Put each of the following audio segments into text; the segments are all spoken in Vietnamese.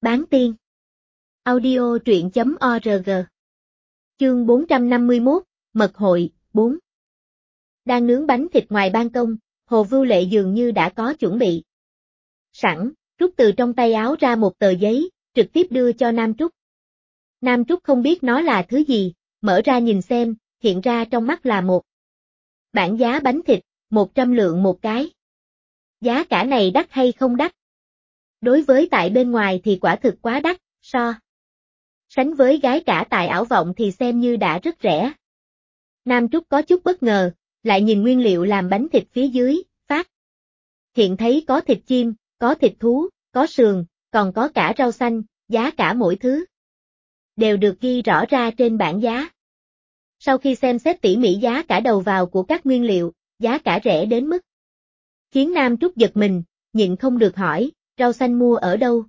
Bán tiên. Audio truyện.org. Chương 451, Mật hội, 4. Đang nướng bánh thịt ngoài ban công, Hồ Vưu Lệ dường như đã có chuẩn bị sẵn, rút từ trong tay áo ra một tờ giấy, trực tiếp đưa cho Nam Trúc. Nam Trúc không biết nó là thứ gì, mở ra nhìn xem, hiện ra trong mắt là một bảng giá bánh thịt, 100 lượng một cái. Giá cả này đắt hay không đắt? Đối với tại bên ngoài thì quả thực quá đắt, so sánh với gái cả tại ảo vọng thì xem như đã rất rẻ. Nam Trúc có chút bất ngờ, lại nhìn nguyên liệu làm bánh thịt phía dưới, phát hiện thấy có thịt chim, có thịt thú, có sườn, còn có cả rau xanh, giá cả mỗi thứ đều được ghi rõ ra trên bảng giá. Sau khi xem xét tỉ mỉ giá cả đầu vào của các nguyên liệu, giá cả rẻ đến mức khiến Nam Trúc giật mình, nhịn không được hỏi, rau xanh mua ở đâu?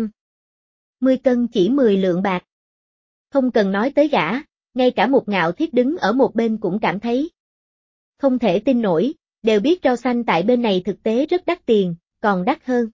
50 cân chỉ 10 lượng bạc. Không cần nói tới gã, ngay cả một Ngạo Thiết đứng ở một bên cũng cảm thấy không thể tin nổi, đều biết rau xanh tại bên này thực tế rất đắt tiền, còn đắt hơn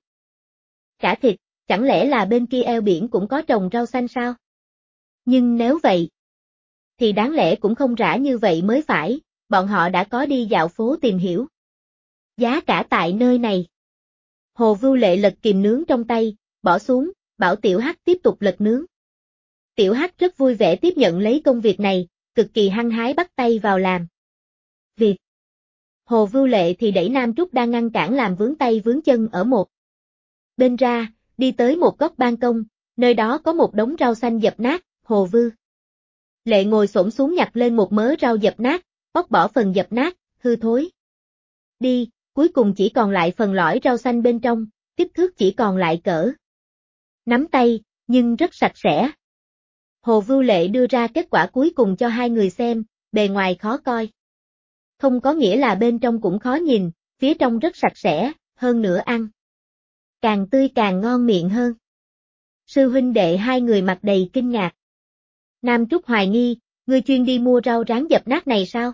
cả thịt, chẳng lẽ là bên kia eo biển cũng có trồng rau xanh sao? Nhưng nếu vậy, thì đáng lẽ cũng không rẻ như vậy mới phải, bọn họ đã có đi dạo phố tìm hiểu giá cả tại nơi này. Hồ Vưu Lệ lật kìm nướng trong tay, bỏ xuống, bảo Tiểu Hắc tiếp tục lật nướng. Tiểu Hắc rất vui vẻ tiếp nhận lấy công việc này, cực kỳ hăng hái bắt tay vào làm việc. Hồ Vưu Lệ thì đẩy Nam Trúc đang ngăn cản làm vướng tay vướng chân ở một bên ra, đi tới một góc ban công, nơi đó có một đống rau xanh dập nát. Hồ Vưu Lệ ngồi xổm xuống nhặt lên một mớ rau dập nát, bóc bỏ phần dập nát, hư thối đi, cuối cùng chỉ còn lại phần lõi rau xanh bên trong, kích thước chỉ còn lại cỡ nắm tay, nhưng rất sạch sẽ. Hồ Vưu Lệ đưa ra kết quả cuối cùng cho hai người xem, bề ngoài khó coi không có nghĩa là bên trong cũng khó nhìn, phía trong rất sạch sẽ, hơn nữa ăn càng tươi càng ngon miệng hơn. Sư huynh đệ hai người mặt đầy kinh ngạc. Nam Trúc hoài nghi, ngươi chuyên đi mua rau rán dập nát này sao?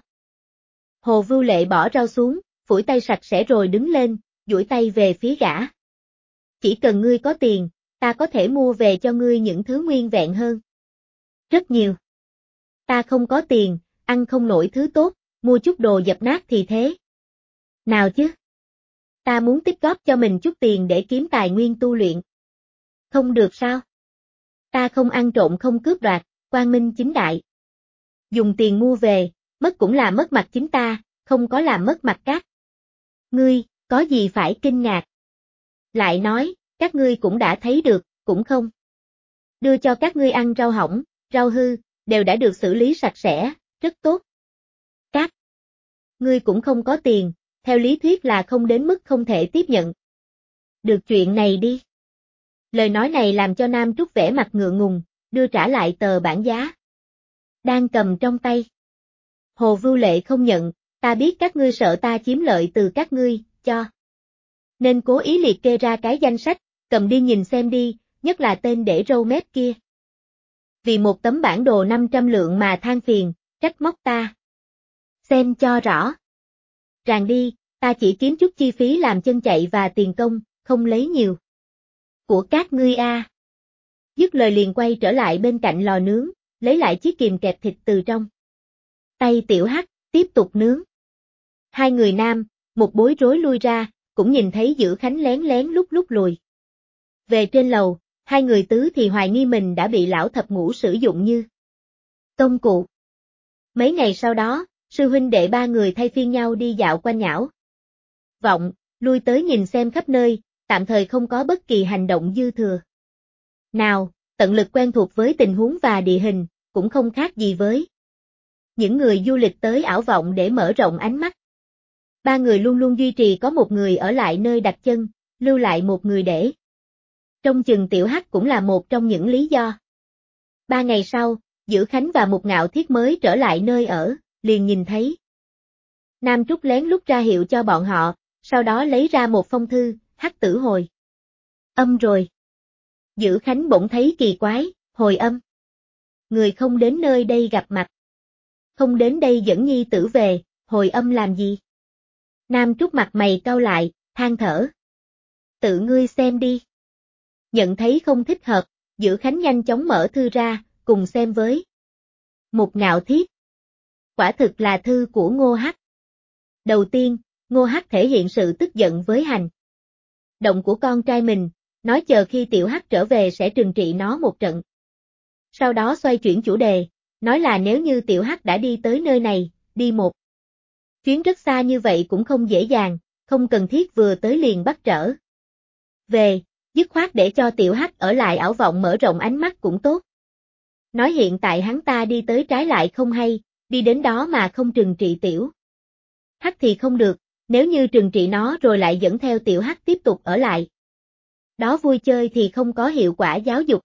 Hồ Vưu Lệ bỏ rau xuống, phủi tay sạch sẽ rồi đứng lên, duỗi tay về phía gã. Chỉ cần ngươi có tiền, ta có thể mua về cho ngươi những thứ nguyên vẹn hơn rất nhiều. Ta không có tiền, ăn không nổi thứ tốt, mua chút đồ dập nát thì thế nào chứ? Ta muốn tích góp cho mình chút tiền để kiếm tài nguyên tu luyện. Không được sao? Ta không ăn trộm không cướp đoạt, quang minh chính đại. Dùng tiền mua về, mất cũng là mất mặt chính ta, không có làm mất mặt các ngươi, có gì phải kinh ngạc. Lại nói, các ngươi cũng đã thấy được, cũng không đưa cho các ngươi ăn rau hỏng, rau hư, đều đã được xử lý sạch sẽ, rất tốt. Các ngươi cũng không có tiền, theo lý thuyết là không đến mức không thể tiếp nhận được chuyện này đi. Lời nói này làm cho Nam Trúc vẻ mặt ngượng ngùng, đưa trả lại tờ bảng giá đang cầm trong tay. Hồ Vưu Lệ không nhận, ta biết các ngươi sợ ta chiếm lợi từ các ngươi, cho nên cố ý liệt kê ra cái danh sách, cầm đi nhìn xem đi, nhất là tên để râu mép kia. Vì một tấm bản đồ 500 lượng mà than phiền, trách móc ta. Xem cho rõ ràng đi, ta chỉ kiếm chút chi phí làm chân chạy và tiền công, không lấy nhiều của các ngươi a. Dứt lời liền quay trở lại bên cạnh lò nướng, lấy lại chiếc kìm kẹp thịt từ trong tay Tiểu Hắc, tiếp tục nướng. Hai người nam, một bối rối lui ra, cũng nhìn thấy Dữ Khánh lén lén lúc lùi về trên lầu, hai người tứ thì hoài nghi mình đã bị lão thập ngũ sử dụng như công cụ. Mấy ngày sau đó, sư huynh đệ ba người thay phiên nhau đi dạo quanh nhão vọng, lui tới nhìn xem khắp nơi, tạm thời không có bất kỳ hành động dư thừa nào, tận lực quen thuộc với tình huống và địa hình, cũng không khác gì với những người du lịch tới ảo vọng để mở rộng ánh mắt. Ba người luôn luôn duy trì có một người ở lại nơi đặt chân, lưu lại một người để trông chừng Tiểu Hắc cũng là một trong những lý do. 3 ngày sau, Dữ Khánh và một Ngạo Thiết mới trở lại nơi ở, liền nhìn thấy Nam Trúc lén lút ra hiệu cho bọn họ, sau đó lấy ra một phong thư, Hắc tử hồi âm rồi. Dữ Khánh bỗng thấy kỳ quái, hồi âm. Người không đến nơi đây gặp mặt. Không đến đây dẫn nhi tử về, hồi âm làm gì? Nam Trúc mặt mày cau lại, than thở. Tự ngươi xem đi. Nhận thấy không thích hợp, Dữ Khánh nhanh chóng mở thư ra, cùng xem với. Một Ngạo Thiết. Quả thực là thư của Ngô Hắc. Đầu tiên, Ngô Hắc thể hiện sự tức giận với hành động của con trai mình, nói chờ khi Tiểu Hắc trở về sẽ trừng trị nó một trận. Sau đó xoay chuyển chủ đề, nói là nếu như Tiểu Hắc đã đi tới nơi này, đi một chuyến rất xa như vậy cũng không dễ dàng, không cần thiết vừa tới liền bắt trở về, dứt khoát để cho Tiểu Hắc ở lại ảo vọng mở rộng ánh mắt cũng tốt. Nói hiện tại hắn ta đi tới trái lại không hay, đi đến đó mà không trừng trị Tiểu Hắc thì không được, nếu như trừng trị nó rồi lại dẫn theo Tiểu Hắc tiếp tục ở lại. Đó vui chơi thì không có hiệu quả giáo dục.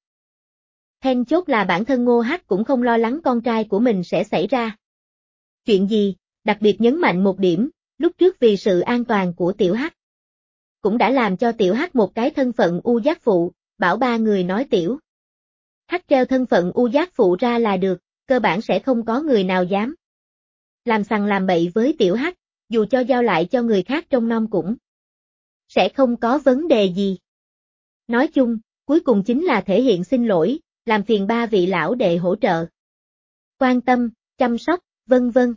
Then chốt là bản thân Ngô Hắc cũng không lo lắng con trai của mình sẽ xảy ra chuyện gì, đặc biệt nhấn mạnh một điểm, lúc trước vì sự an toàn của Tiểu Hắc cũng đã làm cho Tiểu Hắc một cái thân phận u giác phụ, bảo ba người nói Tiểu Hắc treo thân phận u giác phụ ra là được, cơ bản sẽ không có người nào dám làm sằng làm bậy với Tiểu Hắc, dù cho giao lại cho người khác trông nom cũng sẽ không có vấn đề gì. Nói chung, cuối cùng chính là thể hiện xin lỗi, làm phiền ba vị lão đệ hỗ trợ, quan tâm, chăm sóc, vân vân.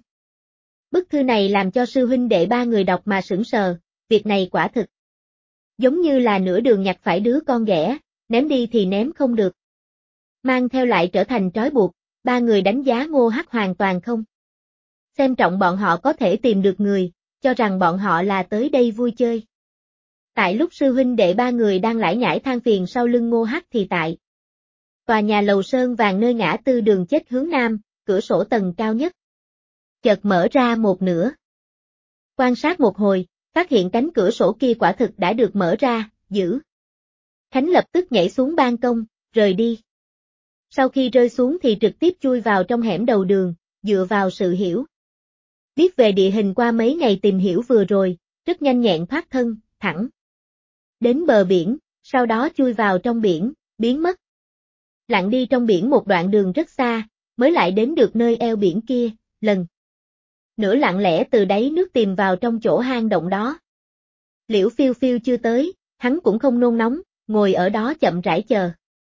Bức thư này làm cho sư huynh đệ ba người đọc mà sững sờ, việc này quả thực giống như là nửa đường nhặt phải đứa con ghẻ, ném đi thì ném không được. Mang theo lại trở thành trói buộc, ba người đánh giá Ngô Hắc hoàn toàn không xem trọng bọn họ có thể tìm được người, cho rằng bọn họ là tới đây vui chơi. Tại lúc sư huynh đệ ba người đang lải nhải than phiền sau lưng Ngô Hắc thì tại tòa nhà lầu sơn vàng nơi ngã tư đường chết hướng nam, cửa sổ tầng cao nhất chợt mở ra một nửa. Quan sát một hồi, phát hiện cánh cửa sổ kia quả thực đã được mở ra, Dữ Khánh lập tức nhảy xuống ban công, rời đi. Sau khi rơi xuống thì trực tiếp chui vào trong hẻm đầu đường, dựa vào sự hiểu biết về địa hình qua mấy ngày tìm hiểu vừa rồi, rất nhanh nhẹn thoát thân, thẳng đến bờ biển, sau đó chui vào trong biển, biến mất. Lặn đi trong biển một đoạn đường rất xa, mới lại đến được nơi eo biển kia, lần nữa lặng lẽ từ đáy nước tìm vào trong chỗ hang động đó. Liễu Phiêu Phiêu chưa tới, hắn cũng không nôn nóng, ngồi ở đó chậm rãi chờ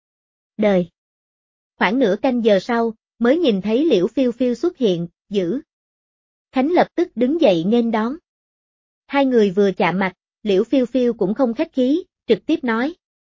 đợi. Khoảng nửa canh giờ sau, mới nhìn thấy Liễu Phiêu Phiêu xuất hiện, Dữ Khánh lập tức đứng dậy nghênh đón. Hai người vừa chạm mặt, Liễu Phiêu Phiêu cũng không khách khí, trực tiếp nói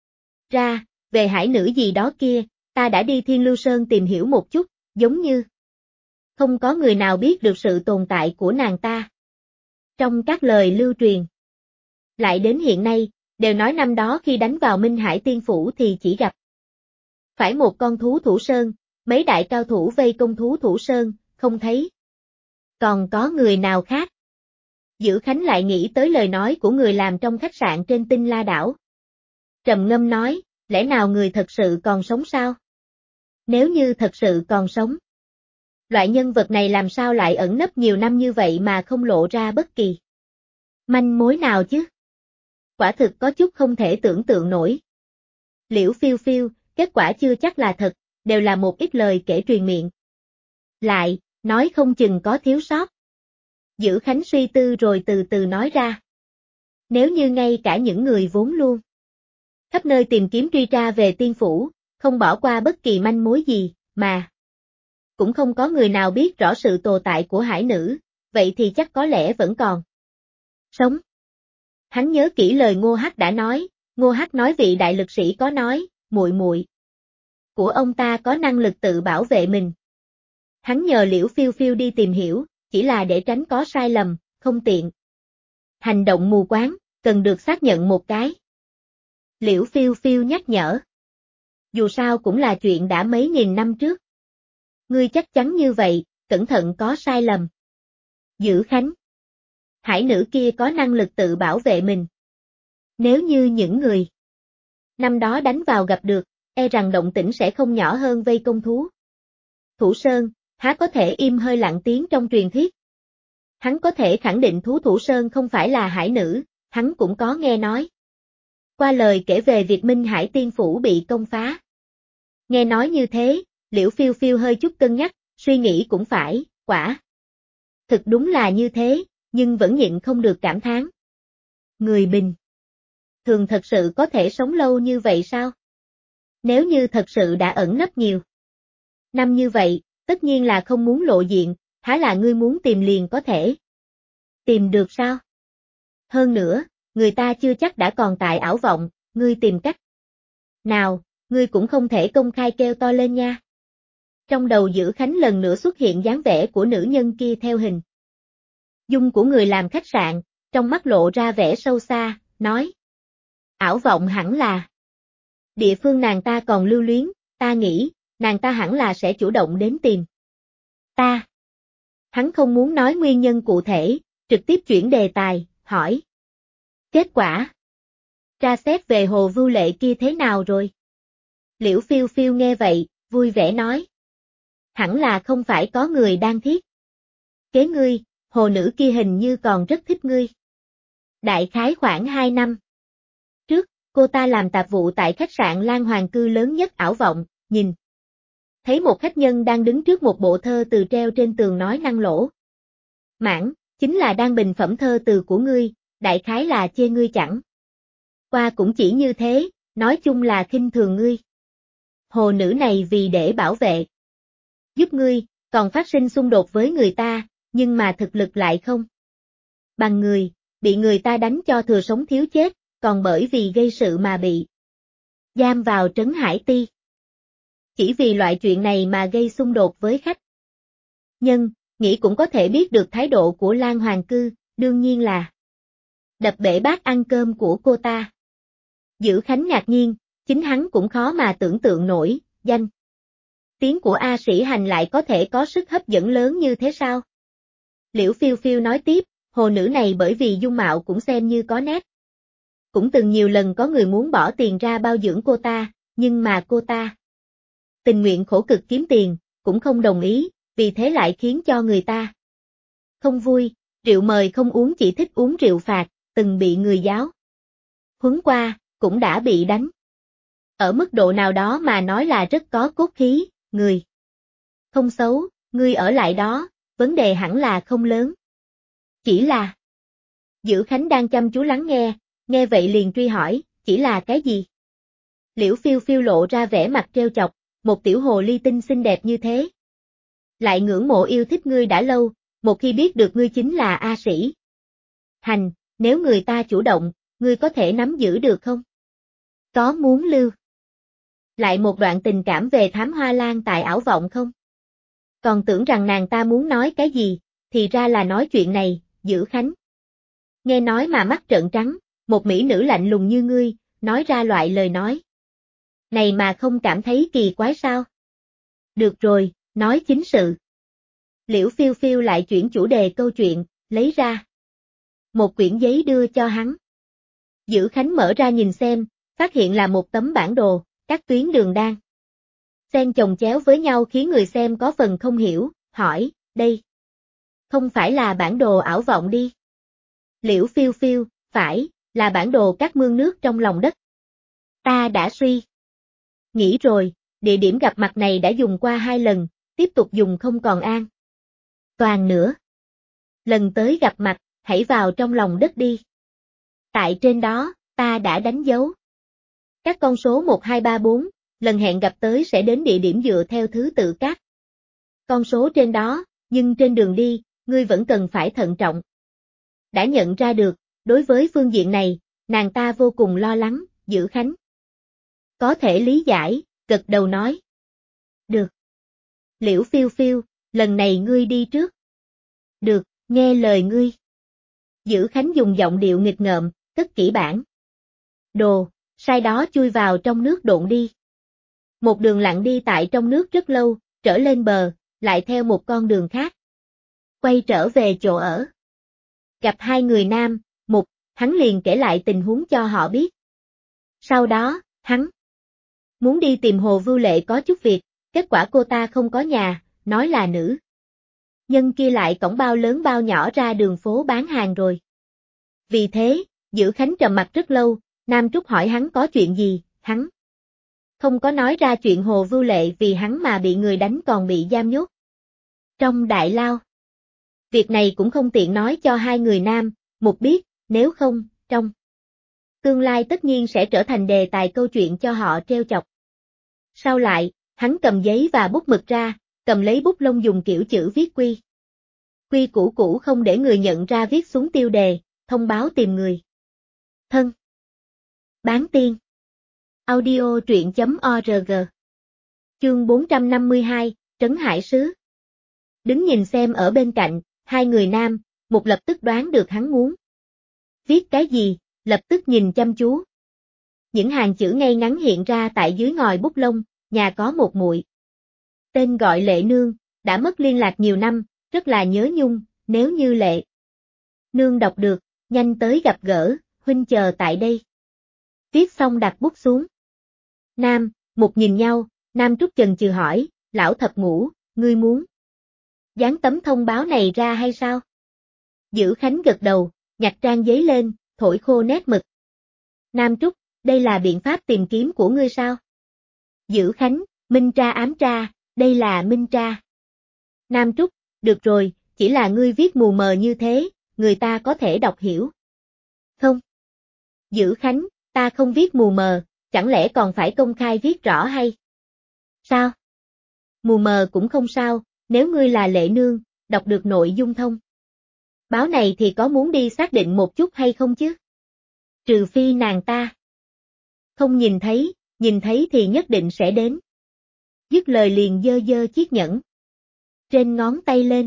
ra, về hải nữ gì đó kia, ta đã đi Thiên Lưu Sơn tìm hiểu một chút, giống như không có người nào biết được sự tồn tại của nàng ta. Trong các lời lưu truyền, lại đến hiện nay, đều nói năm đó khi đánh vào Minh Hải Tiên Phủ thì chỉ gặp phải một con thú thủ sơn, mấy đại cao thủ vây công thú thủ sơn, không thấy còn có người nào khác. Dữ Khánh lại nghĩ tới lời nói của người làm trong khách sạn trên Tinh La Đảo. Trầm ngâm nói, lẽ nào người thật sự còn sống sao? Nếu như thật sự còn sống, loại nhân vật này làm sao lại ẩn nấp nhiều năm như vậy mà không lộ ra bất kỳ manh mối nào chứ? Quả thực có chút không thể tưởng tượng nổi. Liễu Phiêu Phiêu, kết quả chưa chắc là thật, đều là một ít lời kể truyền miệng. Lại, nói không chừng có thiếu sót. Dữ Khánh suy tư rồi từ từ nói ra. Nếu như ngay cả những người vốn luôn khắp nơi tìm kiếm truy tra về tiên phủ, không bỏ qua bất kỳ manh mối gì, mà cũng không có người nào biết rõ sự tồn tại của hải nữ, vậy thì chắc có lẽ vẫn còn sống. Hắn nhớ kỹ lời Ngô Hắc đã nói, Ngô Hắc nói vị đại lực sĩ có nói, muội muội của ông ta có năng lực tự bảo vệ mình. Hắn nhờ Liễu Phiêu Phiêu đi tìm hiểu, chỉ là để tránh có sai lầm, không tiện hành động mù quáng, cần được xác nhận một cái. Liễu Phiêu Phiêu nhắc nhở. Dù sao cũng là chuyện đã mấy nghìn năm trước. Ngươi chắc chắn như vậy, cẩn thận có sai lầm. Dữ Khánh. Hải nữ kia có năng lực tự bảo vệ mình. Nếu như những người năm đó đánh vào gặp được, e rằng động tĩnh sẽ không nhỏ hơn vây công thú thủ sơn, há có thể im hơi lặng tiếng trong truyền thuyết. Hắn có thể khẳng định thú thủ sơn không phải là hải nữ, hắn cũng có nghe nói qua lời kể về việc Minh Hải Tiên Phủ bị công phá. Nghe nói như thế, Liễu Phiêu Phiêu hơi chút cân nhắc, suy nghĩ cũng phải, quả thực đúng là như thế, nhưng vẫn nhịn không được cảm thán. Người bình thường thật sự có thể sống lâu như vậy sao? Nếu như thật sự đã ẩn nấp nhiều năm như vậy, tất nhiên là không muốn lộ diện, há là ngươi muốn tìm liền có thể tìm được sao? Hơn nữa, người ta chưa chắc đã còn tại ảo vọng, ngươi tìm cách nào, ngươi cũng không thể công khai kêu to lên nha. Trong đầu Dữ Khánh lần nữa xuất hiện dáng vẻ của nữ nhân kia theo hình dung của người làm khách sạn, trong mắt lộ ra vẻ sâu xa, nói. Ảo vọng hẳn là địa phương nàng ta còn lưu luyến, ta nghĩ, nàng ta hẳn là sẽ chủ động đến tìm ta. Hắn không muốn nói nguyên nhân cụ thể, trực tiếp chuyển đề tài, hỏi. Kết quả? Tra xét về Hồ Vưu Lệ kia thế nào rồi? Liễu Phiêu Phiêu nghe vậy, vui vẻ nói. Hẳn là không phải có người đang thiết kế ngươi, hồ nữ kia hình như còn rất thích ngươi. Đại khái khoảng 2 năm trước, cô ta làm tạp vụ tại khách sạn Lan Hoàng cư lớn nhất ảo vọng, nhìn. Thấy một khách nhân đang đứng trước một bộ thơ từ treo trên tường nói năng lỗ mãn, chính là đang bình phẩm thơ từ của ngươi, đại khái là chê ngươi chẳng qua cũng chỉ như thế, nói chung là khinh thường ngươi. Hồ nữ này vì để bảo vệ giúp ngươi, còn phát sinh xung đột với người ta, nhưng mà thực lực lại không bằng người, bị người ta đánh cho thừa sống thiếu chết, còn bởi vì gây sự mà bị giam vào trấn Hải Ti. Chỉ vì loại chuyện này mà gây xung đột với khách nhân, nghĩ cũng có thể biết được thái độ của Lan Hoàng cư, đương nhiên là đập bể bát ăn cơm của cô ta. Dữ Khánh ngạc nhiên, chính hắn cũng khó mà tưởng tượng nổi, danh tiếng của A Sĩ Hành lại có thể có sức hấp dẫn lớn như thế sao? Liễu Phiêu Phiêu nói tiếp, hồ nữ này bởi vì dung mạo cũng xem như có nét. Cũng từng nhiều lần có người muốn bỏ tiền ra bao dưỡng cô ta, nhưng mà cô ta tình nguyện khổ cực kiếm tiền, cũng không đồng ý, vì thế lại khiến cho người ta không vui, rượu mời không uống chỉ thích uống rượu phạt, từng bị người giáo huấn qua, cũng đã bị đánh. Ở mức độ nào đó mà nói là rất có cốt khí, người không xấu, ngươi ở lại đó, vấn đề hẳn là không lớn. Chỉ là Dữ Khánh đang chăm chú lắng nghe vậy liền truy hỏi, chỉ là cái gì? Liễu Phiêu Phiêu lộ ra vẻ mặt trêu chọc, một tiểu hồ ly tinh xinh đẹp như thế. Lại ngưỡng mộ yêu thích ngươi đã lâu, một khi biết được ngươi chính là A Sĩ Hành, nếu người ta chủ động, ngươi có thể nắm giữ được không? Có muốn lưu lại một đoạn tình cảm về thám hoa lan tại ảo vọng không? Còn tưởng rằng nàng ta muốn nói cái gì, thì ra là nói chuyện này, Dữ Khánh. Nghe nói mà mắt trợn trắng, một mỹ nữ lạnh lùng như ngươi, nói ra loại lời nói này mà không cảm thấy kỳ quái sao? Được rồi, nói chính sự. Liễu Phiêu Phiêu lại chuyển chủ đề câu chuyện, lấy ra một quyển giấy đưa cho hắn. Dữ Khánh mở ra nhìn xem, phát hiện là một tấm bản đồ, các tuyến đường đang xen chồng chéo với nhau khiến người xem có phần không hiểu, hỏi, đây không phải là bản đồ ảo vọng đi. Liễu Phiêu Phiêu, phải, là bản đồ các mương nước trong lòng đất. Ta đã suy nghĩ rồi, địa điểm gặp mặt này đã dùng qua 2 lần, tiếp tục dùng không còn an toàn nữa. Lần tới gặp mặt, hãy vào trong lòng đất đi. Tại trên đó, ta đã đánh dấu các con số 1 2 3 4, lần hẹn gặp tới sẽ đến địa điểm dựa theo thứ tự các con số trên đó, nhưng trên đường đi, ngươi vẫn cần phải thận trọng. Đã nhận ra được, đối với phương diện này, nàng ta vô cùng lo lắng, Dữ Khánh có thể lý giải, gật đầu nói. Được. Liễu Phiêu Phiêu, lần này ngươi đi trước. Được, nghe lời ngươi. Dữ Khánh dùng giọng điệu nghịch ngợm, cất kỹ bản đồ, sai đó chui vào trong nước độn đi. Một đường lặn đi tại trong nước rất lâu, trở lên bờ, lại theo một con đường khác. Quay trở về chỗ ở. Gặp 2 người nam, một, hắn liền kể lại tình huống cho họ biết. Sau đó, hắn muốn đi tìm Hồ Vưu Lệ có chút việc, kết quả cô ta không có nhà, nói là nữ nhân kia lại cõng bao lớn bao nhỏ ra đường phố bán hàng rồi. Vì thế, Dữ Khánh trầm mặt rất lâu, Nam Trúc hỏi hắn có chuyện gì, hắn không có nói ra chuyện Hồ Vưu Lệ vì hắn mà bị người đánh còn bị giam nhốt trong đại lao. Việc này cũng không tiện nói cho 2 người nam, một biết, nếu không, trong Tương lai tất nhiên sẽ trở thành đề tài câu chuyện cho họ trêu chọc. Sau lại, hắn cầm giấy và bút mực ra, cầm lấy bút lông dùng kiểu chữ viết quy. Quy củ cũ không để người nhận ra viết xuống tiêu đề, thông báo tìm người. Thân. Bán tiên. Audio truyện.org. Chương 452, Trấn Hải Sứ. Đứng nhìn xem ở bên cạnh, hai người nam, một lập tức đoán được hắn muốn viết cái gì, lập tức nhìn chăm chú. Những hàng chữ ngay ngắn hiện ra tại dưới ngòi bút lông, nhà có một muội. Tên gọi Lệ Nương, đã mất liên lạc nhiều năm, rất là nhớ nhung, nếu như Lệ Nương đọc được, nhanh tới gặp gỡ, huynh chờ tại đây. Viết xong đặt bút xuống. Nam, Mục nhìn nhau, Nam Trúc chần chừ hỏi, lão thập ngũ, ngươi muốn dán tấm thông báo này ra hay sao? Dữ Khánh gật đầu, nhặt trang giấy lên, thổi khô nét mực. Nam Trúc, đây là biện pháp tìm kiếm của ngươi sao? Dữ Khánh, minh tra ám tra, đây là minh tra. Nam Trúc, được rồi, chỉ là ngươi viết mù mờ như thế, người ta có thể đọc hiểu. Không. Dữ Khánh, ta không viết mù mờ, chẳng lẽ còn phải công khai viết rõ hay? Sao? Mù mờ cũng không sao, nếu ngươi là Lệ Nương, đọc được nội dung thông báo này thì có muốn đi xác định một chút hay không chứ? Trừ phi nàng ta không nhìn thấy thì nhất định sẽ đến. Dứt lời liền giơ giơ chiếc nhẫn trên ngón tay lên.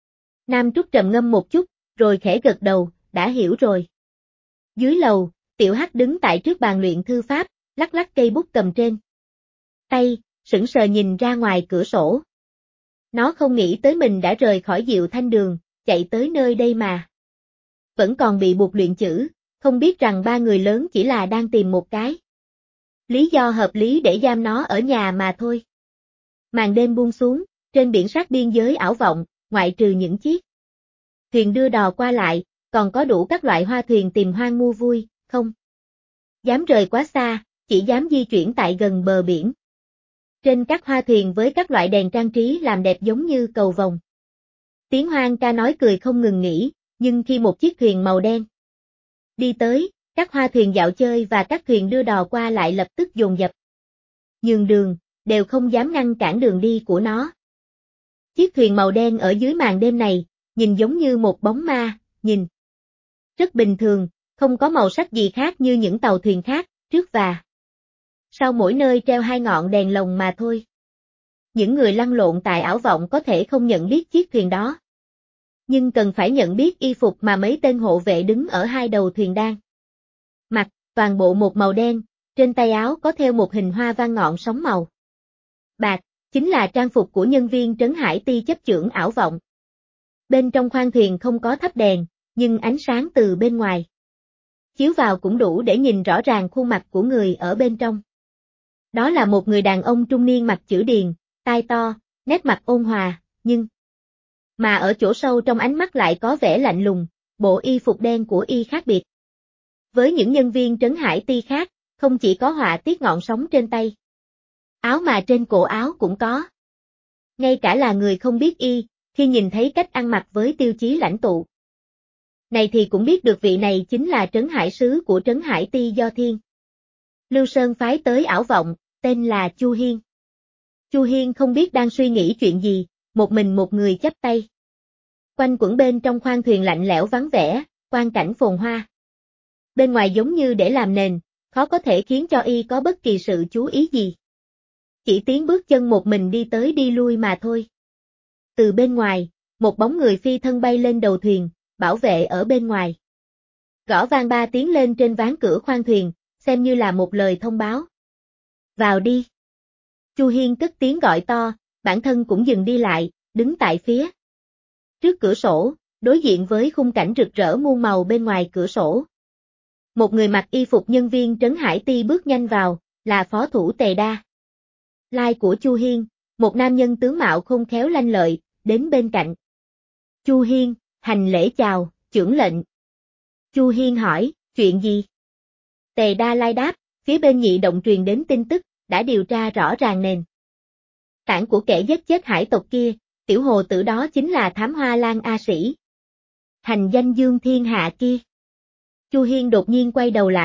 Nam Trúc trầm ngâm một chút, rồi khẽ gật đầu, đã hiểu rồi. Dưới lầu, Tiểu Hắc đứng tại trước bàn luyện thư pháp, lắc lắc cây bút cầm trên tay, sững sờ nhìn ra ngoài cửa sổ. Nó không nghĩ tới mình đã rời khỏi Diệu Thanh Đường, chạy tới nơi đây mà vẫn còn bị buộc luyện chữ, không biết rằng ba người lớn chỉ là đang tìm một cái lý do hợp lý để giam nó ở nhà mà thôi. Màn đêm buông xuống, trên biển sát biên giới ảo vọng, ngoại trừ những chiếc thuyền đưa đò qua lại, còn có đủ các loại hoa thuyền tìm hoang mua vui, không dám rời quá xa, chỉ dám di chuyển tại gần bờ biển. Trên các hoa thuyền với các loại đèn trang trí làm đẹp giống như cầu vồng. Tiếng hoang ca nói cười không ngừng nghỉ, nhưng khi một chiếc thuyền màu đen đi tới, các hoa thuyền dạo chơi và các thuyền đưa đò qua lại lập tức dồn dập nhường đường, đều không dám ngăn cản đường đi của nó. Chiếc thuyền màu đen ở dưới màn đêm này, nhìn giống như một bóng ma, nhìn rất bình thường, không có màu sắc gì khác như những tàu thuyền khác, trước và sau mỗi nơi treo hai ngọn đèn lồng mà thôi. Những người lăn lộn tại ảo vọng có thể không nhận biết chiếc thuyền đó, nhưng cần phải nhận biết y phục mà mấy tên hộ vệ đứng ở hai đầu thuyền đang mặc, toàn bộ một màu đen, trên tay áo có theo một hình hoa văn ngọn sóng màu bạc, chính là trang phục của nhân viên Trấn Hải Ti chấp chưởng ảo vọng. Bên trong khoang thuyền không có thắp đèn, nhưng ánh sáng từ bên ngoài chiếu vào cũng đủ để nhìn rõ ràng khuôn mặt của người ở bên trong. Đó là một người đàn ông trung niên mặt chữ điền, tai to, nét mặt ôn hòa, nhưng mà ở chỗ sâu trong ánh mắt lại có vẻ lạnh lùng, bộ y phục đen của y khác biệt với những nhân viên Trấn Hải Ti khác, không chỉ có họa tiết ngọn sóng trên tay áo mà trên cổ áo cũng có. Ngay cả là người không biết y, khi nhìn thấy cách ăn mặc với tiêu chí lãnh tụ này thì cũng biết được vị này chính là Trấn Hải Sứ của Trấn Hải Ti do Thiên Lưu Sơn phái tới ảo vọng, tên là Chu Hiên. Chu Hiên không biết đang suy nghĩ chuyện gì, một mình một người chắp tay. Quanh quẩn bên trong khoang thuyền lạnh lẽo vắng vẻ, quang cảnh phồn hoa. Bên ngoài giống như để làm nền, khó có thể khiến cho y có bất kỳ sự chú ý gì. Chỉ tiếng bước chân một mình đi tới đi lui mà thôi. Từ bên ngoài, một bóng người phi thân bay lên đầu thuyền, bảo vệ ở bên ngoài gõ vang 3 tiếng lên trên ván cửa khoang thuyền, xem như là một lời thông báo. Vào đi. Chu Hiên cất tiếng gọi to, bản thân cũng dừng đi lại, đứng tại phía trước cửa sổ, đối diện với khung cảnh rực rỡ muôn màu bên ngoài cửa sổ. Một người mặc y phục nhân viên Trấn Hải Ti bước nhanh vào, là phó thủ Tề Đa Lai của Chu Hiên, một nam nhân tướng mạo khôn khéo lanh lợi, đến bên cạnh Chu Hiên, hành lễ chào, chưởng lệnh. Chu Hiên hỏi, chuyện gì? Tề Đa Lai đáp, phía bên Nhị Động truyền đến tin tức, đã điều tra rõ ràng nền tảng của kẻ giết chết hải tộc kia, tiểu hồ tử đó chính là Thám Hoa Lan A Sĩ. Hành danh dương thiên hạ kia. Chu Hiên đột nhiên quay đầu lại,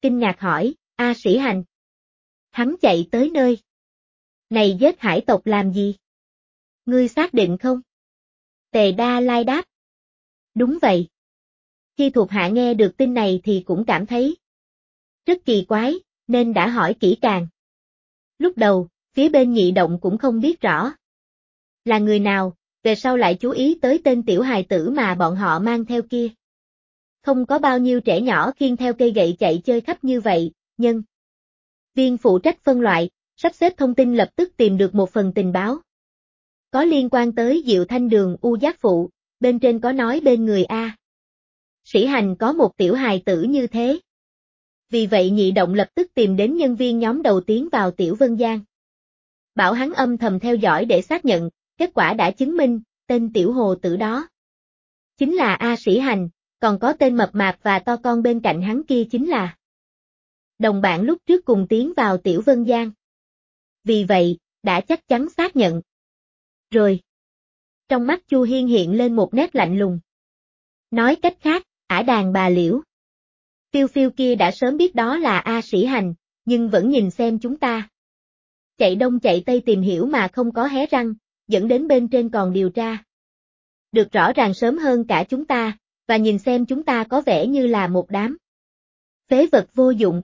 kinh ngạc hỏi, A Sĩ Hành. Hắn chạy tới nơi này giết hải tộc làm gì? Ngươi xác định không? Tề Đa Lai đáp. Đúng vậy. Khi thuộc hạ nghe được tin này thì cũng cảm thấy rất kỳ quái, nên đã hỏi kỹ càng. Lúc đầu, phía bên Nhị Động cũng không biết rõ là người nào, về sau lại chú ý tới tên tiểu hài tử mà bọn họ mang theo kia. Không có bao nhiêu trẻ nhỏ khiêng theo cây gậy chạy chơi khắp như vậy, nhân viên phụ trách phân loại, sắp xếp thông tin lập tức tìm được một phần tình báo. Có liên quan tới Diệu Thanh Đường U Giác Phụ, bên trên có nói bên người A Sĩ Hành có một tiểu hài tử như thế. Vì vậy Nhị Động lập tức tìm đến nhân viên nhóm đầu tiến vào Tiểu Vân Giang. Bảo hắn âm thầm theo dõi để xác nhận, kết quả đã chứng minh, tên tiểu hồ tử đó chính là A Sĩ Hành, còn có tên mập mạp và to con bên cạnh hắn kia chính là đồng bạn lúc trước cùng tiến vào Tiểu Vân Giang. Vì vậy, đã chắc chắn xác nhận. Rồi. Trong mắt Chu Hiên hiện lên một nét lạnh lùng. Nói cách khác, ả đàn bà Liễu Phiêu Phiêu kia đã sớm biết đó là A Sĩ Hành, nhưng vẫn nhìn xem chúng ta. Chạy đông chạy tây tìm hiểu mà không có hé răng, dẫn đến bên trên còn điều tra. Được rõ ràng sớm hơn cả chúng ta, và nhìn xem chúng ta có vẻ như là một đám phế vật vô dụng.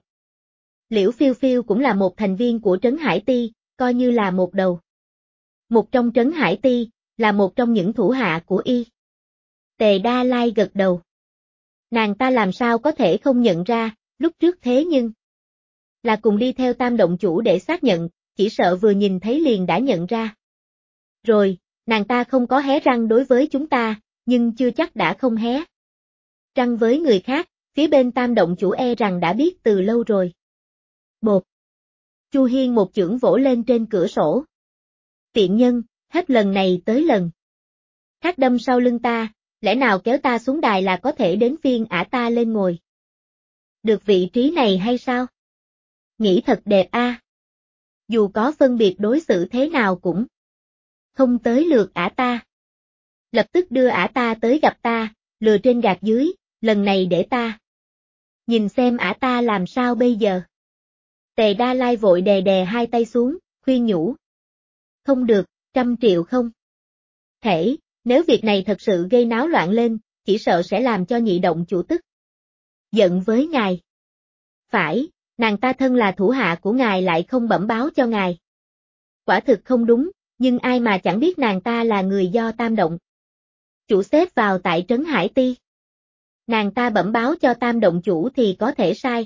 Liễu Phiêu Phiêu cũng là một thành viên của Trấn Hải Ti, coi như là một đầu. Một trong Trấn Hải Ti, là một trong những thủ hạ của y. Tề Đa Lai gật đầu. Nàng ta làm sao có thể không nhận ra, lúc trước thế nhưng là cùng đi theo Tam Động Chủ để xác nhận, chỉ sợ vừa nhìn thấy liền đã nhận ra. Rồi, nàng ta không có hé răng đối với chúng ta, nhưng chưa chắc đã không hé răng với người khác, phía bên Tam Động Chủ e rằng đã biết từ lâu rồi. Bột. Chu Hiên một chưởng vỗ lên trên cửa sổ. Tiện nhân, hết lần này tới lần khác đâm sau lưng ta, lẽ nào kéo ta xuống đài là có thể đến phiên ả ta lên ngồi được vị trí này hay sao? Nghĩ thật đẹp a. Dù có phân biệt đối xử thế nào cũng không tới lượt ả ta. Lập tức đưa ả ta tới gặp ta, lừa trên gạt dưới, lần này để ta nhìn xem ả ta làm sao bây giờ. Tề Đa Lai vội đè đè hai tay xuống, khuyên nhủ. Không được, 100 triệu không thể, nếu việc này thật sự gây náo loạn lên, chỉ sợ sẽ làm cho Nhị Động Chủ tức giận với ngài. Phải, nàng ta thân là thủ hạ của ngài lại không bẩm báo cho ngài. Quả thực không đúng, nhưng ai mà chẳng biết nàng ta là người do Tam Động Chủ xếp vào tại Trấn Hải Ti. Nàng ta bẩm báo cho Tam Động Chủ thì có thể sai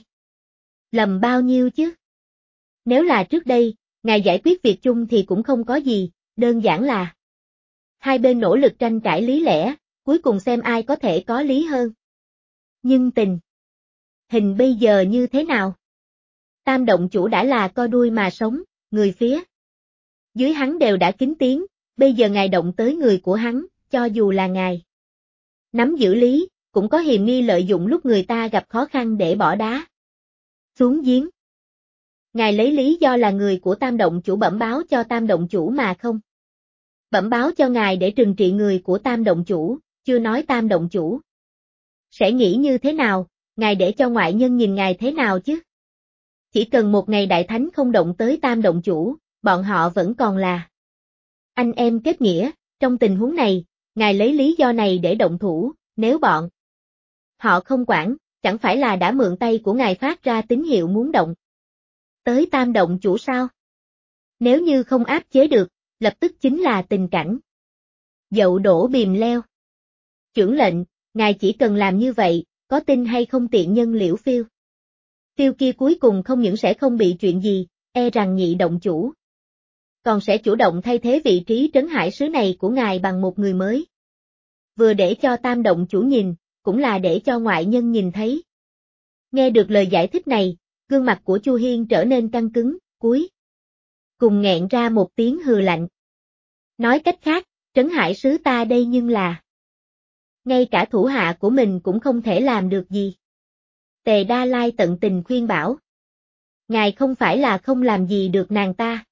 lầm bao nhiêu chứ? Nếu là trước đây, ngài giải quyết việc chung thì cũng không có gì, đơn giản là hai bên nỗ lực tranh cãi lý lẽ, cuối cùng xem ai có thể có lý hơn. Nhưng tình hình bây giờ như thế nào? Tam Động Chủ đã là co đuôi mà sống, người phía dưới hắn đều đã kính tiếng, bây giờ ngài động tới người của hắn, cho dù là ngài nắm giữ lý, cũng có hiềm nghi lợi dụng lúc người ta gặp khó khăn để bỏ đá xuống giếng. Ngài lấy lý do là người của Tam Động Chủ bẩm báo cho Tam Động Chủ mà không bẩm báo cho ngài để trừng trị người của Tam Động Chủ, chưa nói Tam Động Chủ sẽ nghĩ như thế nào, ngài để cho ngoại nhân nhìn ngài thế nào chứ? Chỉ cần một ngày Đại Thánh không động tới Tam Động Chủ, bọn họ vẫn còn là anh em kết nghĩa, trong tình huống này, ngài lấy lý do này để động thủ, nếu bọn họ không quản, chẳng phải là đã mượn tay của ngài phát ra tín hiệu muốn động tới Tam Động Chủ sao? Nếu như không áp chế được, lập tức chính là tình cảnh dậu đổ bìm leo. Chưởng lệnh, ngài chỉ cần làm như vậy, có tin hay không tiện nhân Liễu Phiêu Phiêu kia cuối cùng không những sẽ không bị chuyện gì, e rằng Nhị Động Chủ còn sẽ chủ động thay thế vị trí Trấn Hải Sứ này của ngài bằng một người mới. Vừa để cho Tam Động Chủ nhìn, cũng là để cho ngoại nhân nhìn thấy. Nghe được lời giải thích này, gương mặt của Chu Hiên trở nên căng cứng, cuối cùng nghẹn ra một tiếng hừ lạnh. Nói cách khác, Trấn Hải Sứ ta đây nhưng là ngay cả thủ hạ của mình cũng không thể làm được gì. Tề Đa Lai tận tình khuyên bảo. Ngài không phải là không làm gì được nàng ta,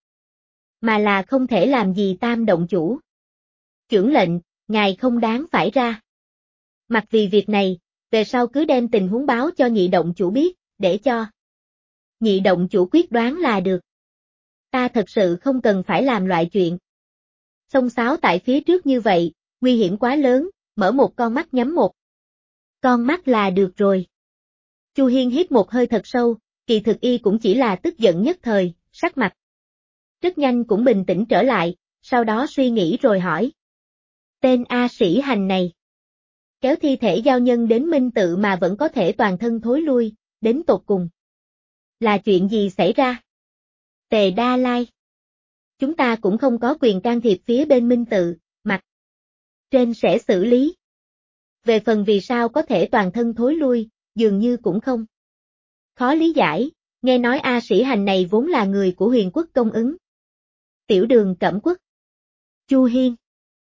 mà là không thể làm gì Tam Động Chủ. Chưởng lệnh, ngài không đáng phải ra. Mặc vì việc này, về sau cứ đem tình huống báo cho Nhị Động Chủ biết, để cho nhị động chủ quyết đoán là được. Ta thật sự không cần phải làm loại chuyện xông xáo tại phía trước như vậy, nguy hiểm quá lớn, mở một con mắt nhắm một con mắt là được rồi. Chu Hiên hít một hơi thật sâu, kỳ thực y cũng chỉ là tức giận nhất thời, sắc mặt rất nhanh cũng bình tĩnh trở lại, sau đó suy nghĩ rồi hỏi. Tên A Sĩ Hành này, kéo thi thể giao nhân đến Minh Tự mà vẫn có thể toàn thân thối lui, đến tột cùng là chuyện gì xảy ra? Tề Đa Lai, chúng ta cũng không có quyền can thiệp phía bên Minh Tự, mặt trên sẽ xử lý. Về phần vì sao có thể toàn thân thối lui, dường như cũng không khó lý giải, nghe nói A Sĩ Hành này vốn là người của Huyền Quốc Công ứng. Tiểu Đường Cẩm Quốc. Chu Hiên.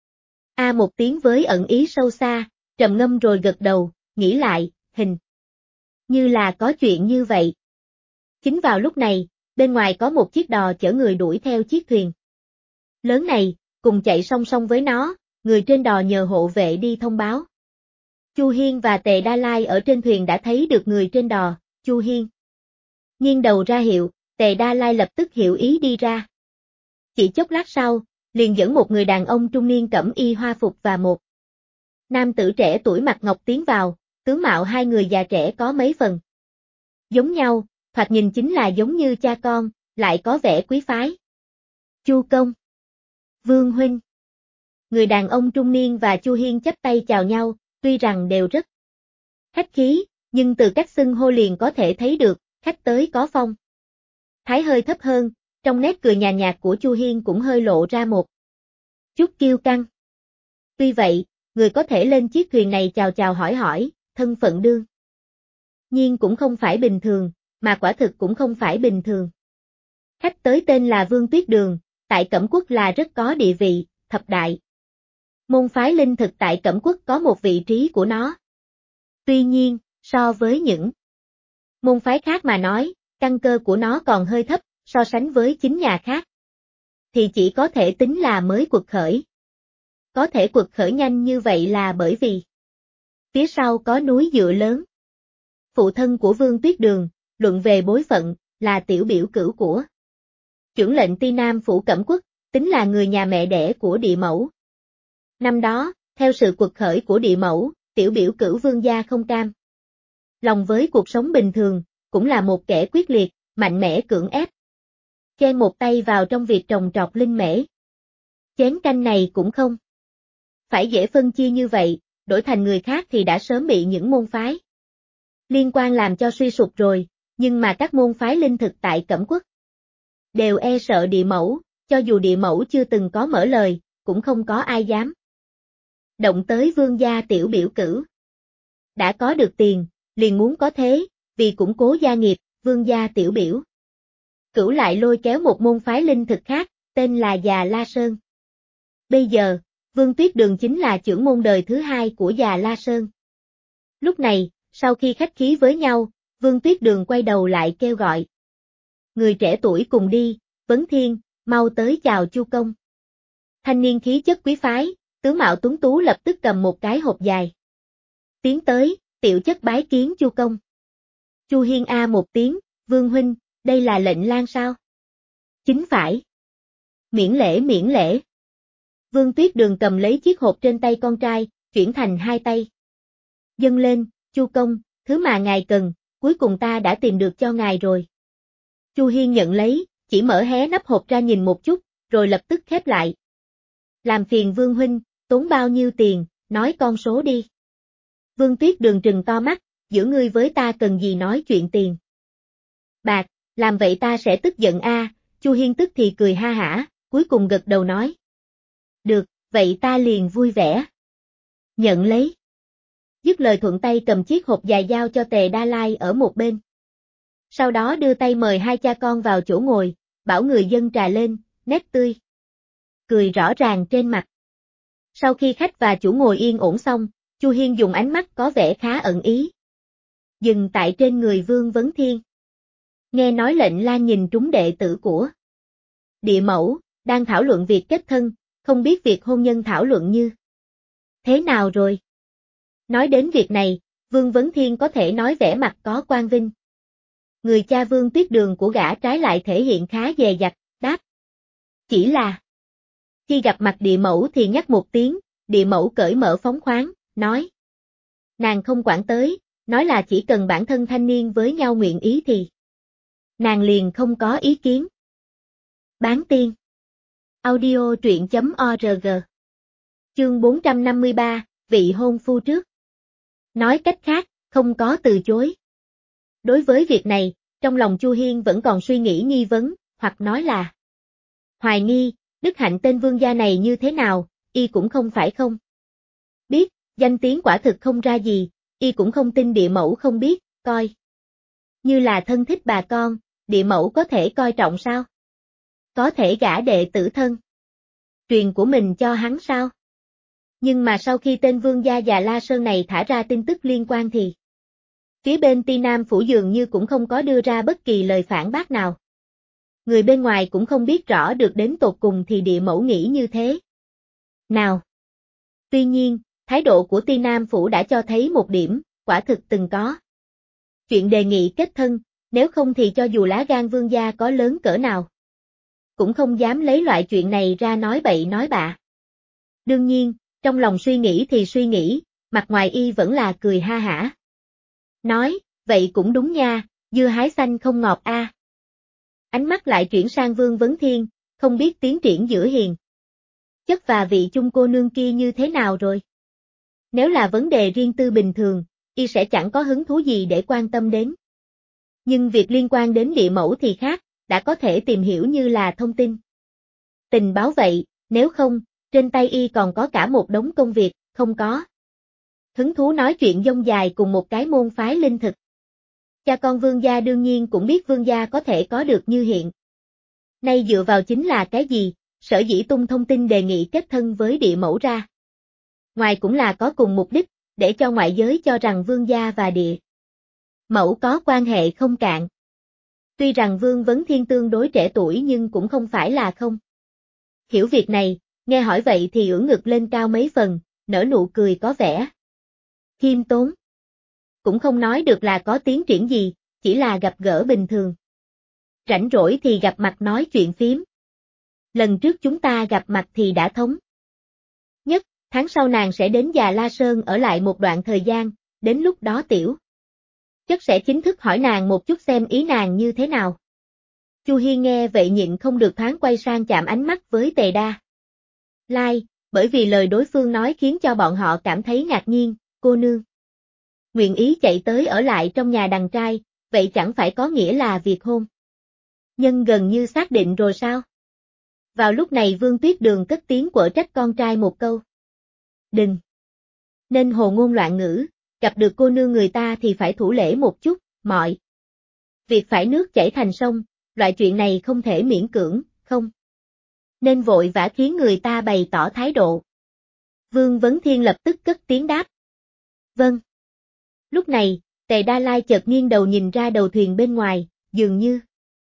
A một tiếng với ẩn ý sâu xa, trầm ngâm rồi gật đầu, nghĩ lại, hình như là có chuyện như vậy. Chính vào lúc này, bên ngoài có một chiếc đò chở người đuổi theo chiếc thuyền lớn này, cùng chạy song song với nó, người trên đò nhờ hộ vệ đi thông báo. Chu Hiên và Tề Đa Lai ở trên thuyền đã thấy được người trên đò, Chu Hiên nghiêng đầu ra hiệu, Tề Đa Lai lập tức hiểu ý đi ra. Chỉ chốc lát sau, liền dẫn một người đàn ông trung niên cẩm y hoa phục và một nam tử trẻ tuổi mặc ngọc tiến vào, tướng mạo hai người già trẻ có mấy phần giống nhau, thoạt nhìn chính là giống như cha con, lại có vẻ quý phái. Chu công, Vương huynh. Người đàn ông trung niên và Chu Hiên chắp tay chào nhau, tuy rằng đều rất khách khí, nhưng từ cách xưng hô liền có thể thấy được, khách tới có phong thái hơi thấp hơn, trong nét cười nhàn nhạt của Chu Hiên cũng hơi lộ ra một chút kiêu căng. Tuy vậy, người có thể lên chiếc thuyền này chào chào hỏi hỏi, thân phận đương nhiên cũng không phải bình thường, mà quả thực cũng không phải bình thường. Khách tới tên là Vương Tuyết Đường, tại Cẩm Quốc là rất có địa vị, thập đại môn phái linh thực tại Cẩm Quốc có một vị trí của nó. Tuy nhiên, so với những môn phái khác mà nói, căn cơ của nó còn hơi thấp, so sánh với chính nhà khác, thì chỉ có thể tính là mới quật khởi. Có thể quật khởi nhanh như vậy là bởi vì phía sau có núi dựa lớn. Phụ thân của Vương Tuyết Đường, luận về bối phận, là tiểu biểu cửu của chưởng lệnh Ti Nam phủ Cẩm Quốc, tính là người nhà mẹ đẻ của địa mẫu. Năm đó, theo sự quật khởi của địa mẫu, tiểu biểu cửu Vương gia không cam lòng với cuộc sống bình thường, cũng là một kẻ quyết liệt, mạnh mẽ cưỡng ép chen một tay vào trong việc trồng trọt linh mễ. Chén canh này cũng không phải dễ phân chia như vậy, đổi thành người khác thì đã sớm bị những môn phái liên quan làm cho suy sụp rồi, nhưng mà các môn phái linh thực tại Cẩm Quốc đều e sợ địa mẫu, cho dù địa mẫu chưa từng có mở lời, cũng không có ai dám động tới Vương gia tiểu biểu cửu. Đã có được tiền, liền muốn có thế, vì củng cố gia nghiệp, Vương gia tiểu biểu cửu lại lôi kéo một môn phái linh thực khác, tên là Già La Sơn. Bây giờ, Vương Tuyết Đường chính là chưởng môn đời thứ hai của Già La Sơn. Lúc này, sau khi khách khí với nhau, Vương Tuyết Đường quay đầu lại kêu gọi người trẻ tuổi cùng đi, Vấn Thiên, mau tới chào Chu công. Thanh niên khí chất quý phái, tướng mạo tuấn tú lập tức cầm một cái hộp dài. Tiến tới, tiểu chất bái kiến Chu công. Chu Hiên A một tiếng, Vương huynh, đây là lệnh lang sao? Chính phải. Miễn lễ miễn lễ. Vương Tuyết Đường cầm lấy chiếc hộp trên tay con trai, chuyển thành hai tay. Dâng lên, Chu công, thứ mà ngài cần, cuối cùng ta đã tìm được cho ngài rồi. Chu Hiên nhận lấy, chỉ mở hé nắp hộp ra nhìn một chút, rồi lập tức khép lại. Làm phiền Vương huynh, tốn bao nhiêu tiền, nói con số đi. Vương Tuyết Đường trừng to mắt, giữa ngươi với ta cần gì nói chuyện tiền. Bạc, làm vậy ta sẽ tức giận a. Chu Hiên tức thì cười ha hả, cuối cùng gật đầu nói. Được, vậy ta liền vui vẻ. Nhận lấy. Dứt lời thuận tay cầm chiếc hộp dài giao cho Tề Đa Lai ở một bên. Sau đó đưa tay mời hai cha con vào chỗ ngồi, bảo người dâng trà lên, nét tươi cười rõ ràng trên mặt. Sau khi khách và chủ ngồi yên ổn xong, Chu Hiên dùng ánh mắt có vẻ khá ẩn ý dừng tại trên người Vương Vấn Thiên. Nghe nói lệnh lang nhìn trúng đệ tử của địa mẫu, đang thảo luận việc kết thân, không biết việc hôn nhân thảo luận như thế nào rồi. Nói đến việc này, Vương Vấn Thiên có thể nói vẻ mặt có quan vinh. Người cha Vương Tuyết Đường của gã trái lại thể hiện khá dè dặt, đáp. Chỉ là. Khi gặp mặt địa mẫu thì nhắc một tiếng, địa mẫu cởi mở phóng khoáng, nói. Nàng không quản tới, nói là chỉ cần bản thân thanh niên với nhau nguyện ý thì. Nàng liền không có ý kiến. Bán tiên. Audio truyện.org. Chương 453, vị hôn phu trước. Nói cách khác, không có từ chối. Đối với việc này, trong lòng Chu Hiên vẫn còn suy nghĩ nghi vấn, hoặc nói là hoài nghi, đức hạnh tên vương gia này như thế nào, y cũng không phải không biết, danh tiếng quả thực không ra gì, y cũng không tin địa mẫu không biết, coi. Như là thân thích bà con, địa mẫu có thể coi trọng sao? Có thể gả đệ tử thân. Truyền của mình cho hắn sao? Nhưng mà sau khi tên vương gia già La Sơn này thả ra tin tức liên quan thì phía bên Ti Nam Phủ dường như cũng không có đưa ra bất kỳ lời phản bác nào. Người bên ngoài cũng không biết rõ được đến tột cùng thì địa mẫu nghĩ như thế nào. Tuy nhiên, thái độ của Ti Nam Phủ đã cho thấy một điểm, quả thực từng có. Chuyện đề nghị kết thân, nếu không thì cho dù lá gan vương gia có lớn cỡ nào, cũng không dám lấy loại chuyện này ra nói bậy nói bạ. Đương nhiên, trong lòng suy nghĩ thì suy nghĩ, mặt ngoài y vẫn là cười ha hả. Nói, vậy cũng đúng nha, dưa hái xanh không ngọt a. Ánh mắt lại chuyển sang Vương Vấn Thiên, không biết tiến triển giữa hiền chất và vị chung cô nương kia như thế nào rồi. Nếu là vấn đề riêng tư bình thường, y sẽ chẳng có hứng thú gì để quan tâm đến. Nhưng việc liên quan đến địa mẫu thì khác, đã có thể tìm hiểu như là thông tin. Tình báo vậy, nếu không, trên tay y còn có cả một đống công việc, không có. Hứng thú nói chuyện dông dài cùng một cái môn phái linh thực. Cha con vương gia đương nhiên cũng biết vương gia có thể có được như hiện. Nay dựa vào chính là cái gì, sở dĩ tung thông tin đề nghị kết thân với địa mẫu ra. Ngoài cũng là có cùng mục đích, để cho ngoại giới cho rằng vương gia và địa mẫu có quan hệ không cạn. Tuy rằng Vương Vấn Thiên tương đối trẻ tuổi nhưng cũng không phải là không hiểu việc này, nghe hỏi vậy thì ưỡn ngực lên cao mấy phần, nở nụ cười có vẻ khiêm tốn. Cũng không nói được là có tiến triển gì, chỉ là gặp gỡ bình thường. Rảnh rỗi thì gặp mặt nói chuyện phím. Lần trước chúng ta gặp mặt thì đã thống nhất, tháng sau nàng sẽ đến Già La Sơn ở lại một đoạn thời gian, đến lúc đó tiểu chất sẽ chính thức hỏi nàng một chút xem ý nàng như thế nào. Chu Hiên nghe vậy nhịn không được thoáng quay sang chạm ánh mắt với Tề Đa Lai, bởi vì lời đối phương nói khiến cho bọn họ cảm thấy ngạc nhiên, cô nương nguyện ý chạy tới ở lại trong nhà đàn trai, vậy chẳng phải có nghĩa là việc hôn nhân gần như xác định rồi sao? Vào lúc này Vương Tuyết Đường cất tiếng quở trách con trai một câu. Đừng nên hồ ngôn loạn ngữ, gặp được cô nương người ta thì phải thủ lễ một chút, mọi việc phải nước chảy thành sông, loại chuyện này không thể miễn cưỡng, không nên vội vã khiến người ta bày tỏ thái độ. Vương Vấn Thiên lập tức cất tiếng đáp. Vâng. Lúc này, Tề Đa Lai chợt nghiêng đầu nhìn ra đầu thuyền bên ngoài, dường như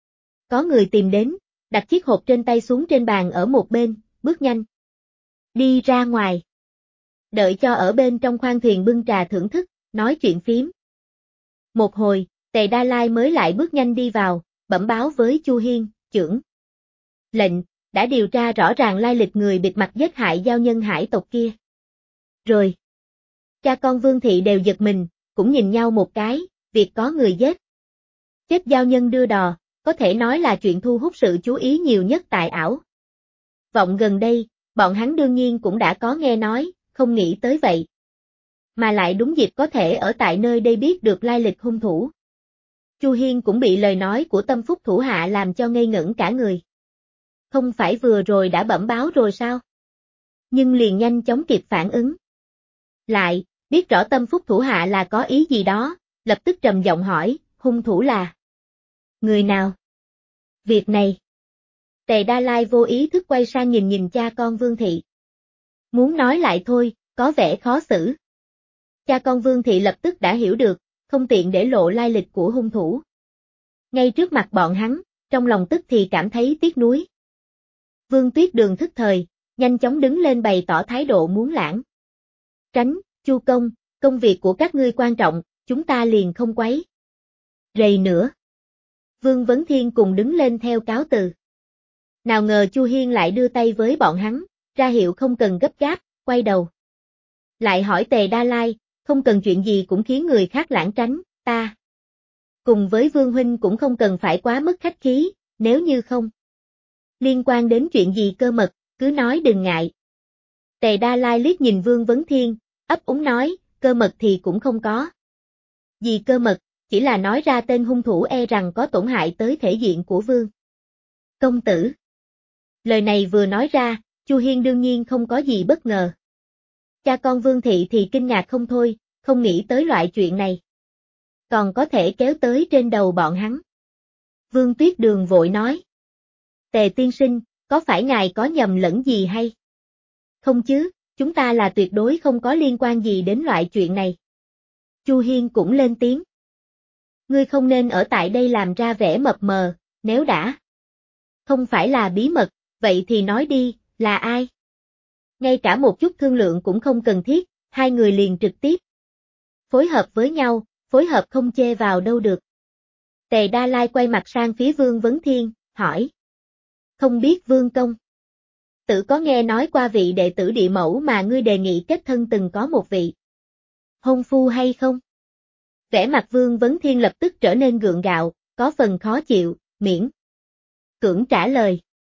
có người tìm đến, đặt chiếc hộp trên tay xuống trên bàn ở một bên, bước nhanh đi ra ngoài. Đợi cho ở bên trong khoang thuyền bưng trà thưởng thức, nói chuyện phím. Một hồi, Tề Đa Lai mới lại bước nhanh đi vào, bẩm báo với Chu Hiên, trưởng lệnh, đã điều tra rõ ràng lai lịch người bịt mặt giết hại giao nhân hải tộc kia. Rồi, cha con Vương Thị đều giật mình, cũng nhìn nhau một cái, việc có người giết chết giao nhân đưa đò, có thể nói là chuyện thu hút sự chú ý nhiều nhất tại ảo vọng gần đây, bọn hắn đương nhiên cũng đã có nghe nói, không nghĩ tới vậy. Mà lại đúng dịp có thể ở tại nơi đây biết được lai lịch hung thủ. Chu Hiên cũng bị lời nói của tâm phúc thủ hạ làm cho ngây ngẩn cả người. Không phải vừa rồi đã bẩm báo rồi sao? Nhưng liền nhanh chóng kịp phản ứng. Lại, biết rõ tâm phúc thủ hạ là có ý gì đó, lập tức trầm giọng hỏi, hung thủ là người nào? Việc này. Tề Đa Lai vô ý thức quay sang nhìn cha con Vương Thị. Muốn nói lại thôi, có vẻ khó xử. Cha con Vương Thị lập tức đã hiểu được, không tiện để lộ lai lịch của hung thủ. Ngay trước mặt bọn hắn, trong lòng tức thì cảm thấy tiếc nuối. Vương Tuyết Đường thức thời, nhanh chóng đứng lên bày tỏ thái độ muốn lãng tránh, Chu công, công việc của các ngươi quan trọng, chúng ta liền không quấy rầy nữa. Vương Vấn Thiên cùng đứng lên theo cáo từ. Nào ngờ Chu Hiên lại đưa tay với bọn hắn, ra hiệu không cần gấp gáp, quay đầu. Lại hỏi Tề Đa Lai, không cần chuyện gì cũng khiến người khác lảng tránh, ta. Cùng với Vương Huynh cũng không cần phải quá mất khách khí, nếu như không. Liên quan đến chuyện gì cơ mật, cứ nói đừng ngại. Tề Đa Lai liếc nhìn Vương Vấn Thiên, ấp úng nói, cơ mật thì cũng không có. Gì cơ mật, chỉ là nói ra tên hung thủ e rằng có tổn hại tới thể diện của Vương công tử. Lời này vừa nói ra, Chu Hiên đương nhiên không có gì bất ngờ. Cha con Vương Thị thì kinh ngạc không thôi, không nghĩ tới loại chuyện này. Còn có thể kéo tới trên đầu bọn hắn. Vương Tuyết Đường vội nói. Tề tiên sinh, có phải ngài có nhầm lẫn gì hay? Không chứ, chúng ta là tuyệt đối không có liên quan gì đến loại chuyện này. Chu Hiên cũng lên tiếng. Ngươi không nên ở tại đây làm ra vẻ mập mờ, nếu đã không phải là bí mật, vậy thì nói đi, là ai? Ngay cả một chút thương lượng cũng không cần thiết, hai người liền trực tiếp phối hợp với nhau, phối hợp không chê vào đâu được. Tề Đa Lai quay mặt sang phía Vương Vấn Thiên, hỏi. Không biết Vương công tử có nghe nói qua vị đệ tử địa mẫu mà ngươi đề nghị kết thân từng có một vị hôn phu hay không? Vẻ mặt Vương Vấn Thiên lập tức trở nên gượng gạo, có phần khó chịu, miễn cưỡng trả lời.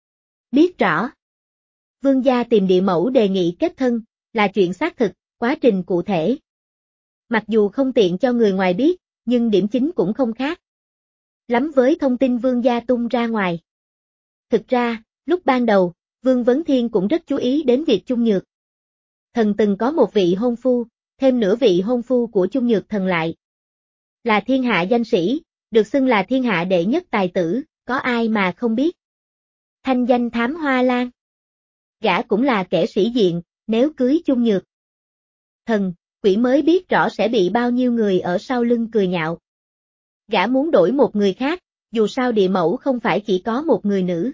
Biết rõ. Vương gia tìm địa mẫu đề nghị kết thân, là chuyện xác thực, quá trình cụ thể. Mặc dù không tiện cho người ngoài biết, nhưng điểm chính cũng không khác lắm với thông tin Vương gia tung ra ngoài. Thực ra, lúc ban đầu, Vương Vấn Thiên cũng rất chú ý đến việc Chung Nhược Thần từng có một vị hôn phu, thêm nửa vị hôn phu của Chung Nhược Thần lại là thiên hạ danh sĩ, được xưng là thiên hạ đệ nhất tài tử, có ai mà không biết. Thanh danh Thám Hoa Lan. Gã cũng là kẻ sĩ diện, nếu cưới Chung Nhược Thần, quỷ mới biết rõ sẽ bị bao nhiêu người ở sau lưng cười nhạo. Gã muốn đổi một người khác, dù sao địa mẫu không phải chỉ có một người nữ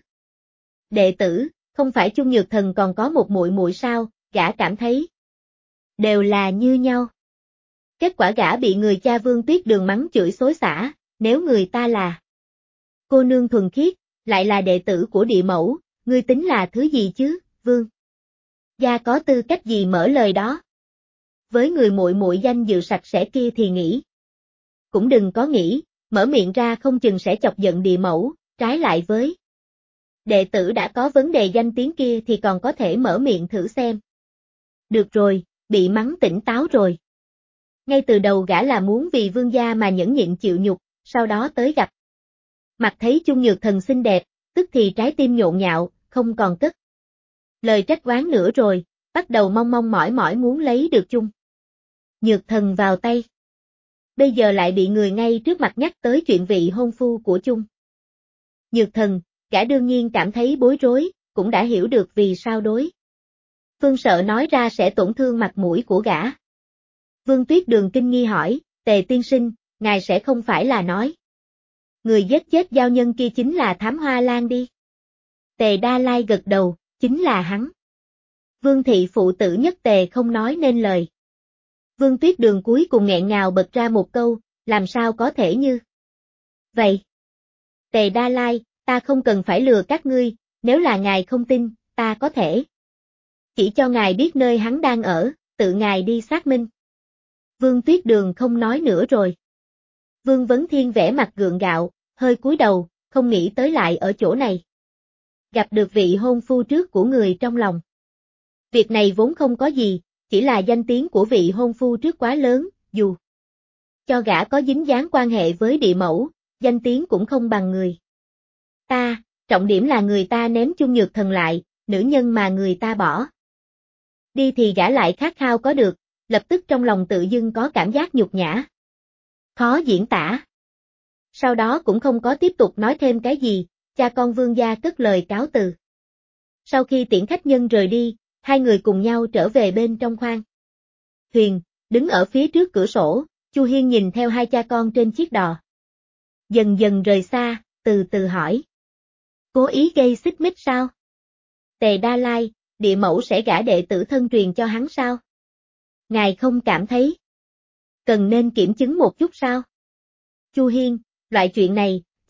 đệ tử, không phải Chung Nhược Thần còn có một muội muội sao, gã cảm thấy đều là như nhau. Kết quả gã bị người cha Vương Tuyết Đường mắng chửi xối xả, nếu người ta là cô nương thuần khiết, lại là đệ tử của địa mẫu, ngươi tính là thứ gì chứ, Vương gia có tư cách gì mở lời đó? Với người muội muội danh dự sạch sẽ kia thì nghĩ cũng đừng có nghĩ, mở miệng ra không chừng sẽ chọc giận địa mẫu, trái lại với đệ tử đã có vấn đề danh tiếng kia thì còn có thể mở miệng thử xem. Được rồi, bị mắng tỉnh táo rồi. Ngay từ đầu gã là muốn vì Vương gia mà nhẫn nhịn chịu nhục, sau đó tới gặp mặt thấy Chung Nhược Thần xinh đẹp, tức thì trái tim nhộn nhạo, không còn cất lời trách oán nữa rồi, bắt đầu mong mong mỏi muốn lấy được Chung Nhược Thần vào tay. Bây giờ lại bị người ngay trước mặt nhắc tới chuyện vị hôn phu của Chung Nhược Thần, gã đương nhiên cảm thấy bối rối, cũng đã hiểu được vì sao đối phương sợ nói ra sẽ tổn thương mặt mũi của gã. Vương Tuyết Đường kinh nghi hỏi, Tề tiên sinh, ngài sẽ không phải là nói người giết chết giao nhân kia chính là Thám Hoa Lan đi. Tề Đa Lai gật đầu, chính là hắn. Vương thị phụ tử nhất tề không nói nên lời. Vương Tuyết Đường cuối cùng nghẹn ngào bật ra một câu, làm sao có thể như vậy? Tề Đa Lai, ta không cần phải lừa các ngươi, nếu là ngài không tin, ta có thể chỉ cho ngài biết nơi hắn đang ở, tự ngài đi xác minh. Vương Tuyết Đường không nói nữa rồi. Vương Vấn Thiên vẻ mặt gượng gạo, hơi cúi đầu, không nghĩ tới lại ở chỗ này gặp được vị hôn phu trước của người trong lòng. Việc này vốn không có gì, chỉ là danh tiếng của vị hôn phu trước quá lớn, dù cho gã có dính dáng quan hệ với địa mẫu, danh tiếng cũng không bằng người ta, trọng điểm là người ta ném Chung Nhược Thần lại, nữ nhân mà người ta bỏ đi thì gã lại khát khao có được, lập tức trong lòng tự dưng có cảm giác nhục nhã khó diễn tả. Sau đó cũng không có tiếp tục nói thêm cái gì, cha con Vương gia cất lời cáo từ. Sau khi tiễn khách nhân rời đi, hai người cùng nhau trở về bên trong khoang thuyền, đứng ở phía trước cửa sổ, Chu Hiên nhìn theo hai cha con trên chiếc đò dần dần rời xa, từ từ hỏi. Cố ý gây xích mích sao? Tề Đa Lai, địa mẫu sẽ gả đệ tử thân truyền cho hắn sao? Ngài không cảm thấy cần nên kiểm chứng một chút sao? Chu Hiên, loại chuyện này,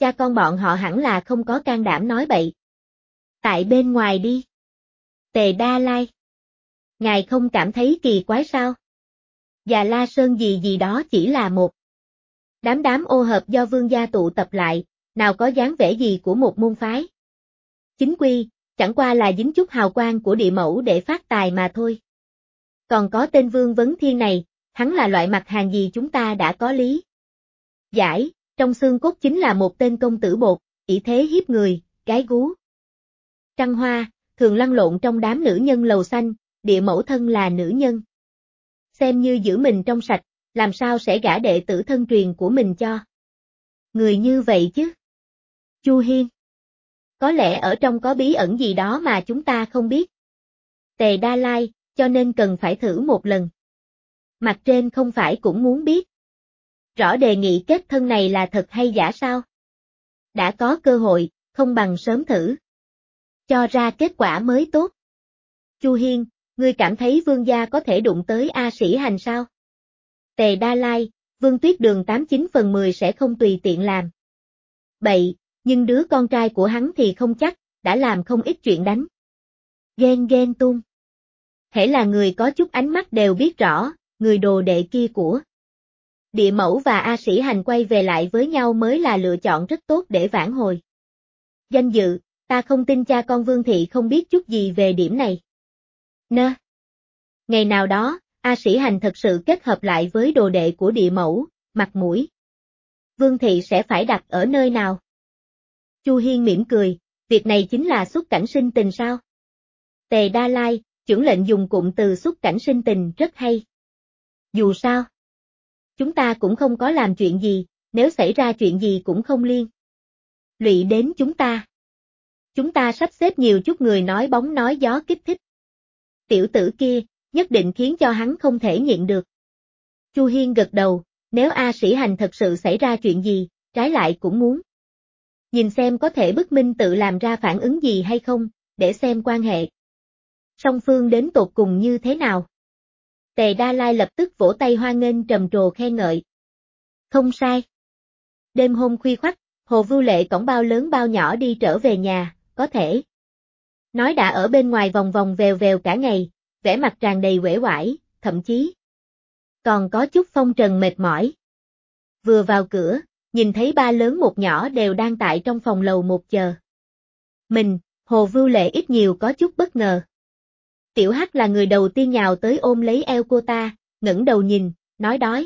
cha con bọn họ hẳn là không có can đảm nói bậy. Tại bên ngoài đi. Tề Đa Lai. Ngài không cảm thấy kỳ quái sao? Già La Sơn gì gì đó chỉ là một đám ô hợp do vương gia tụ tập lại, nào có dáng vẻ gì của một môn phái. Chính quy, chẳng qua là dính chút hào quang của địa mẫu để phát tài mà thôi. Còn có tên Vương Vấn Thiên này, hắn là loại mặt hàng gì chúng ta đã có lý giải, trong xương cốt chính là một tên công tử bột, ỷ thế hiếp người, gái gú. Trăng Hoa, thường lăn lộn trong đám nữ nhân lầu xanh, địa mẫu thân là nữ nhân. Xem như giữ mình trong sạch, làm sao sẽ gả đệ tử thân truyền của mình cho người như vậy chứ? Chu Hiên. Có lẽ ở trong có bí ẩn gì đó mà chúng ta không biết. Tề Đa Lai, cho nên cần phải thử một lần. Mặt trên không phải cũng muốn biết. Rõ đề nghị kết thân này là thật hay giả sao? Đã có cơ hội, không bằng sớm thử. Cho ra kết quả mới tốt. Chu Hiên, ngươi cảm thấy vương gia có thể đụng tới A Sĩ Hành sao? Tề Đa Lai, Vương Tuyết Đường 89/10 sẽ không tùy tiện làm bậy, nhưng đứa con trai của hắn thì không chắc, đã làm không ít chuyện đánh ghen tuông. Hễ là người có chút ánh mắt đều biết rõ, người đồ đệ kia của địa mẫu và A Sĩ Hành quay về lại với nhau mới là lựa chọn rất tốt để vãn hồi danh dự, ta không tin cha con Vương Thị không biết chút gì về điểm này. Ngày nào đó, A Sĩ Hành thật sự kết hợp lại với đồ đệ của địa mẫu, mặt mũi Vương Thị sẽ phải đặt ở nơi nào? Chu Hiên mỉm cười, việc này chính là xuất cảnh sinh tình sao? Tề Đa Lai, chưởng lệnh dùng cụm từ xuất cảnh sinh tình rất hay. Dù sao, chúng ta cũng không có làm chuyện gì, nếu xảy ra chuyện gì cũng không liên lụy đến chúng ta. Chúng ta sắp xếp nhiều chút người nói bóng nói gió kích thích. Tiểu tử kia, nhất định khiến cho hắn không thể nhịn được. Chu Hiên gật đầu, nếu A Sĩ Hành thật sự xảy ra chuyện gì, trái lại cũng muốn nhìn xem có thể bức minh tự làm ra phản ứng gì hay không, để xem quan hệ song phương đến tột cùng như thế nào. Tề Đa Lai lập tức vỗ tay hoan nghênh trầm trồ khen ngợi. Không sai. Đêm hôm khuya khoắt, Hồ Vưu Lệ cõng bao lớn bao nhỏ đi trở về nhà, có thể nói đã ở bên ngoài vòng vòng vèo vèo cả ngày, vẻ mặt tràn đầy uể oải, thậm chí còn có chút phong trần mệt mỏi. Vừa vào cửa, nhìn thấy ba lớn một nhỏ đều đang tại trong phòng lầu một chờ mình, Hồ Vưu Lệ ít nhiều có chút bất ngờ. Tiểu Hắc là người đầu tiên nhào tới ôm lấy eo cô ta, ngẩng đầu nhìn, nói đói.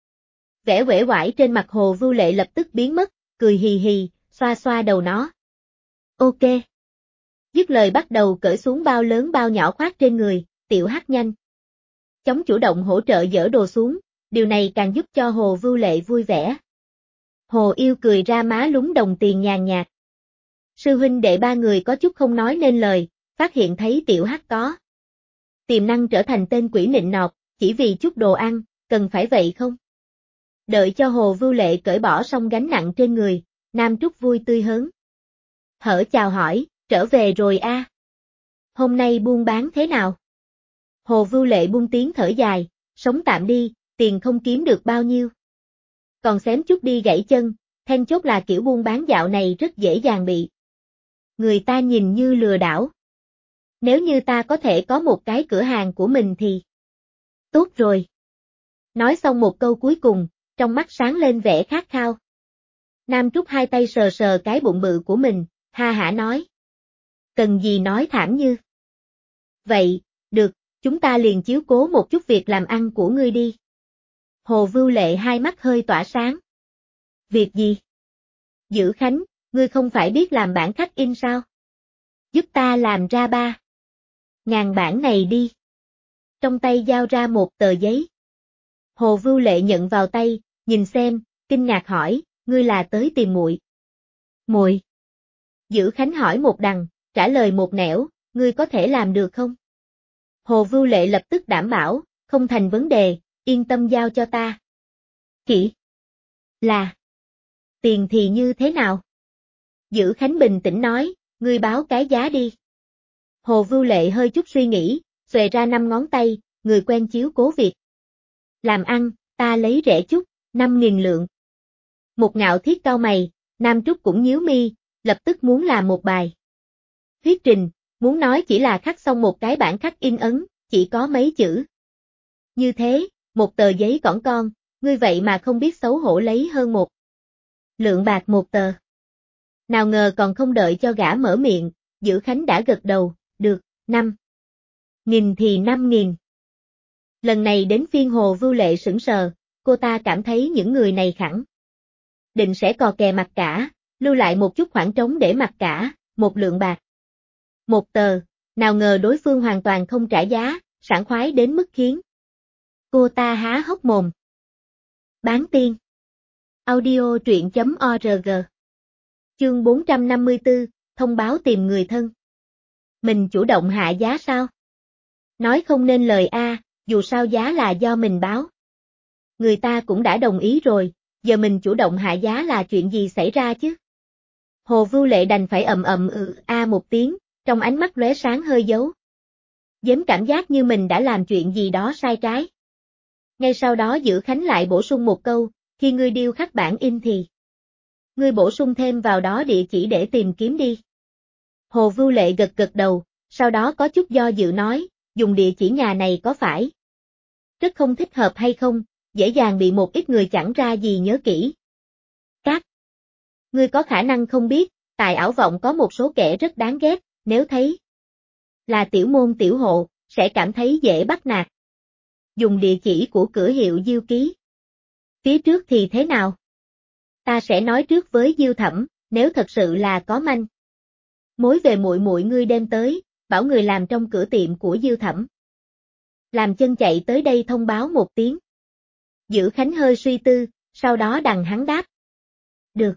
Vẻ uể oải trên mặt Hồ Vưu Lệ lập tức biến mất, cười hì hì, xoa xoa đầu nó. Ok. Dứt lời bắt đầu cởi xuống bao lớn bao nhỏ khoác trên người, Tiểu Hắc nhanh chóng chủ động hỗ trợ dỡ đồ xuống, điều này càng giúp cho Hồ Vưu Lệ vui vẻ. Hồ Yêu cười ra má lúng đồng tiền nhàn nhạt. Sư huynh đệ ba người có chút không nói nên lời, phát hiện thấy Tiểu Hắc có tiềm năng trở thành tên quỷ nịnh nọt, chỉ vì chút đồ ăn, cần phải vậy không? Đợi cho Hồ Vưu Lệ cởi bỏ xong gánh nặng trên người, Nam Trúc vui tươi hớn hở chào hỏi, trở về rồi a. Hôm nay buôn bán thế nào? Hồ Vưu Lệ buông tiếng thở dài, sống tạm đi, tiền không kiếm được bao nhiêu. Còn xém chút đi gãy chân, then chốt là kiểu buôn bán dạo này rất dễ dàng bị người ta nhìn như lừa đảo. Nếu như ta có thể có một cái cửa hàng của mình thì tốt rồi. Nói xong một câu cuối cùng, trong mắt sáng lên vẻ khát khao. Nam Trúc hai tay sờ sờ cái bụng bự của mình, ha hả nói. Cần gì nói thảm như vậy, được, chúng ta liền chiếu cố một chút việc làm ăn của ngươi đi. Hồ Vưu Lệ hai mắt hơi tỏa sáng. Việc gì? Dữ Khánh, ngươi không phải biết làm bản khắc in sao? Giúp ta làm ra 3.000 bản này đi. Trong tay giao ra một tờ giấy. Hồ Vưu Lệ nhận vào tay, nhìn xem, kinh ngạc hỏi, ngươi là tới tìm muội? Muội? Dữ Khánh hỏi một đằng, trả lời một nẻo, ngươi có thể làm được không? Hồ Vưu Lệ lập tức đảm bảo, không thành vấn đề, yên tâm giao cho ta. Chỉ là tiền thì như thế nào? Dữ Khánh bình tĩnh nói, ngươi báo cái giá đi. Hồ Vưu Lệ hơi chút suy nghĩ, xuề ra 5 ngón tay, người quen chiếu cố việc làm ăn, ta lấy rẻ chút, 5.000 lượng. Một Ngạo Thiết cau mày, Nam Trúc cũng nhíu mi, lập tức muốn làm một bài thuyết trình, muốn nói chỉ là khắc xong một cái bản khắc in ấn, chỉ có mấy chữ. Như thế, một tờ giấy cỏn con, ngươi vậy mà không biết xấu hổ lấy hơn 1 lượng bạc một tờ. Nào ngờ còn không đợi cho gã mở miệng, Dữ Khánh đã gật đầu, được, 5.000 thì 5.000. Lần này đến phiên Hồ Vưu Lệ sững sờ, cô ta cảm thấy những người này khẳng định sẽ cò kè mặc cả, lưu lại một chút khoảng trống để mặc cả, 1 lượng bạc một tờ, nào ngờ đối phương hoàn toàn không trả giá, sảng khoái đến mức khiến cô ta há hốc mồm. Bán tiên. Audio truyện.org. Chương 454, thông báo tìm người thân. Mình chủ động hạ giá sao? Nói không nên lời dù sao giá là do mình báo. Người ta cũng đã đồng ý rồi, giờ mình chủ động hạ giá là chuyện gì xảy ra chứ? Hồ Vưu Lệ đành phải một tiếng, trong ánh mắt lóe sáng hơi giấu giếm cảm giác như mình đã làm chuyện gì đó sai trái. Ngay sau đó Dữ Khánh lại bổ sung một câu, khi ngươi điêu khắc bản in thì ngươi bổ sung thêm vào đó địa chỉ để tìm kiếm đi. Hồ Vưu Lệ gật gật đầu, sau đó có chút do dự nói, dùng địa chỉ nhà này có phải rất không thích hợp hay không, dễ dàng bị một ít người chẳng ra gì nhớ kỹ. Các ngươi có khả năng không biết, tại ảo vọng có một số kẻ rất đáng ghét, nếu thấy là tiểu môn tiểu hộ, sẽ cảm thấy dễ bắt nạt. Dùng địa chỉ của cửa hiệu Diêu Ký. Phía trước thì thế nào? Ta sẽ nói trước với Diêu Thẩm, nếu thật sự là có manh mối về muội muội ngươi đem tới, bảo người làm trong cửa tiệm của Diêu Thẩm làm chân chạy tới đây thông báo một tiếng. Dữ Khánh hơi suy tư, sau đó đằng hắn đáp. Được.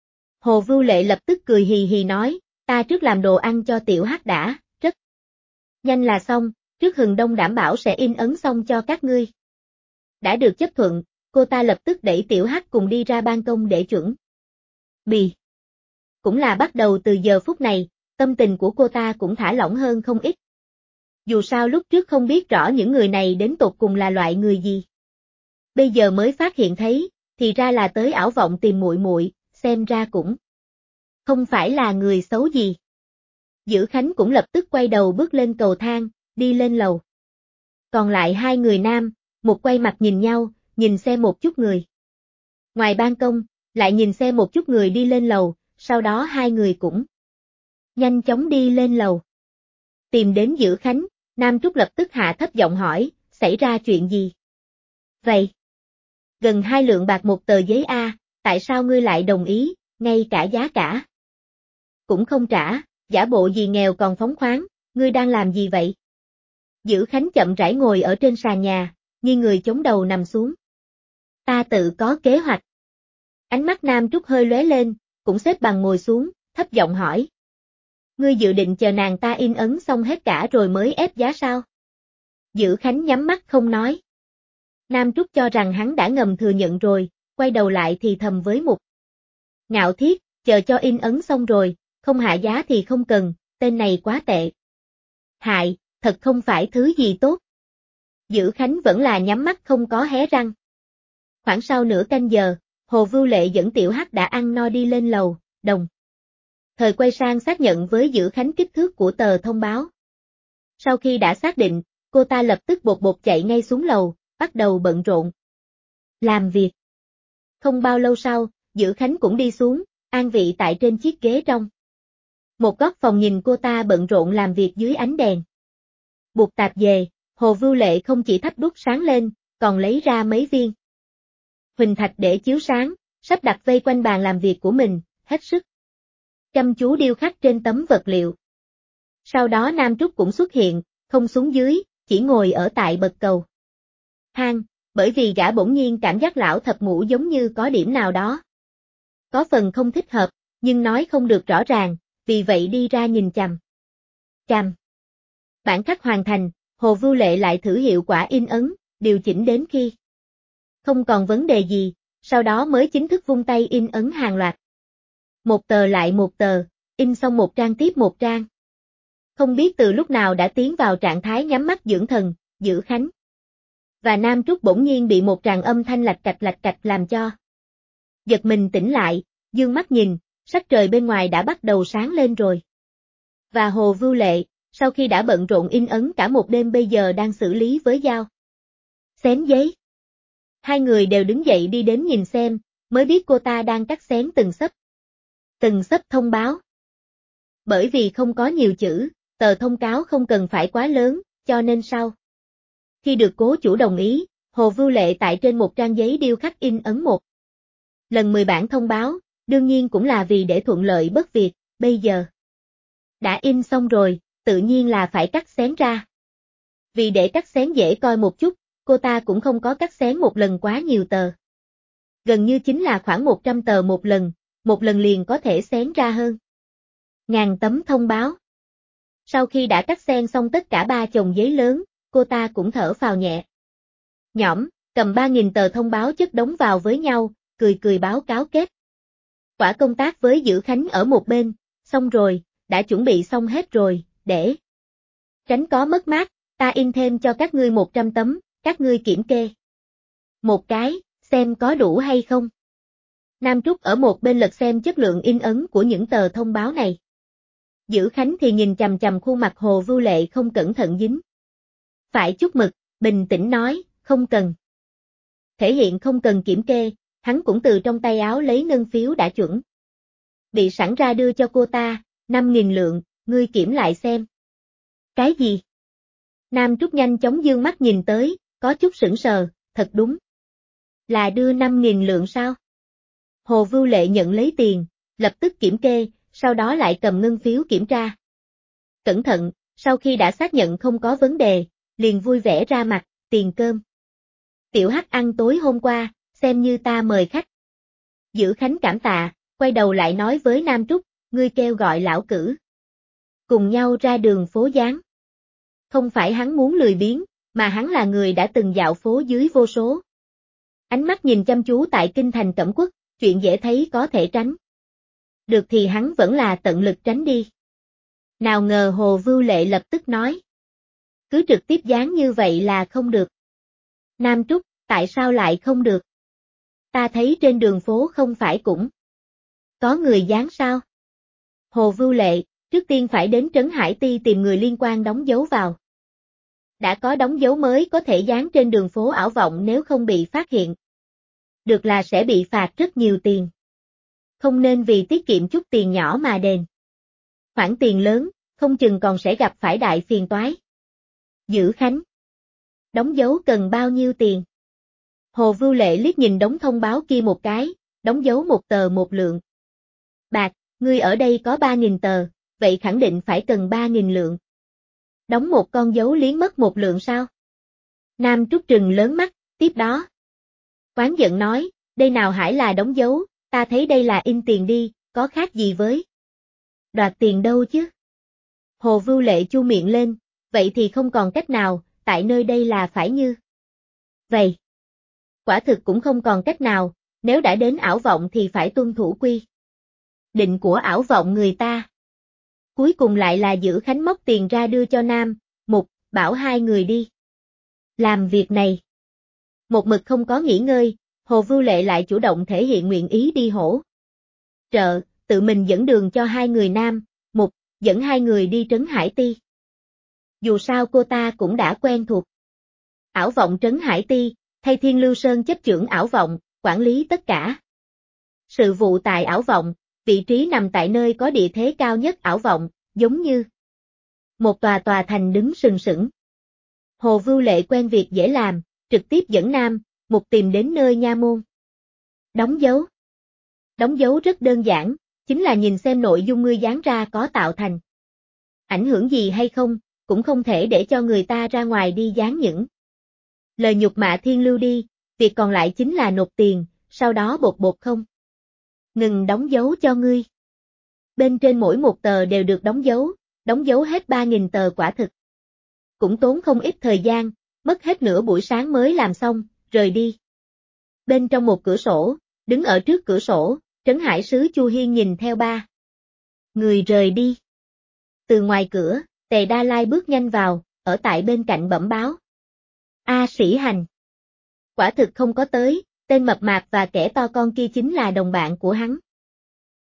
Hồ Vưu Lệ lập tức cười hì hì nói, ta trước làm đồ ăn cho tiểu Hắc đã, rất nhanh là xong, trước Hừng Đông đảm bảo sẽ in ấn xong cho các ngươi. Đã được chấp thuận, cô ta lập tức đẩy tiểu Hắc cùng đi ra ban công để chuẩn bị. Cũng là bắt đầu từ giờ phút này, tâm tình của cô ta cũng thả lỏng hơn không ít. Dù sao lúc trước không biết rõ những người này đến tột cùng là loại người gì. Bây giờ mới phát hiện thấy, thì ra là tới ảo vọng tìm muội muội, xem ra cũng không phải là người xấu gì. Dữ Khánh cũng lập tức quay đầu bước lên cầu thang, đi lên lầu. Còn lại hai người nam, một quay mặt nhìn nhau, nhìn xem một chút người ngoài ban công, lại nhìn xem một chút người đi lên lầu, sau đó hai người cũng nhanh chóng đi lên lầu. Tìm đến Dữ Khánh, Nam Trúc lập tức hạ thấp giọng hỏi, xảy ra chuyện gì? Vậy? Gần 2 lượng bạc một tờ giấy tại sao ngươi lại đồng ý, ngay cả giá cả cũng không trả, giả bộ gì nghèo còn phóng khoáng, ngươi đang làm gì vậy? Dữ Khánh chậm rãi ngồi ở trên sàn nhà, nghiêng người chống đầu nằm xuống. Ta tự có kế hoạch. Ánh mắt Nam Trúc hơi lóe lên, cũng xếp bằng ngồi xuống, thấp giọng hỏi. Ngươi dự định chờ nàng ta in ấn xong hết cả rồi mới ép giá sao? Dữ Khánh nhắm mắt không nói. Nam Trúc cho rằng hắn đã ngầm thừa nhận rồi, quay đầu lại thì thầm với Mục Ngạo Thiết, chờ cho in ấn xong rồi, không hạ giá thì không cần, tên này quá tệ. Hại, thật không phải thứ gì tốt. Dữ Khánh vẫn là nhắm mắt không có hé răng. Khoảng sau nửa canh giờ, Hồ Vưu Lệ dẫn Tiểu Hắc đã ăn no đi lên lầu, đồng thời quay sang xác nhận với Dữ Khánh kích thước của tờ thông báo. Sau khi đã xác định, cô ta lập tức bột bột chạy ngay xuống lầu, bắt đầu bận rộn làm việc. Không bao lâu sau, Dữ Khánh cũng đi xuống, an vị tại trên chiếc ghế trong một góc phòng nhìn cô ta bận rộn làm việc dưới ánh đèn buộc tạp dề. Hồ Vưu Lệ không chỉ thắp đuốc sáng lên, còn lấy ra mấy viên huỳnh thạch để chiếu sáng, sắp đặt vây quanh bàn làm việc của mình, hết sức chăm chú điêu khắc trên tấm vật liệu. Sau đó Nam Trúc cũng xuất hiện, không xuống dưới, chỉ ngồi ở tại bậc cầu thang, bởi vì gã bỗng nhiên cảm giác lão thập ngũ giống như có điểm nào đó có phần không thích hợp, nhưng nói không được rõ ràng, vì vậy đi ra nhìn chằm chằm. Bản khắc hoàn thành, Hồ Vưu Lệ lại thử hiệu quả in ấn, điều chỉnh đến khi không còn vấn đề gì, sau đó mới chính thức vung tay in ấn hàng loạt. Một tờ lại một tờ, in xong một trang tiếp một trang. Không biết từ lúc nào đã tiến vào trạng thái nhắm mắt dưỡng thần, Dữ Khánh và Nam Trúc bỗng nhiên bị một tràng âm thanh lạch cạch làm cho giật mình tỉnh lại, dương mắt nhìn, sắc trời bên ngoài đã bắt đầu sáng lên rồi. Và Hồ Vưu Lệ, sau khi đã bận rộn in ấn cả một đêm bây giờ đang xử lý với dao xén giấy. Hai người đều đứng dậy đi đến nhìn xem, mới biết cô ta đang cắt xén từng xấp thông báo. Bởi vì không có nhiều chữ, tờ thông cáo không cần phải quá lớn, cho nên sau khi được cố chủ đồng ý, Hồ Vưu Lệ tại trên một trang giấy điêu khắc in ấn một lần 10 bản thông báo, đương nhiên cũng là vì để thuận lợi bất việc, bây giờ đã in xong rồi, tự nhiên là phải cắt xén ra. Vì để cắt xén dễ coi một chút, cô ta cũng không có cắt xén một lần quá nhiều tờ. Gần như chính là khoảng 100 tờ một lần liền có thể xén ra hơn ngàn tấm thông báo. Sau khi đã cắt xén xong tất cả 3 chồng giấy lớn, cô ta cũng thở phào nhẹ nhõm, cầm 3.000 tờ thông báo chất đống vào với nhau, cười báo cáo kết quả công tác với Dữ Khánh ở một bên, xong rồi, đã chuẩn bị xong hết rồi, để tránh có mất mát, ta in thêm cho các ngươi 100 tấm, các ngươi kiểm kê một cái, xem có đủ hay không. Nam Trúc ở một bên lật xem chất lượng in ấn của những tờ thông báo này. Dữ Khánh thì nhìn chằm chằm khuôn mặt Hồ Vưu Lệ không cẩn thận dính phải chút mực, bình tĩnh nói, không cần. Thể hiện không cần kiểm kê, hắn cũng từ trong tay áo lấy ngân phiếu đã chuẩn bị sẵn ra đưa cho cô ta, 5.000 lượng, ngươi kiểm lại xem. Cái gì? Nam Trúc nhanh chóng dương mắt nhìn tới, có chút sững sờ, thật đúng là đưa 5.000 lượng sao? Hồ Vưu Lệ nhận lấy tiền, lập tức kiểm kê, sau đó lại cầm ngân phiếu kiểm tra. Cẩn thận, sau khi đã xác nhận không có vấn đề, liền vui vẻ ra mặt, tiền cơm. Tiểu Hắc ăn tối hôm qua, xem như ta mời khách. Dữ Khánh cảm tạ, quay đầu lại nói với Nam Trúc, ngươi kêu gọi lão cử. Cùng nhau ra đường phố gián. Không phải hắn muốn lười biếng, mà hắn là người đã từng dạo phố dưới vô số. Ánh mắt nhìn chăm chú tại kinh thành Cẩm Quốc, chuyện dễ thấy có thể tránh. Được thì hắn vẫn là tận lực tránh đi. Nào ngờ Hồ Vưu Lệ lập tức nói. Cứ trực tiếp dán như vậy là không được. Nam Trúc, tại sao lại không được? Ta thấy trên đường phố không phải cũng có người dán sao? Hồ Vưu Lệ, trước tiên phải đến Trấn Hải Ti tìm người liên quan đóng dấu vào. Đã có đóng dấu mới có thể dán trên đường phố ảo vọng nếu không bị phát hiện. Được là sẽ bị phạt rất nhiều tiền. Không nên vì tiết kiệm chút tiền nhỏ mà đền khoản tiền lớn, không chừng còn sẽ gặp phải đại phiền toái. Dữ Khánh, đóng dấu cần bao nhiêu tiền? Hồ Vưu Lệ liếc nhìn đống thông báo kia một cái, đóng dấu một tờ 1 lượng bạc, ngươi ở đây có 3.000 tờ, vậy khẳng định phải cần 3.000 lượng. Đóng một con dấu liếng mất 1 lượng sao? Nam Trúc trừng lớn mắt, tiếp đó oán giận nói, đây nào hải là đóng dấu, ta thấy đây là in tiền đi, có khác gì với đoạt tiền đâu chứ? Hồ Vưu Lệ chu miệng lên, vậy thì không còn cách nào, tại nơi đây là phải như vậy. Quả thực cũng không còn cách nào, nếu đã đến ảo vọng thì phải tuân thủ quy định của ảo vọng người ta. Cuối cùng lại là Dữ Khánh móc tiền ra đưa cho Nam, Mục, bảo hai người đi làm việc này. Một mực không có nghỉ ngơi, Hồ Vưu Lệ lại chủ động thể hiện nguyện ý đi hỗ trợ, tự mình dẫn đường cho hai người Nam, Mục, dẫn hai người đi Trấn Hải Ti. Dù sao cô ta cũng đã quen thuộc ảo vọng Trấn Hải Ti, thay Thiên Lưu Sơn chấp trưởng ảo vọng, quản lý tất cả sự vụ tại ảo vọng, vị trí nằm tại nơi có địa thế cao nhất ảo vọng, giống như một tòa thành đứng sừng sững. Hồ Vưu Lệ quen việc dễ làm, trực tiếp dẫn Nam, Mục tìm đến nơi nha môn. Đóng dấu. Đóng dấu rất đơn giản, chính là nhìn xem nội dung ngươi dán ra có tạo thành ảnh hưởng gì hay không, cũng không thể để cho người ta ra ngoài đi dán những lời nhục mạ Thiên Lưu đi, việc còn lại chính là nộp tiền, sau đó bột không ngừng đóng dấu cho ngươi. Bên trên mỗi một tờ đều được đóng dấu hết 3.000 tờ quả thực. Cũng tốn không ít thời gian, mất hết nửa buổi sáng mới làm xong, rời đi. Bên trong một cửa sổ, đứng ở trước cửa sổ, Trấn Hải sứ Chu Hiên nhìn theo ba người rời đi. Từ ngoài cửa, Tề Đa Lai bước nhanh vào, ở tại bên cạnh bẩm báo. A Sĩ Hành. Quả thực không có tới, tên mập mạp và kẻ to con kia chính là đồng bạn của hắn.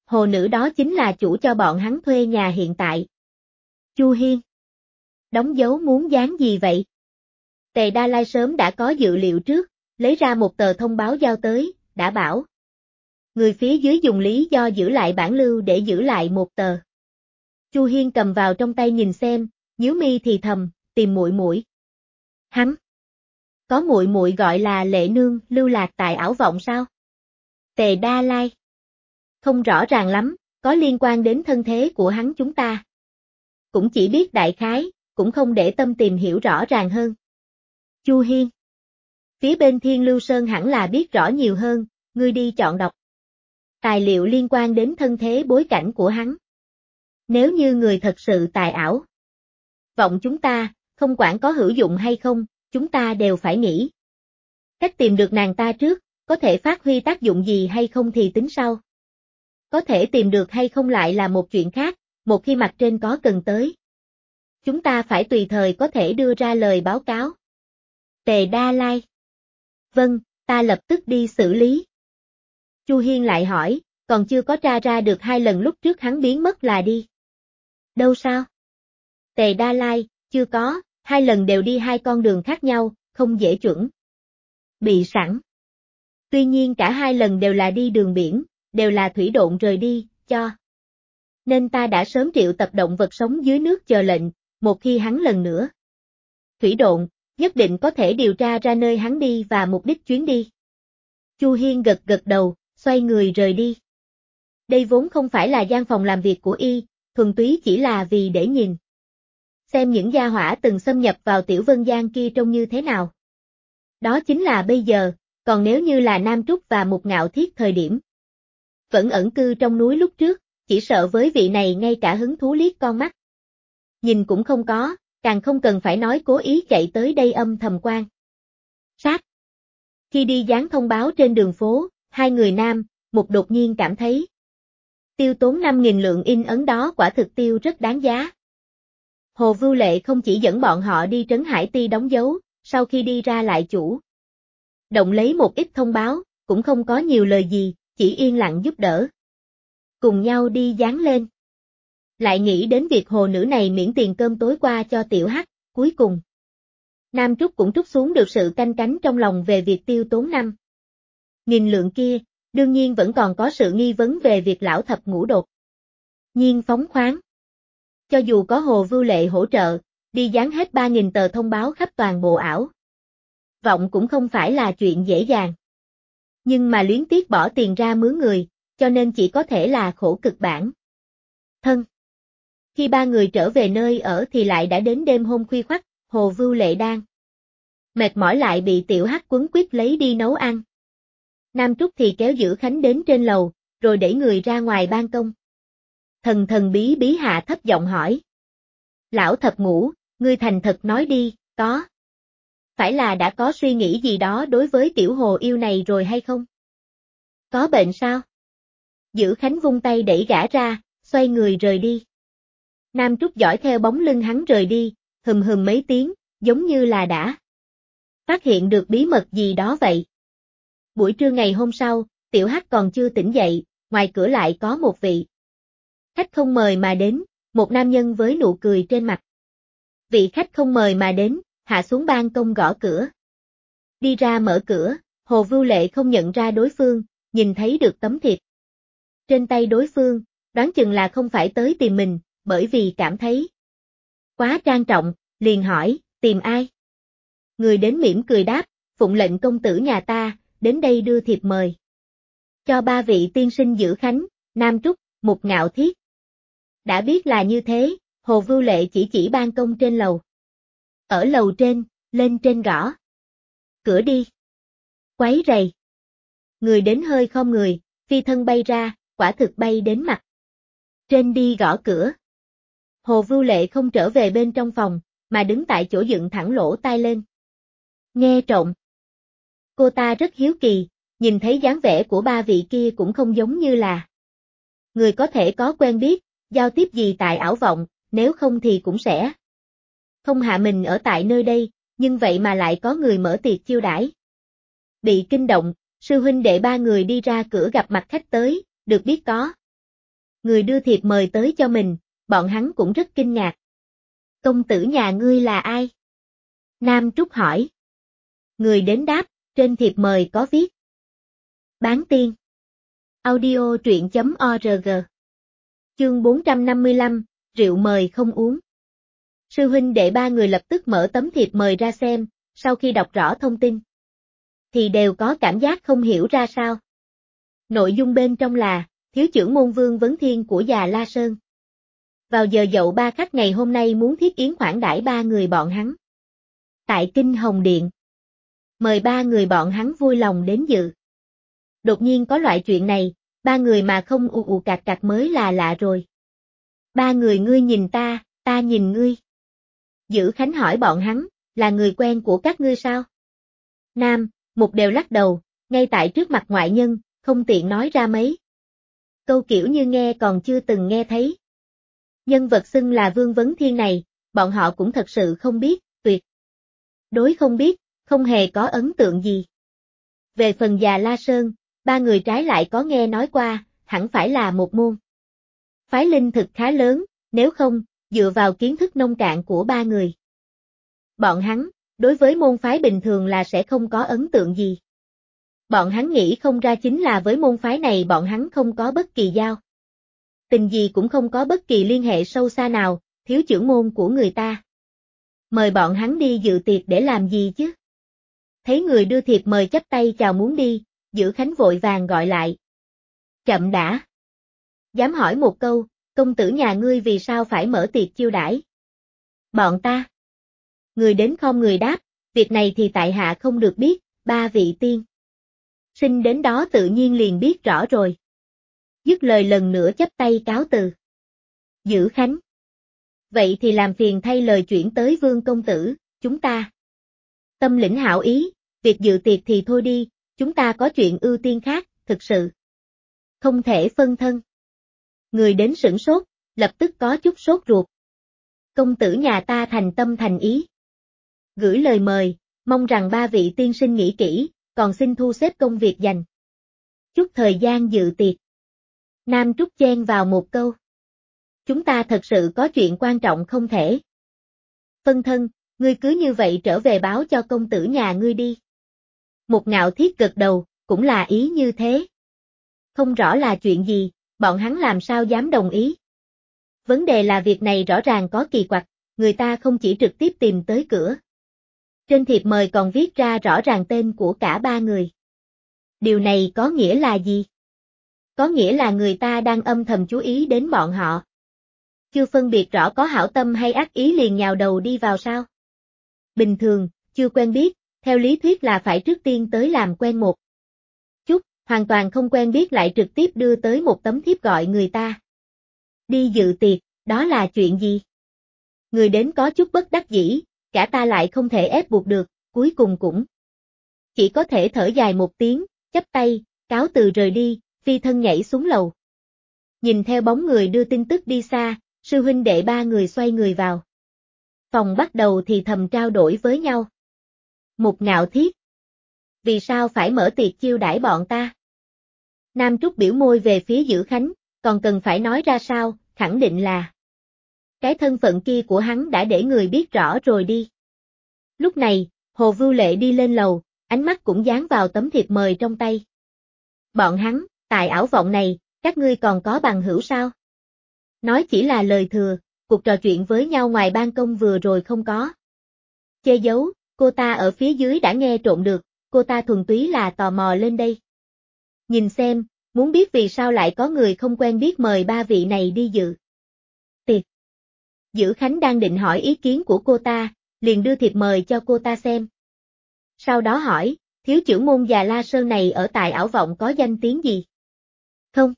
hồ nữ đó chính là chủ cho bọn hắn thuê nhà hiện tại. Chu Hiên. Đóng dấu muốn dán gì vậy? Tề Đa Lai sớm đã có dự liệu trước, lấy ra một tờ thông báo giao tới, đã bảo. Người phía dưới dùng lý do giữ lại bản lưu để giữ lại một tờ. Chu Hiên cầm vào trong tay nhìn xem, nhíu mi thì thầm, tìm muội muội. Hắn. Có muội muội gọi là Lệ Nương lưu lạc tại ảo vọng sao? Tề Đa Lai. Không rõ ràng lắm, có liên quan đến thân thế của hắn chúng ta. Cũng chỉ biết đại khái, cũng không để tâm tìm hiểu rõ ràng hơn. Chu Hiên. Phía bên Thiên Lưu Sơn hẳn là biết rõ nhiều hơn, ngươi đi chọn đọc. Tài liệu liên quan đến thân thế bối cảnh của hắn. Nếu như người thật sự tài ảo. Vọng chúng ta, không quản có hữu dụng hay không, chúng ta đều phải nghĩ. Cách tìm được nàng ta trước, có thể phát huy tác dụng gì hay không thì tính sau. Có thể tìm được hay không lại là một chuyện khác, một khi mặt trên có cần tới. Chúng ta phải tùy thời có thể đưa ra lời báo cáo. Tề Đa Lai. Vâng, ta lập tức đi xử lý. Chu Hiên lại hỏi, còn chưa có tra ra được 2 lần lúc trước hắn biến mất là đi. Đâu sao? Tề Đa Lai, chưa có, 2 lần đều đi 2 con đường khác nhau, không dễ chuẩn. Bị sẵn. Tuy nhiên cả 2 lần đều là đi đường biển, đều là thủy độn rời đi, cho. Nên ta đã sớm triệu tập động vật sống dưới nước chờ lệnh, một khi hắn lần nữa. Thủy độn, nhất định có thể điều tra ra nơi hắn đi và mục đích chuyến đi. Chu Hiên gật gật đầu, xoay người rời đi. Đây vốn không phải là gian phòng làm việc của y, thuần túy chỉ là vì để nhìn. Xem những gia hỏa từng xâm nhập vào Tiểu Vân Giang kia trông như thế nào. Đó chính là bây giờ, còn nếu như là Nam Trúc và Mục Ngạo Thiết thời điểm. Vẫn ẩn cư trong núi lúc trước, chỉ sợ với vị này ngay cả hứng thú liếc con mắt. Nhìn cũng không có, càng không cần phải nói cố ý chạy tới đây âm thầm quan. Sát. Khi đi dán thông báo trên đường phố, 2 người nam, Mục đột nhiên cảm thấy. Tiêu tốn 5.000 lượng in ấn đó quả thực tiêu rất đáng giá. Hồ Vưu Lệ không chỉ dẫn bọn họ đi Trấn Hải Ti đóng dấu, sau khi đi ra lại chủ động lấy một ít thông báo, cũng không có nhiều lời gì, chỉ yên lặng giúp đỡ. Cùng nhau đi dán lên. Lại nghĩ đến việc hồ nữ này miễn tiền cơm tối qua cho Tiểu Hắc, cuối cùng. Nam Trúc cũng trút xuống được sự canh cánh trong lòng về việc tiêu tốn 5.000 lượng kia, đương nhiên vẫn còn có sự nghi vấn về việc lão thập ngũ đột nhiên phóng khoáng. Cho dù có Hồ Vưu Lệ hỗ trợ, đi dán hết 3.000 tờ thông báo khắp toàn bộ ảo vọng cũng không phải là chuyện dễ dàng. Nhưng mà luyến tiếc bỏ tiền ra mướn người, cho nên chỉ có thể là khổ cực bản thân. Khi 3 người trở về nơi ở thì lại đã đến đêm hôm khuya khoắt, Hồ Vưu Lệ đang mệt mỏi lại bị Tiểu Hắc quấn quýt lấy đi nấu ăn. Nam Trúc thì kéo giữ Khánh đến trên lầu, rồi đẩy người ra ngoài ban công. Thần thần bí bí hạ thấp giọng hỏi. Lão thập ngũ, ngươi thành thật nói đi, có. Phải là đã có suy nghĩ gì đó đối với tiểu hồ yêu này rồi hay không? Có bệnh sao? Giữ Khánh vung tay đẩy gã ra, xoay người rời đi. Nam Trúc dõi theo bóng lưng hắn rời đi, hừm hừm mấy tiếng, giống như là đã phát hiện được bí mật gì đó vậy. Buổi trưa ngày hôm sau, Tiểu Hắc còn chưa tỉnh dậy, ngoài cửa lại có một vị khách không mời mà đến, một nam nhân với nụ cười trên mặt. Vị khách không mời mà đến, hạ xuống ban công gõ cửa. Đi ra mở cửa, Hồ Vưu Lệ không nhận ra đối phương, nhìn thấy được tấm thiệp trên tay đối phương, đoán chừng là không phải tới tìm mình, bởi vì cảm thấy quá trang trọng, liền hỏi, tìm ai? Người đến mỉm cười đáp, phụng lệnh công tử nhà ta, đến đây đưa thiệp mời. Cho 3 vị tiên sinh Giữ Khánh, Nam Trúc, Mục Ngạo Thiết. Đã biết là như thế, Hồ Vưu Lệ chỉ ban công trên lầu. Ở lầu trên, lên trên gõ. Cửa đi. Quấy rầy. Người đến hơi khom người, phi thân bay ra, quả thực bay đến mặt. Trên đi gõ cửa. Hồ Vưu Lệ không trở về bên trong phòng, mà đứng tại chỗ dựng thẳng lỗ tai lên. Nghe trộm. Cô ta rất hiếu kỳ, nhìn thấy dáng vẻ của 3 vị kia cũng không giống như là người có thể có quen biết, giao tiếp gì tại ảo vọng, nếu không thì cũng sẽ không hạ mình ở tại nơi đây, nhưng vậy mà lại có người mở tiệc chiêu đãi. Bị kinh động, sư huynh đệ 3 người đi ra cửa gặp mặt khách tới, được biết có Người đưa thiệp mời tới cho mình, bọn hắn cũng rất kinh ngạc. Công tử nhà ngươi là ai? Nam Trúc hỏi. Người đến đáp, trên thiệp mời có viết. Bán tiên. Audio truyện.org. Chương 455, rượu mời không uống. Sư huynh đệ ba người lập tức mở tấm thiệp mời ra xem, sau khi đọc rõ thông tin, thì đều có cảm giác không hiểu ra sao. Nội dung bên trong là, thiếu chưởng môn Vương Vấn Thiên của Già La Sơn. Vào giờ dậu ba khách ngày hôm nay muốn thiết yến khoản đãi ba người bọn hắn. Tại Kinh Hồng Điện. Mời ba người bọn hắn vui lòng đến dự. Đột nhiên có loại chuyện này, ba người mà không ù ù cạc cạc mới là lạ rồi. Ba người ngươi nhìn ta nhìn ngươi. Dữ Khánh hỏi bọn hắn, là người quen của các ngươi sao? Nam, Mục đều lắc đầu, ngay tại trước mặt ngoại nhân, không tiện nói ra mấy câu kiểu như nghe còn chưa từng nghe thấy. Nhân vật xưng là Vương Vấn Thiên này, bọn họ cũng thật sự không biết, tuyệt đối không biết, không hề có ấn tượng gì. Về phần Già La Sơn, ba người trái lại có nghe nói qua, hẳn phải là một môn phái linh thực khá lớn, nếu không, dựa vào kiến thức nông cạn của ba người. Bọn hắn, đối với môn phái bình thường là sẽ không có ấn tượng gì. Bọn hắn nghĩ không ra chính là với môn phái này bọn hắn không có bất kỳ giao tình gì cũng không có bất kỳ liên hệ sâu xa nào, thiếu chưởng môn của người ta. Mời bọn hắn đi dự tiệc để làm gì chứ? Thấy người đưa thiệp mời chắp tay chào muốn đi, Dữ Khánh vội vàng gọi lại. Chậm đã. Dám hỏi một câu, công tử nhà ngươi vì sao phải mở tiệc chiêu đãi? Bọn ta. Người đến không người đáp, việc này thì tại hạ không được biết, ba vị tiên sinh đến đó tự nhiên liền biết rõ rồi. Dứt lời lần nữa chắp tay cáo từ. Dữ Khánh. Vậy thì làm phiền thay lời chuyển tới Vương công tử, chúng ta. Tâm lĩnh hảo ý, việc dự tiệc thì thôi đi, chúng ta có chuyện ưu tiên khác, thực sự. Không thể phân thân. Người đến sửng sốt, lập tức có chút sốt ruột. Công tử nhà ta thành tâm thành ý. Gửi lời mời, mong rằng ba vị tiên sinh nghĩ kỹ, còn xin thu xếp công việc dành chút thời gian dự tiệc. Nam Trúc chen vào một câu. Chúng ta thật sự có chuyện quan trọng không thể phân thân, ngươi cứ như vậy trở về báo cho công tử nhà ngươi đi. Một Ngạo Thiết gật đầu, cũng là ý như thế. Không rõ là chuyện gì, bọn hắn làm sao dám đồng ý. Vấn đề là việc này rõ ràng có kỳ quặc, người ta không chỉ trực tiếp tìm tới cửa. Trên thiệp mời còn viết ra rõ ràng tên của cả ba người. Điều này có nghĩa là gì? Có nghĩa là người ta đang âm thầm chú ý đến bọn họ. Chưa phân biệt rõ có hảo tâm hay ác ý liền nhào đầu đi vào sao? Bình thường, chưa quen biết, theo lý thuyết là phải trước tiên tới làm quen một chút, hoàn toàn không quen biết lại trực tiếp đưa tới một tấm thiếp gọi người ta đi dự tiệc, đó là chuyện gì? Người đến có chút bất đắc dĩ, cả ta lại không thể ép buộc được, cuối cùng cũng chỉ có thể thở dài một tiếng, chắp tay, cáo từ rời đi, phi thân nhảy xuống lầu. Nhìn theo bóng người đưa tin tức đi xa, sư huynh đệ ba người xoay người vào phòng bắt đầu thì thầm trao đổi với nhau. Một Ngạo Thiết. Vì sao phải mở tiệc chiêu đãi bọn ta? Nam Trúc biểu môi về phía Dữ Khánh, còn cần phải nói ra sao, khẳng định là cái thân phận kia của hắn đã để người biết rõ rồi đi. Lúc này, Hồ Vưu Lệ đi lên lầu, ánh mắt cũng dán vào tấm thiệp mời trong tay. Bọn hắn, tại ảo vọng này, các ngươi còn có bằng hữu sao? Nói chỉ là lời thừa, cuộc trò chuyện với nhau ngoài ban công vừa rồi không có che giấu, cô ta ở phía dưới đã nghe trộm được, cô ta thuần túy là tò mò lên đây. Nhìn xem, muốn biết vì sao lại có người không quen biết mời ba vị này đi dự tiệc. Dữ Khánh đang định hỏi ý kiến của cô ta, liền đưa thiệp mời cho cô ta xem. Sau đó hỏi, thiếu chưởng môn Già La Sơn này ở tại ảo vọng có danh tiếng gì? Không.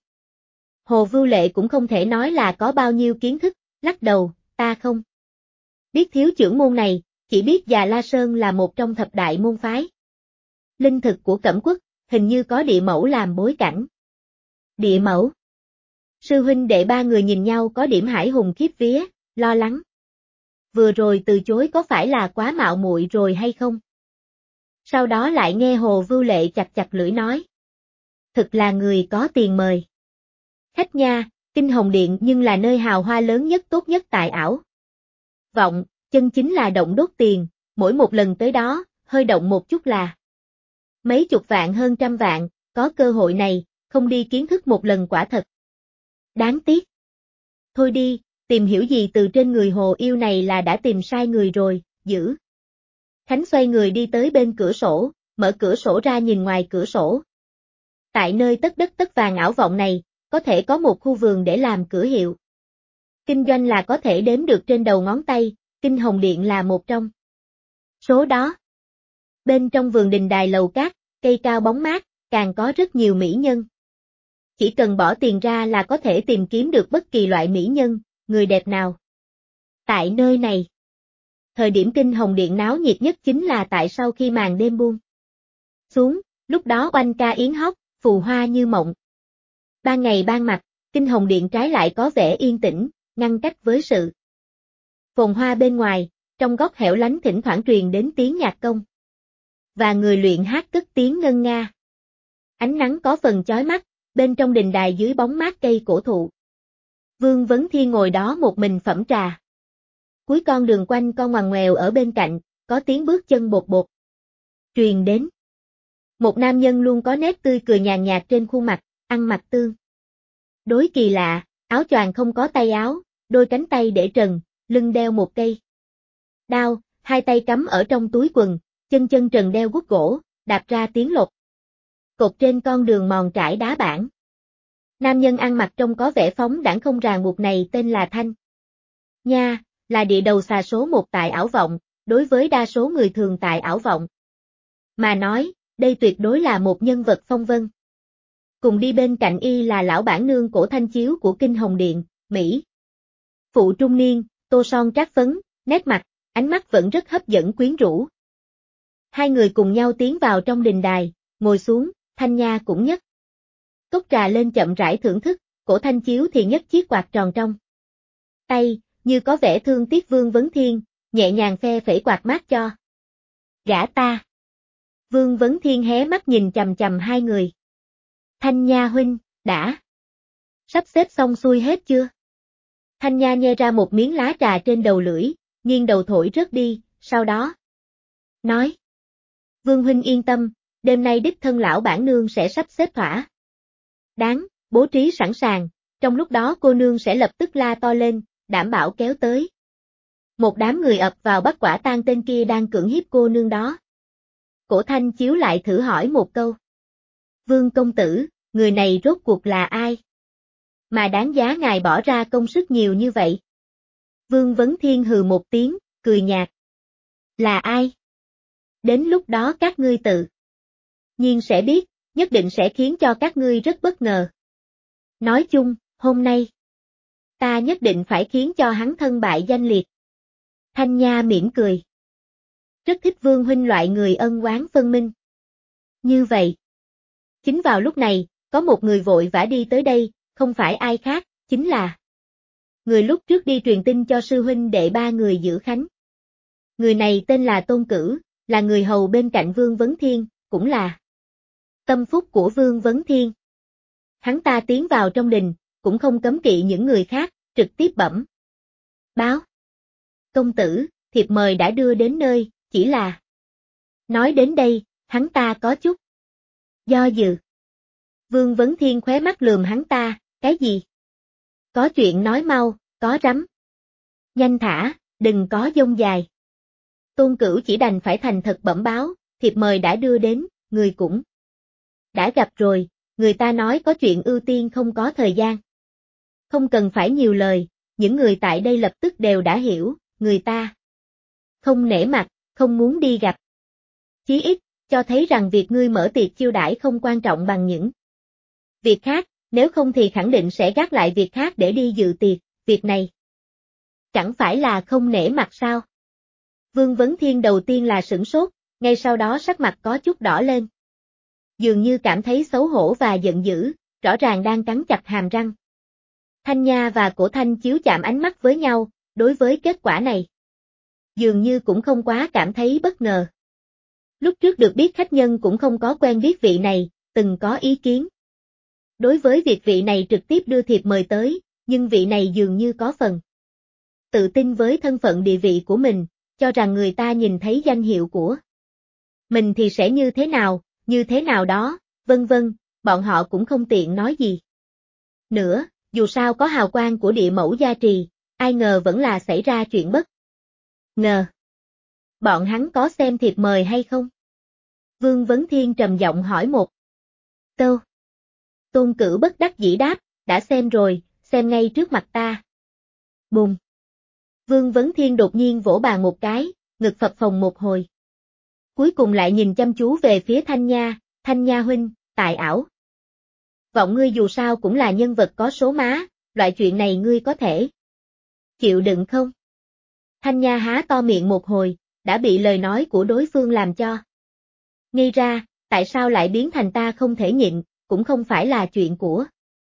Hồ Vưu Lệ cũng không thể nói là có bao nhiêu kiến thức, lắc đầu, ta không biết thiếu chưởng môn này, chỉ biết Già La Sơn là một trong thập đại môn phái linh thực của Cẩm Quốc, hình như có địa mẫu làm bối cảnh. Địa mẫu? Sư huynh đệ ba người nhìn nhau có điểm hải hùng khiếp vía, lo lắng. Vừa rồi từ chối có phải là quá mạo muội rồi hay không? Sau đó lại nghe Hồ Vưu Lệ chặt chặt lưỡi nói. Thực là người có tiền mời. Khách nha, Kinh Hồng Điện nhưng là nơi hào hoa lớn nhất tốt nhất tại ảo vọng, chân chính là động đốt tiền, mỗi một lần tới đó, hơi động một chút là mấy chục vạn hơn trăm vạn, có cơ hội này, không đi kiến thức một lần quả thật. Đáng tiếc. Thôi đi, tìm hiểu gì từ trên người hồ yêu này là đã tìm sai người rồi, giữ. Khánh xoay người đi tới bên cửa sổ, mở cửa sổ ra nhìn ngoài cửa sổ. Tại nơi tất đất tất vàng ảo vọng này, có thể có một khu vườn để làm cửa hiệu. Kinh doanh là có thể đếm được trên đầu ngón tay, Kinh Hồng Điện là một trong số đó. Bên trong vườn đình đài lầu cát, cây cao bóng mát, càng có rất nhiều mỹ nhân. Chỉ cần bỏ tiền ra là có thể tìm kiếm được bất kỳ loại mỹ nhân, người đẹp nào. Tại nơi này, thời điểm Kinh Hồng Điện náo nhiệt nhất chính là tại sau khi màn đêm buông xuống, lúc đó oanh ca yến hót, phù hoa như mộng. Ban ngày ban mặt, Kinh Hồng Điện trái lại có vẻ yên tĩnh, ngăn cách với sự phồn hoa bên ngoài, trong góc hẻo lánh thỉnh thoảng truyền đến tiếng nhạc công. Và người luyện hát cất tiếng ngân nga. Ánh nắng có phần chói mắt, bên trong đình đài dưới bóng mát cây cổ thụ. Vương Vấn Thiên ngồi đó một mình phẩm trà. Cuối con đường quanh con ngoằn ngoèo ở bên cạnh, có tiếng bước chân bột bột. Truyền đến. Một nam nhân luôn có nét tươi cười nhàn nhạt trên khuôn mặt, ăn mặc tương đối kỳ lạ, áo choàng không có tay áo, đôi cánh tay để trần, lưng đeo một cây đao, hai tay cắm ở trong túi quần, chân chân trần đeo guốc gỗ, đạp ra tiếng lột. Cột trên con đường mòn trải đá bản. Nam nhân ăn mặc trông có vẻ phóng đãng không ràng buộc này tên là Thanh Nha, là địa đầu xà số một tại ảo vọng, đối với đa số người thường tại ảo vọng. Mà nói, đây tuyệt đối là một nhân vật phong vân. Cùng đi bên cạnh y là lão bản nương Cổ Thanh Chiếu của Kinh Hồng Điện, Mỹ. Phụ trung niên, tô son trát phấn, nét mặt, ánh mắt vẫn rất hấp dẫn quyến rũ. Hai người cùng nhau tiến vào trong đình đài, ngồi xuống, Thanh Nha cũng nhấc cốc trà lên chậm rãi thưởng thức, Cổ Thanh Chiếu thì nhấc chiếc quạt tròn trong tay, như có vẻ thương tiếc Vương Vấn Thiên, nhẹ nhàng phe phẩy quạt mát cho gã ta. Vương Vấn Thiên hé mắt nhìn chằm chằm hai người. Thanh Nha huynh, đã sắp xếp xong xuôi hết chưa? Thanh Nha nhe ra một miếng lá trà trên đầu lưỡi, nghiêng đầu thổi rớt đi, sau đó nói. Vương huynh yên tâm, đêm nay đích thân lão bản nương sẽ sắp xếp thỏa đáng, bố trí sẵn sàng, trong lúc đó cô nương sẽ lập tức la to lên, đảm bảo kéo tới. Một đám người ập vào bắt quả tang tên kia đang cưỡng hiếp cô nương đó. Cổ Thanh Chiếu lại thử hỏi một câu. Vương công tử, người này rốt cuộc là ai? Mà đáng giá ngài bỏ ra công sức nhiều như vậy. Vương Vấn Thiên hừ một tiếng, cười nhạt. Là ai? Đến lúc đó các ngươi tự nhiên sẽ biết, nhất định sẽ khiến cho các ngươi rất bất ngờ. Nói chung, hôm nay, ta nhất định phải khiến cho hắn thân bại danh liệt. Thanh Nha mỉm cười. Rất thích Vương huynh loại người ân oán phân minh. Như vậy. Chính vào lúc này, có một người vội vã đi tới đây, không phải ai khác, chính là người lúc trước đi truyền tin cho sư huynh đệ ba người giữ khánh. Người này tên là Tôn Cử, là người hầu bên cạnh Vương Vấn Thiên, cũng là tâm phúc của Vương Vấn Thiên. Hắn ta tiến vào trong đình, cũng không cấm kỵ những người khác, trực tiếp bẩm báo. Công tử, thiệp mời đã đưa đến nơi, chỉ là nói đến đây, hắn ta có chút do dự. Vương Vấn Thiên khóe mắt lườm hắn ta, cái gì? Có chuyện nói mau, có rắm. Nhanh thả, đừng có dông dài. Tôn Cửu chỉ đành phải thành thật bẩm báo, thiệp mời đã đưa đến, người cũng đã gặp rồi, người ta nói có chuyện ưu tiên không có thời gian. Không cần phải nhiều lời, những người tại đây lập tức đều đã hiểu, người ta không nể mặt, không muốn đi gặp. Chí ít, cho thấy rằng việc ngươi mở tiệc chiêu đãi không quan trọng bằng những việc khác, nếu không thì khẳng định sẽ gác lại việc khác để đi dự tiệc, việc này chẳng phải là không nể mặt sao? Vương Vấn Thiên đầu tiên là sửng sốt, ngay sau đó sắc mặt có chút đỏ lên. Dường như cảm thấy xấu hổ và giận dữ, rõ ràng đang cắn chặt hàm răng. Thanh Nha và Cổ Thanh Chiếu chạm ánh mắt với nhau, đối với kết quả này. Dường như cũng không quá cảm thấy bất ngờ. Lúc trước được biết khách nhân cũng không có quen biết vị này, từng có ý kiến. Đối với việc vị này trực tiếp đưa thiệp mời tới, nhưng vị này dường như có phần tự tin với thân phận địa vị của mình, cho rằng người ta nhìn thấy danh hiệu của mình thì sẽ như thế nào đó, vân vân, bọn họ cũng không tiện nói gì. Nữa, dù sao có hào quang của địa mẫu gia trì, ai ngờ vẫn là xảy ra chuyện bất ngờ. Bọn hắn có xem thiệp mời hay không? Vương Vấn Thiên trầm giọng hỏi một câu. Tôn Cửu bất đắc dĩ đáp, đã xem rồi, xem ngay trước mặt ta. Bùng! Vương Vấn Thiên đột nhiên vỗ bàn một cái, ngực phập phồng một hồi. Cuối cùng lại nhìn chăm chú về phía Thanh Nha huynh, tài ảo. Vọng ngươi dù sao cũng là nhân vật có số má, loại chuyện này ngươi có thể chịu đựng không? Thanh Nha há to miệng một hồi, đã bị lời nói của đối phương làm cho nghi ra, tại sao lại biến thành ta không thể nhịn, cũng không phải là chuyện của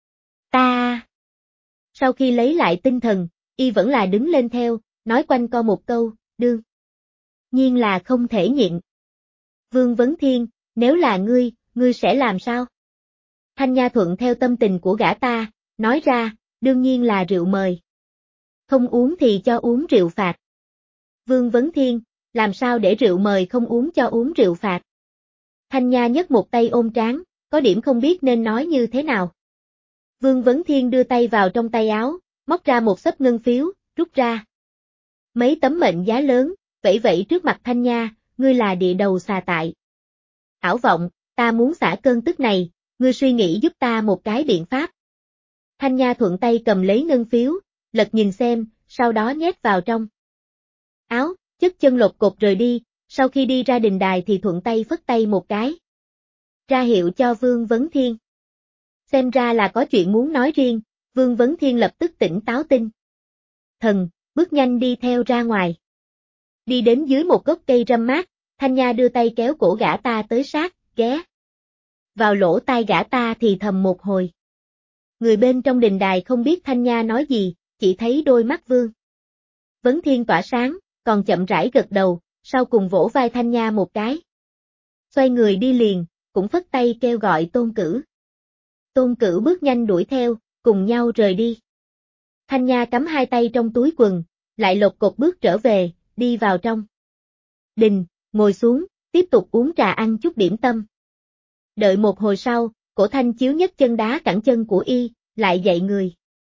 ta. Sau khi lấy lại tinh thần, y vẫn là đứng lên theo, nói quanh co một câu, đương nhiên là không thể nhịn. Vương Vấn Thiên, nếu là ngươi sẽ làm sao? Thanh Nha thuận theo tâm tình của gã ta, nói ra, đương nhiên là rượu mời. Không uống thì cho uống rượu phạt. Vương Vấn Thiên, làm sao để rượu mời không uống cho uống rượu phạt? Thanh Nha nhấc một tay ôm trán, có điểm không biết nên nói như thế nào. Vương Vấn Thiên đưa tay vào trong tay áo, móc ra một xấp ngân phiếu, rút ra mấy tấm mệnh giá lớn, vẫy vẫy trước mặt Thanh Nha, ngươi là địa đầu xà tại. Ảo vọng, ta muốn xả cơn tức này, ngươi suy nghĩ giúp ta một cái biện pháp. Thanh Nha thuận tay cầm lấy ngân phiếu, lật nhìn xem, sau đó nhét vào trong áo, chất chân lột cột rời đi, sau khi đi ra đình đài thì thuận tay phất tay một cái. Ra hiệu cho Vương Vấn Thiên. Xem ra là có chuyện muốn nói riêng, Vương Vấn Thiên lập tức tỉnh táo tinh thần, bước nhanh đi theo ra ngoài. Đi đến dưới một gốc cây râm mát, Thanh Nha đưa tay kéo cổ gã ta tới sát, ghé vào lỗ tai gã ta thì thầm một hồi. Người bên trong đình đài không biết Thanh Nha nói gì, chỉ thấy đôi mắt Vương Vấn Thiên tỏa sáng, còn chậm rãi gật đầu, sau cùng vỗ vai Thanh Nha một cái. Xoay người đi liền, cũng phất tay kêu gọi Tôn Cửu. Tôn Cửu bước nhanh đuổi theo, cùng nhau rời đi. Thanh Nha cắm hai tay trong túi quần, lại lột cột bước trở về, đi vào trong đình, ngồi xuống, tiếp tục uống trà ăn chút điểm tâm. Đợi một hồi sau, Cổ Thanh Chiếu nhấc chân đá cẳng chân của y, lại dạy người.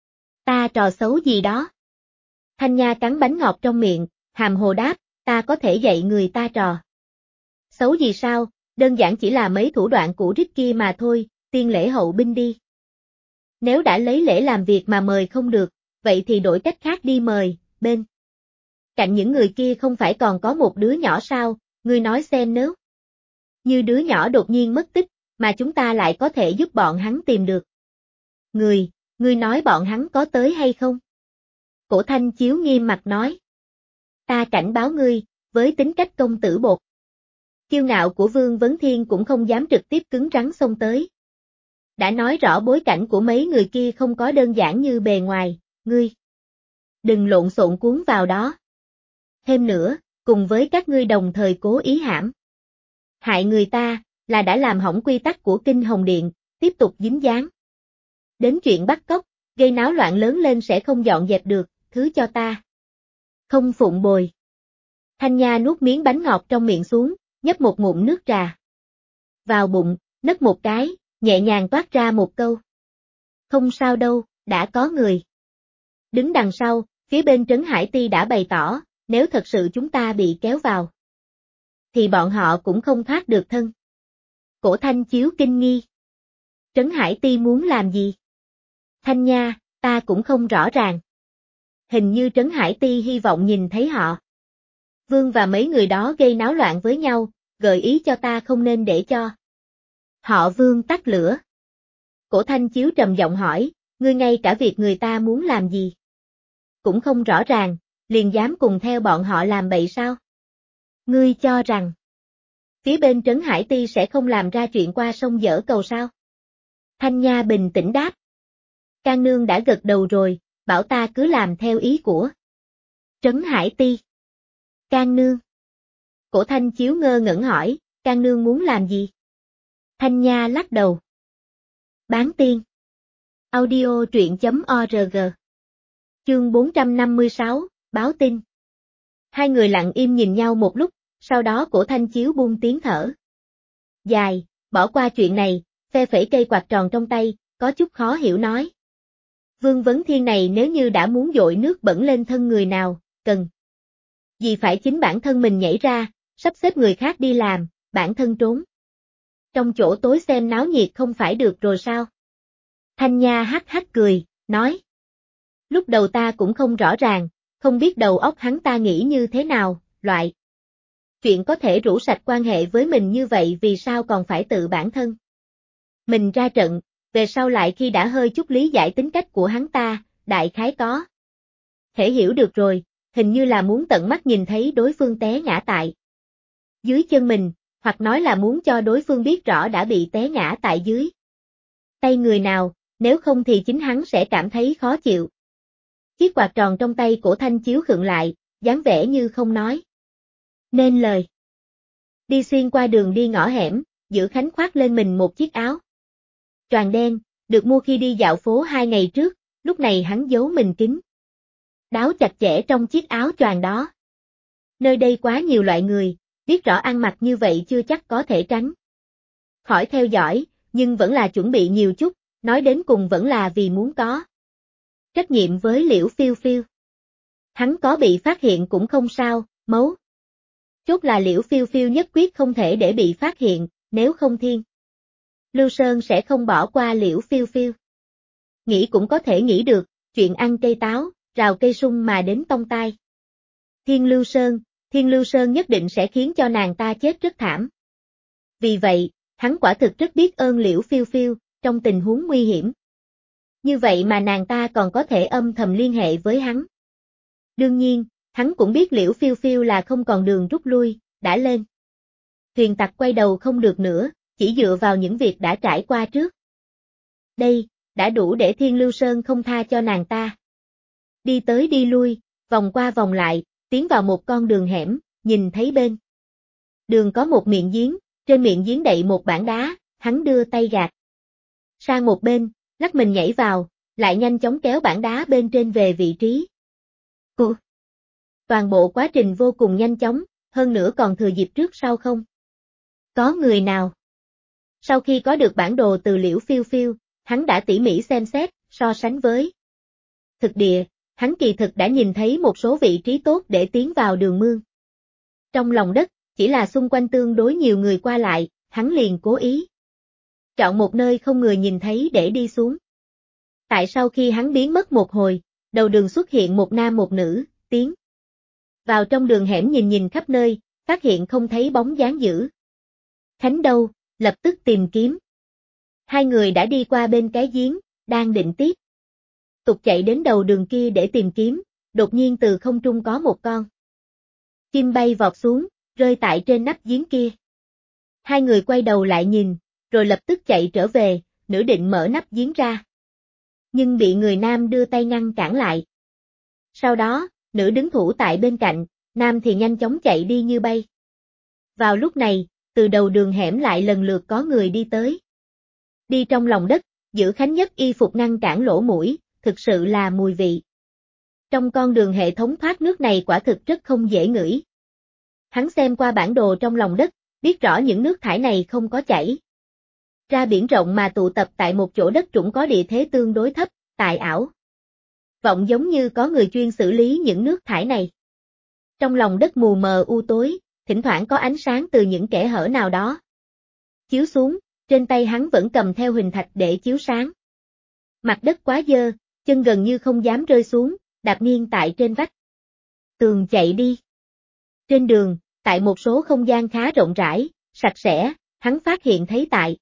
Ta trò xấu gì đó? Thanh Nha cắn bánh ngọt trong miệng, hàm hồ đáp, ta có thể dạy người ta trò xấu gì sao, đơn giản chỉ là mấy thủ đoạn cũ rích kia mà thôi, tiên lễ hậu binh đi. Nếu đã lấy lễ làm việc mà mời không được, vậy thì đổi cách khác đi mời, bên cạnh những người kia không phải còn có một đứa nhỏ sao, ngươi nói xem nếu như đứa nhỏ đột nhiên mất tích, mà chúng ta lại có thể giúp bọn hắn tìm được. Ngươi nói bọn hắn có tới hay không? Cổ Thanh Chiếu nghiêm mặt nói. Ta cảnh báo ngươi, với tính cách công tử bột kiêu ngạo của Vương Vấn Thiên cũng không dám trực tiếp cứng rắn xông tới. Đã nói rõ bối cảnh của mấy người kia không có đơn giản như bề ngoài, ngươi đừng lộn xộn cuốn vào đó. Thêm nữa, cùng với các ngươi đồng thời cố ý hãm hại người ta, là đã làm hỏng quy tắc của Kinh Hồng Điện, tiếp tục dính dáng đến chuyện bắt cóc, gây náo loạn lớn lên sẽ không dọn dẹp được, thứ cho ta không phụng bồi. Thanh Nha nuốt miếng bánh ngọt trong miệng xuống, nhấp một ngụm nước trà vào bụng, nấc một cái, nhẹ nhàng toát ra một câu. Không sao đâu, đã có người đứng đằng sau, phía bên Trấn Hải Ti đã bày tỏ, nếu thật sự chúng ta bị kéo vào, thì bọn họ cũng không thoát được thân. Cổ Thanh Chiếu kinh nghi. Trấn Hải Ti muốn làm gì? Thanh Nha, ta cũng không rõ ràng. Hình như Trấn Hải Ti hy vọng nhìn thấy họ Vương và mấy người đó gây náo loạn với nhau, gợi ý cho ta không nên để cho họ Vương tắt lửa. Cổ Thanh Chiếu trầm giọng hỏi, ngươi ngay cả việc người ta muốn làm gì cũng không rõ ràng, liền dám cùng theo bọn họ làm bậy sao? Ngươi cho rằng phía bên Trấn Hải Ti sẽ không làm ra chuyện qua sông dở cầu sao? Thanh Nha bình tĩnh đáp. Can Nương đã gật đầu rồi, bảo ta cứ làm theo ý của Trấn Hải Ti. Can Nương. Cổ Thanh Chiếu ngơ ngẩn hỏi, Can Nương muốn làm gì? Thanh Nha lắc đầu. Bán tiên. Audio truyện.org. Chương 456, báo tin. Hai người lặng im nhìn nhau một lúc, sau đó Cổ Thanh Chiếu buông tiếng thở dài, bỏ qua chuyện này, phe phẩy cây quạt tròn trong tay, có chút khó hiểu nói. Vương Vấn Thiên này nếu như đã muốn dội nước bẩn lên thân người nào, cần gì phải chính bản thân mình nhảy ra, sắp xếp người khác đi làm, bản thân trốn trong chỗ tối xem náo nhiệt không phải được rồi sao? Thanh Nha hắc hắc cười, nói. Lúc đầu ta cũng không rõ ràng, không biết đầu óc hắn ta nghĩ như thế nào, loại chuyện có thể rũ sạch quan hệ với mình như vậy vì sao còn phải tự bản thân mình ra trận, về sau lại khi đã hơi chút lý giải tính cách của hắn ta, đại khái có thể hiểu được rồi, hình như là muốn tận mắt nhìn thấy đối phương té ngã tại dưới chân mình, hoặc nói là muốn cho đối phương biết rõ đã bị té ngã tại dưới tay người nào, nếu không thì chính hắn sẽ cảm thấy khó chịu. Chiếc quạt tròn trong tay Cổ Thanh Chiếu khựng lại, dáng vẻ như không nói nên lời. Đi xuyên qua đường đi ngõ hẻm, Giữ Khánh khoác lên mình một chiếc áo choàng đen, được mua khi đi dạo phố 2 ngày trước, lúc này hắn giấu mình kín đáo chặt chẽ trong chiếc áo choàng đó. Nơi đây quá nhiều loại người, biết rõ ăn mặc như vậy chưa chắc có thể tránh khỏi theo dõi, nhưng vẫn là chuẩn bị nhiều chút, nói đến cùng vẫn là vì muốn có trách nhiệm với Liễu Phiêu Phiêu. Hắn có bị phát hiện cũng không sao, mấu chốt là Liễu Phiêu Phiêu nhất quyết không thể để bị phát hiện, nếu không Thiên Lưu Sơn sẽ không bỏ qua Liễu Phiêu Phiêu. Nghĩ cũng có thể nghĩ được, chuyện ăn cây táo, rào cây sung mà đến tông tai. Thiên Lưu Sơn nhất định sẽ khiến cho nàng ta chết rất thảm. Vì vậy, hắn quả thực rất biết ơn Liễu Phiêu Phiêu, trong tình huống nguy hiểm như vậy mà nàng ta còn có thể âm thầm liên hệ với hắn. Đương nhiên, hắn cũng biết Liễu Phiêu Phiêu là không còn đường rút lui, đã lên thuyền tặc quay đầu không được nữa, chỉ dựa vào những việc đã trải qua trước đây, đã đủ để Thiên Lưu Sơn không tha cho nàng ta. Đi tới đi lui, vòng qua vòng lại, tiến vào một con đường hẻm, nhìn thấy bên đường có một miệng giếng, trên miệng giếng đậy một bảng đá, hắn đưa tay gạt sang một bên, lắc mình nhảy vào, lại nhanh chóng kéo bảng đá bên trên về vị trí của. Toàn bộ quá trình vô cùng nhanh chóng, hơn nữa còn thừa dịp trước sau không có người nào. Sau khi có được bản đồ từ Liễu Phiêu Phiêu, hắn đã tỉ mỉ xem xét, so sánh với thực địa, hắn kỳ thực đã nhìn thấy một số vị trí tốt để tiến vào đường mương. Trong lòng đất, chỉ là xung quanh tương đối nhiều người qua lại, hắn liền cố ý chọn một nơi không người nhìn thấy để đi xuống. Tại sau khi hắn biến mất một hồi, đầu đường xuất hiện một nam một nữ, tiến vào trong đường hẻm nhìn khắp nơi, phát hiện không thấy bóng dáng Giữ Khánh đâu, lập tức tìm kiếm. Hai người đã đi qua bên cái giếng, đang định tiếp tục chạy đến đầu đường kia để tìm kiếm, đột nhiên từ không trung có một con chim bay vọt xuống, rơi tại trên nắp giếng kia. Hai người quay đầu lại nhìn, rồi lập tức chạy trở về, nữ định mở nắp giếng ra. Nhưng bị người nam đưa tay ngăn cản lại. Sau đó, nữ đứng thủ tại bên cạnh, nam thì nhanh chóng chạy đi như bay. Vào lúc này, từ đầu đường hẻm lại lần lượt có người đi tới. Đi trong lòng đất, Giữ Khánh nhất y phục ngăn cản lỗ mũi, thực sự là mùi vị. Trong con đường hệ thống thoát nước này quả thực rất không dễ ngửi. Hắn xem qua bản đồ trong lòng đất, biết rõ những nước thải này không có chảy ra biển rộng mà tụ tập tại một chỗ đất trũng có địa thế tương đối thấp, tài ảo vọng giống như có người chuyên xử lý những nước thải này. Trong lòng đất mù mờ u tối, thỉnh thoảng có ánh sáng từ những kẽ hở nào đó chiếu xuống, trên tay hắn vẫn cầm theo huỳnh thạch để chiếu sáng. Mặt đất quá dơ, chân gần như không dám rơi xuống, đạp nghiêng tại trên vách tường chạy đi. Trên đường, tại một số không gian khá rộng rãi, sạch sẽ, hắn phát hiện thấy tại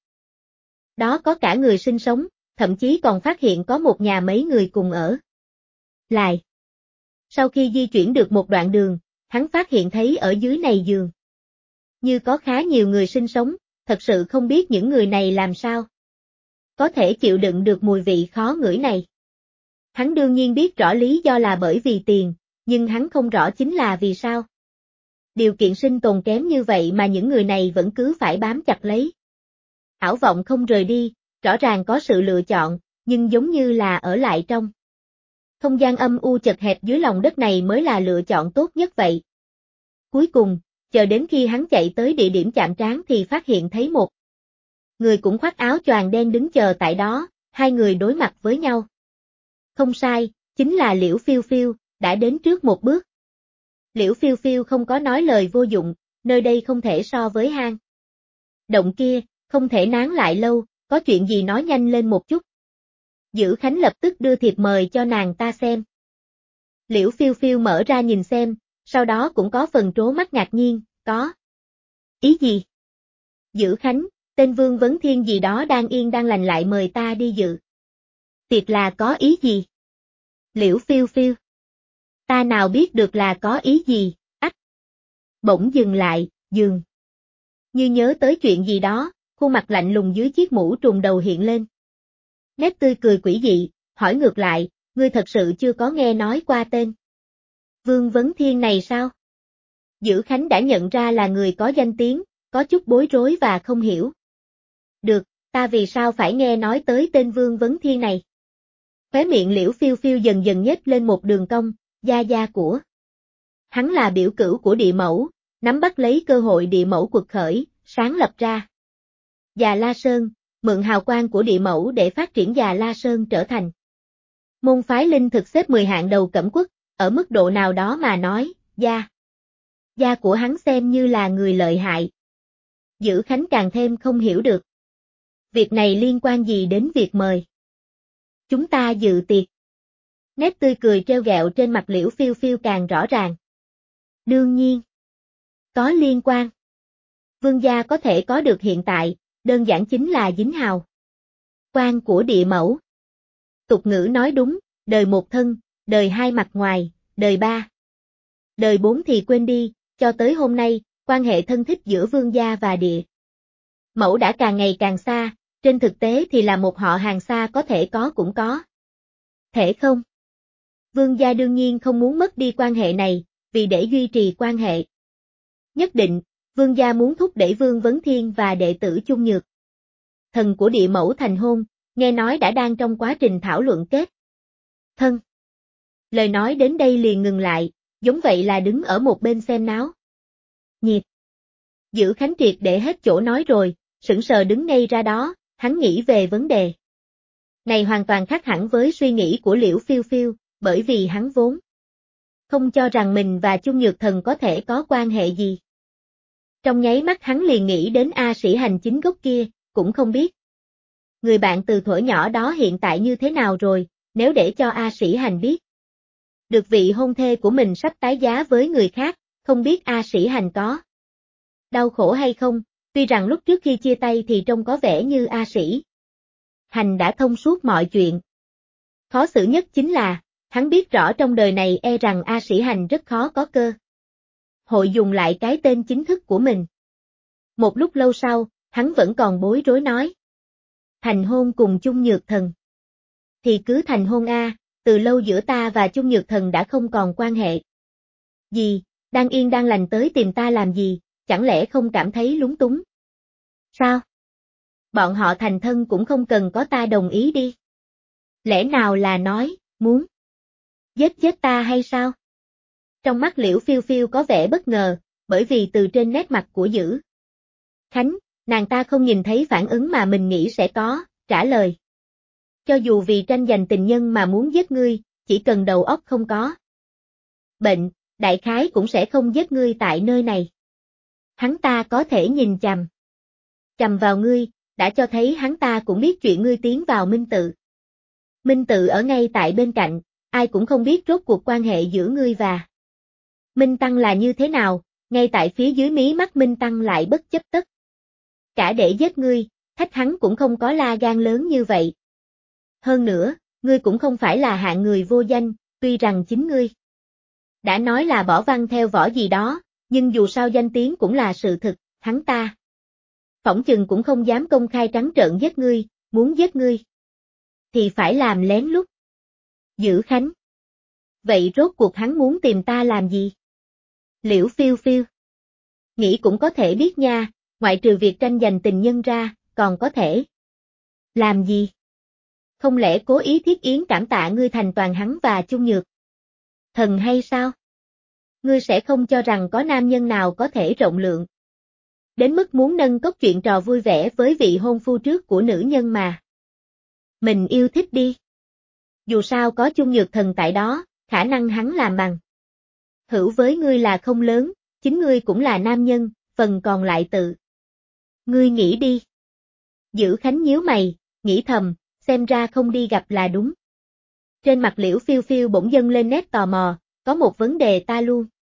đó có cả người sinh sống, thậm chí còn phát hiện có một nhà mấy người cùng ở lại. Sau khi di chuyển được một đoạn đường, hắn phát hiện thấy ở dưới này giường như có khá nhiều người sinh sống, thật sự không biết những người này làm sao có thể chịu đựng được mùi vị khó ngửi này. Hắn đương nhiên biết rõ lý do là bởi vì tiền, nhưng hắn không rõ chính là vì sao. Điều kiện sinh tồn kém như vậy mà những người này vẫn cứ phải bám chặt lấy ảo vọng không rời đi, rõ ràng có sự lựa chọn, nhưng giống như là ở lại trong không gian âm u chật hẹp dưới lòng đất này mới là lựa chọn tốt nhất vậy. Cuối cùng, chờ đến khi hắn chạy tới địa điểm chạm trán thì phát hiện thấy một người cũng khoác áo choàng đen đứng chờ tại đó, hai người đối mặt với nhau. Không sai, chính là Liễu Phiêu Phiêu, đã đến trước một bước. Liễu Phiêu Phiêu không có nói lời vô dụng, nơi đây không thể so với hang động kia, không thể nán lại lâu, có chuyện gì nói nhanh lên một chút. Dữ Khánh lập tức đưa thiệp mời cho nàng ta xem. Liễu Phiêu Phiêu mở ra nhìn xem, sau đó cũng có phần trố mắt ngạc nhiên, có ý gì? Dữ Khánh, tên Vương Vấn Thiên gì đó đang yên đang lành lại mời ta đi dự tiệc là có ý gì? Liễu Phiêu Phiêu, ta nào biết được là có ý gì, ách. Bỗng dừng lại, dừng. Như nhớ tới chuyện gì đó, khuôn mặt lạnh lùng dưới chiếc mũ trùm đầu hiện lên. Nét tươi cười quỷ dị, hỏi ngược lại, ngươi thật sự chưa có nghe nói qua tên Vương Vấn Thiên này sao? Dữ Khánh đã nhận ra là người có danh tiếng, có chút bối rối và không hiểu. Được, ta vì sao phải nghe nói tới tên Vương Vấn Thiên này? Khóe miệng Liễu Phiêu Phiêu dần dần nhếch lên một đường cong, gia gia của hắn là biểu cửu của địa mẫu, nắm bắt lấy cơ hội địa mẫu quật khởi, sáng lập ra Già La Sơn, mượn hào quang của địa mẫu để phát triển Già La Sơn trở thành môn phái linh thực xếp 10 hạng đầu cẩm quốc, ở mức độ nào đó mà nói, gia của hắn xem như là người lợi hại. Dữ Khánh càng thêm không hiểu được. Việc này liên quan gì đến việc mời chúng ta dự tiệc? Nét tươi cười trêu ghẹo trên mặt Liễu Phiêu Phiêu càng rõ ràng. Đương nhiên, có liên quan. Vương gia có thể có được hiện tại, đơn giản chính là dính hào quang của địa mẫu. Tục ngữ nói đúng, đời một thân, đời hai mặt ngoài, đời ba, đời bốn thì quên đi, cho tới hôm nay, quan hệ thân thích giữa vương gia và địa mẫu đã càng ngày càng xa, trên thực tế thì là một họ hàng xa có thể có cũng có thể không. Vương gia đương nhiên không muốn mất đi quan hệ này, vì để duy trì quan hệ nhất định, vương gia muốn thúc đẩy Vương Vấn Thiên và đệ tử Chung Nhược Thần của địa mẫu thành hôn, nghe nói đã đang trong quá trình thảo luận kết thân. Lời nói đến đây liền ngừng lại, giống vậy là đứng ở một bên xem náo nhiệt. Dữ Khánh triệt để hết chỗ nói rồi, sững sờ đứng ngay ra đó, hắn nghĩ về vấn đề này hoàn toàn khác hẳn với suy nghĩ của Liễu Phiêu Phiêu, bởi vì hắn vốn không cho rằng mình và Chung Nhược Thần có thể có quan hệ gì. Trong nháy mắt hắn liền nghĩ đến A Sĩ Hành chính gốc kia, cũng không biết người bạn từ thuở nhỏ đó hiện tại như thế nào rồi, nếu để cho A Sĩ Hành biết được vị hôn thê của mình sắp tái giá với người khác, không biết A Sĩ Hành có đau khổ hay không, tuy rằng lúc trước khi chia tay thì trông có vẻ như A Sĩ Hành đã thông suốt mọi chuyện. Khó xử nhất chính là, hắn biết rõ trong đời này e rằng A Sĩ Hành rất khó có cơ hội dùng lại cái tên chính thức của mình. Một lúc lâu sau, hắn vẫn còn bối rối nói. Thành hôn cùng Chung Nhược Thần. Thì cứ thành hôn a, từ lâu giữa ta và Chung Nhược Thần đã không còn quan hệ gì, đang yên đang lành tới tìm ta làm gì, chẳng lẽ không cảm thấy lúng túng? Sao? Bọn họ thành thân cũng không cần có ta đồng ý đi. Lẽ nào là nói, muốn giết chết ta hay sao? Trong mắt Liễu Phiêu Phiêu có vẻ bất ngờ, bởi vì từ trên nét mặt của Dữ Khánh, nàng ta không nhìn thấy phản ứng mà mình nghĩ sẽ có, trả lời. Cho dù vì tranh giành tình nhân mà muốn giết ngươi, chỉ cần đầu óc không có bệnh, đại khái cũng sẽ không giết ngươi tại nơi này. Hắn ta có thể nhìn chằm vào ngươi, đã cho thấy hắn ta cũng biết chuyện ngươi tiến vào Minh Tự. Minh Tự ở ngay tại bên cạnh, ai cũng không biết rốt cuộc quan hệ giữa ngươi và Minh Tăng là như thế nào, ngay tại phía dưới mí mắt Minh Tăng lại bất chấp tất cả để giết ngươi, thách hắn cũng không có la gan lớn như vậy. Hơn nữa, ngươi cũng không phải là hạng người vô danh, tuy rằng chính ngươi đã nói là bỏ văn theo võ gì đó, nhưng dù sao danh tiếng cũng là sự thực, hắn ta phỏng chừng cũng không dám công khai trắng trợn giết ngươi, muốn giết ngươi thì phải làm lén lút. Dữ Khánh. Vậy rốt cuộc hắn muốn tìm ta làm gì? Liễu Phiêu Phiêu. Nghĩ cũng có thể biết nha, ngoại trừ việc tranh giành tình nhân ra, còn có thể làm gì? không lẽ cố ý thiết yến cảm tạ ngươi thành toàn hắn và chung nhược thần hay sao? Ngươi sẽ không cho rằng có nam nhân nào có thể rộng lượng đến mức muốn nâng cốc chuyện trò vui vẻ với vị hôn phu trước của nữ nhân mà mình yêu thích đi. Dù sao có chung nhược thần tại đó, khả năng hắn làm bằng hữu với ngươi là không lớn, chính ngươi cũng là nam nhân, phần còn lại tự ngươi nghĩ đi. Dữ Khánh nhíu mày, nghĩ thầm, xem ra không đi gặp là đúng. Trên mặt Liễu Phiêu Phiêu bỗng dâng lên nét tò mò, có một vấn đề ta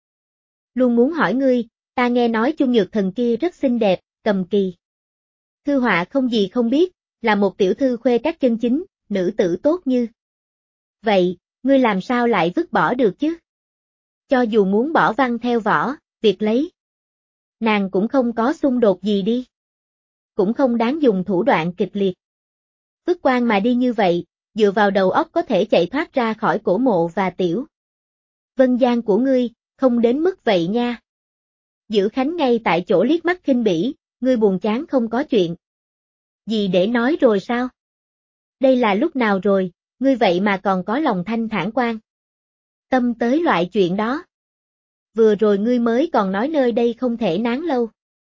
luôn muốn hỏi ngươi, ta nghe nói chung nhược thần kia rất xinh đẹp, cầm kỳ. Thư họa không gì không biết, là một tiểu thư khuê các chân chính, nữ tử tốt như. Vậy, ngươi làm sao lại vứt bỏ được chứ? Cho dù muốn bỏ văn theo võ, việc lấy nàng cũng không có xung đột gì đi. Cũng không đáng dùng thủ đoạn kịch liệt. Vứt quan mà đi như vậy, dựa vào đầu óc có thể chạy thoát ra khỏi cổ mộ và tiểu vân gian của ngươi, không đến mức vậy nha. Dữ Khánh ngay tại chỗ liếc mắt khinh bỉ, ngươi buồn chán không có chuyện gì để nói rồi sao? Đây là lúc nào rồi, ngươi vậy mà còn có lòng thanh thản quan tâm tới loại chuyện đó. Vừa rồi ngươi mới còn nói nơi đây không thể nán lâu.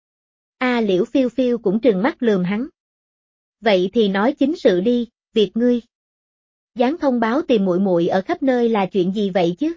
Liễu Phiêu Phiêu cũng trừng mắt lườm hắn. Vậy thì nói chính sự đi, việc ngươi dán thông báo tìm muội muội ở khắp nơi là chuyện gì vậy chứ?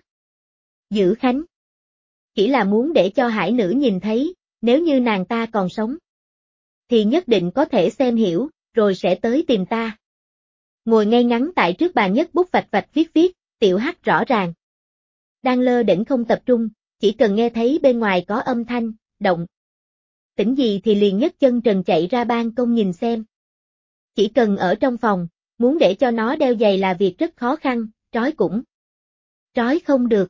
Dữ Khánh chỉ là muốn để cho hải nữ nhìn thấy, nếu như nàng ta còn sống thì nhất định có thể xem hiểu, rồi sẽ tới tìm ta. Ngồi ngay ngắn tại trước bàn nhất bút vạch vạch viết viết, Tiểu Hắc rõ ràng đang lơ đễnh không tập trung, chỉ cần nghe thấy bên ngoài có âm thanh, động tĩnh gì thì liền nhấc chân trần chạy ra ban công nhìn xem. Chỉ cần ở trong phòng, muốn để cho nó đeo giày là việc rất khó khăn, trói cũng trói không được.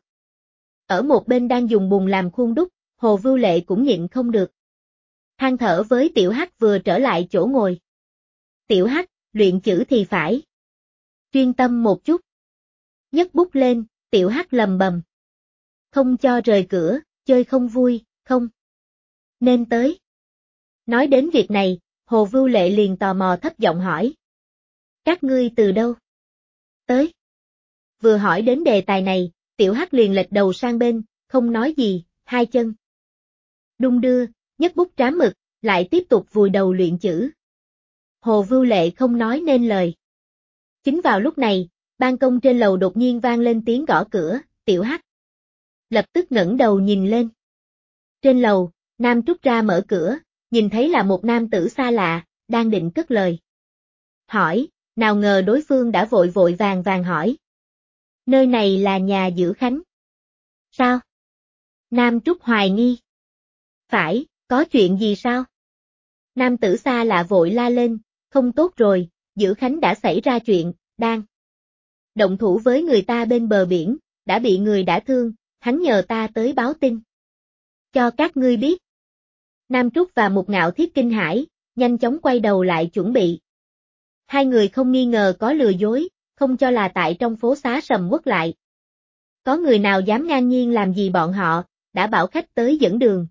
Ở một bên đang dùng bùn làm khuôn đúc, Hồ Vưu Lệ cũng nhịn không được. Than thở với Tiểu Hắc vừa trở lại chỗ ngồi. Tiểu Hắc, luyện chữ thì phải chuyên tâm một chút. Nhấc bút lên, Tiểu Hắc lầm bầm. Không cho rời cửa, chơi không vui, không nên tới. Nói đến việc này, Hồ Vưu Lệ liền tò mò thấp giọng hỏi. Các ngươi từ đâu tới? Vừa hỏi đến đề tài này, Tiểu Hắc liền lệch đầu sang bên, không nói gì, hai chân đung đưa, nhấc bút trám mực, lại tiếp tục vùi đầu luyện chữ. Hồ Vưu Lệ không nói nên lời. Chính vào lúc này, ban công trên lầu đột nhiên vang lên tiếng gõ cửa, Tiểu Hắc lập tức ngẩng đầu nhìn lên. Trên lầu, Nam Trúc ra mở cửa, nhìn thấy là một nam tử xa lạ, đang định cất lời hỏi, nào ngờ đối phương đã vội vội vàng vàng hỏi. Nơi này là nhà Dữ Khánh. Sao? Nam Trúc hoài nghi. Phải, có chuyện gì sao? Nam tử xa lạ vội la lên, không tốt rồi, Dữ Khánh đã xảy ra chuyện, đang động thủ với người ta bên bờ biển, đã bị người đã thương, hắn nhờ ta tới báo tin. Cho các ngươi biết. Nam Trúc và Mục Ngạo Thiết kinh hãi, nhanh chóng quay đầu lại chuẩn bị. Hai người không nghi ngờ có lừa dối, không cho là tại trong phố xá sầm uất lại. Có người nào dám ngang nhiên làm gì bọn họ, đã bảo khách tới dẫn đường,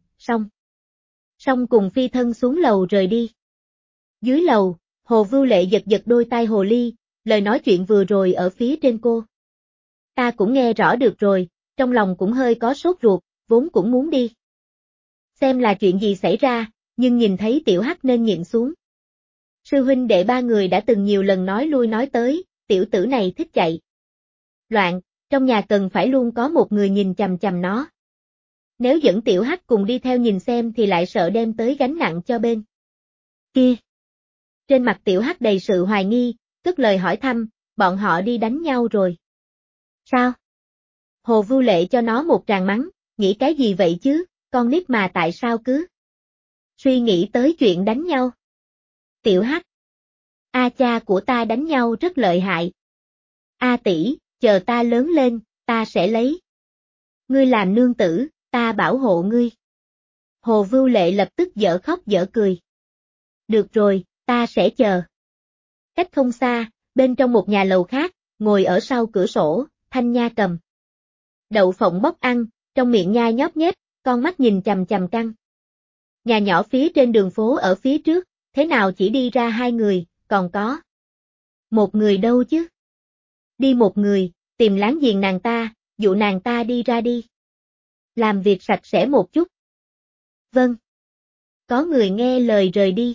xong cùng phi thân xuống lầu rời đi. Dưới lầu, Hồ Vưu Lệ giật giật đôi tai hồ ly, lời nói chuyện vừa rồi ở phía trên cô. Ta cũng nghe rõ được rồi, trong lòng cũng hơi có sốt ruột, vốn cũng muốn đi. Xem là chuyện gì xảy ra, nhưng nhìn thấy Tiểu Hắc nên nhịn xuống. Sư huynh đệ ba người đã từng nhiều lần nói lui nói tới, tiểu tử này thích chạy loạn, trong nhà cần phải luôn có một người nhìn chằm chằm nó. Nếu dẫn Tiểu Hắc cùng đi theo nhìn xem thì lại sợ đem tới gánh nặng cho bên kia. Trên mặt Tiểu Hắc đầy sự hoài nghi, cất lời hỏi thăm, bọn họ đi đánh nhau rồi. Sao? Hồ Vưu Lệ cho nó một tràng mắng, nghĩ cái gì vậy chứ, con nít mà tại sao cứ suy nghĩ tới chuyện đánh nhau. Tiểu Hắc. Cha của ta đánh nhau rất lợi hại. Tỷ, chờ ta lớn lên, ta sẽ lấy ngươi làm nương tử, ta bảo hộ ngươi. Hồ Vưu Lệ lập tức dở khóc dở cười. Được rồi, ta sẽ chờ. Cách không xa, bên trong một nhà lầu khác, ngồi ở sau cửa sổ, Thanh Nha cầm đậu phộng bóc ăn, trong miệng nhai nhóp nhép, con mắt nhìn chằm chằm căng. Nhà nhỏ phía trên đường phố ở phía trước, thế nào chỉ đi ra hai người, còn có Một người đâu chứ? Đi một người, tìm láng giềng nàng ta, dụ nàng ta đi ra đi. Làm việc sạch sẽ một chút. Vâng. Có người nghe lời rời đi.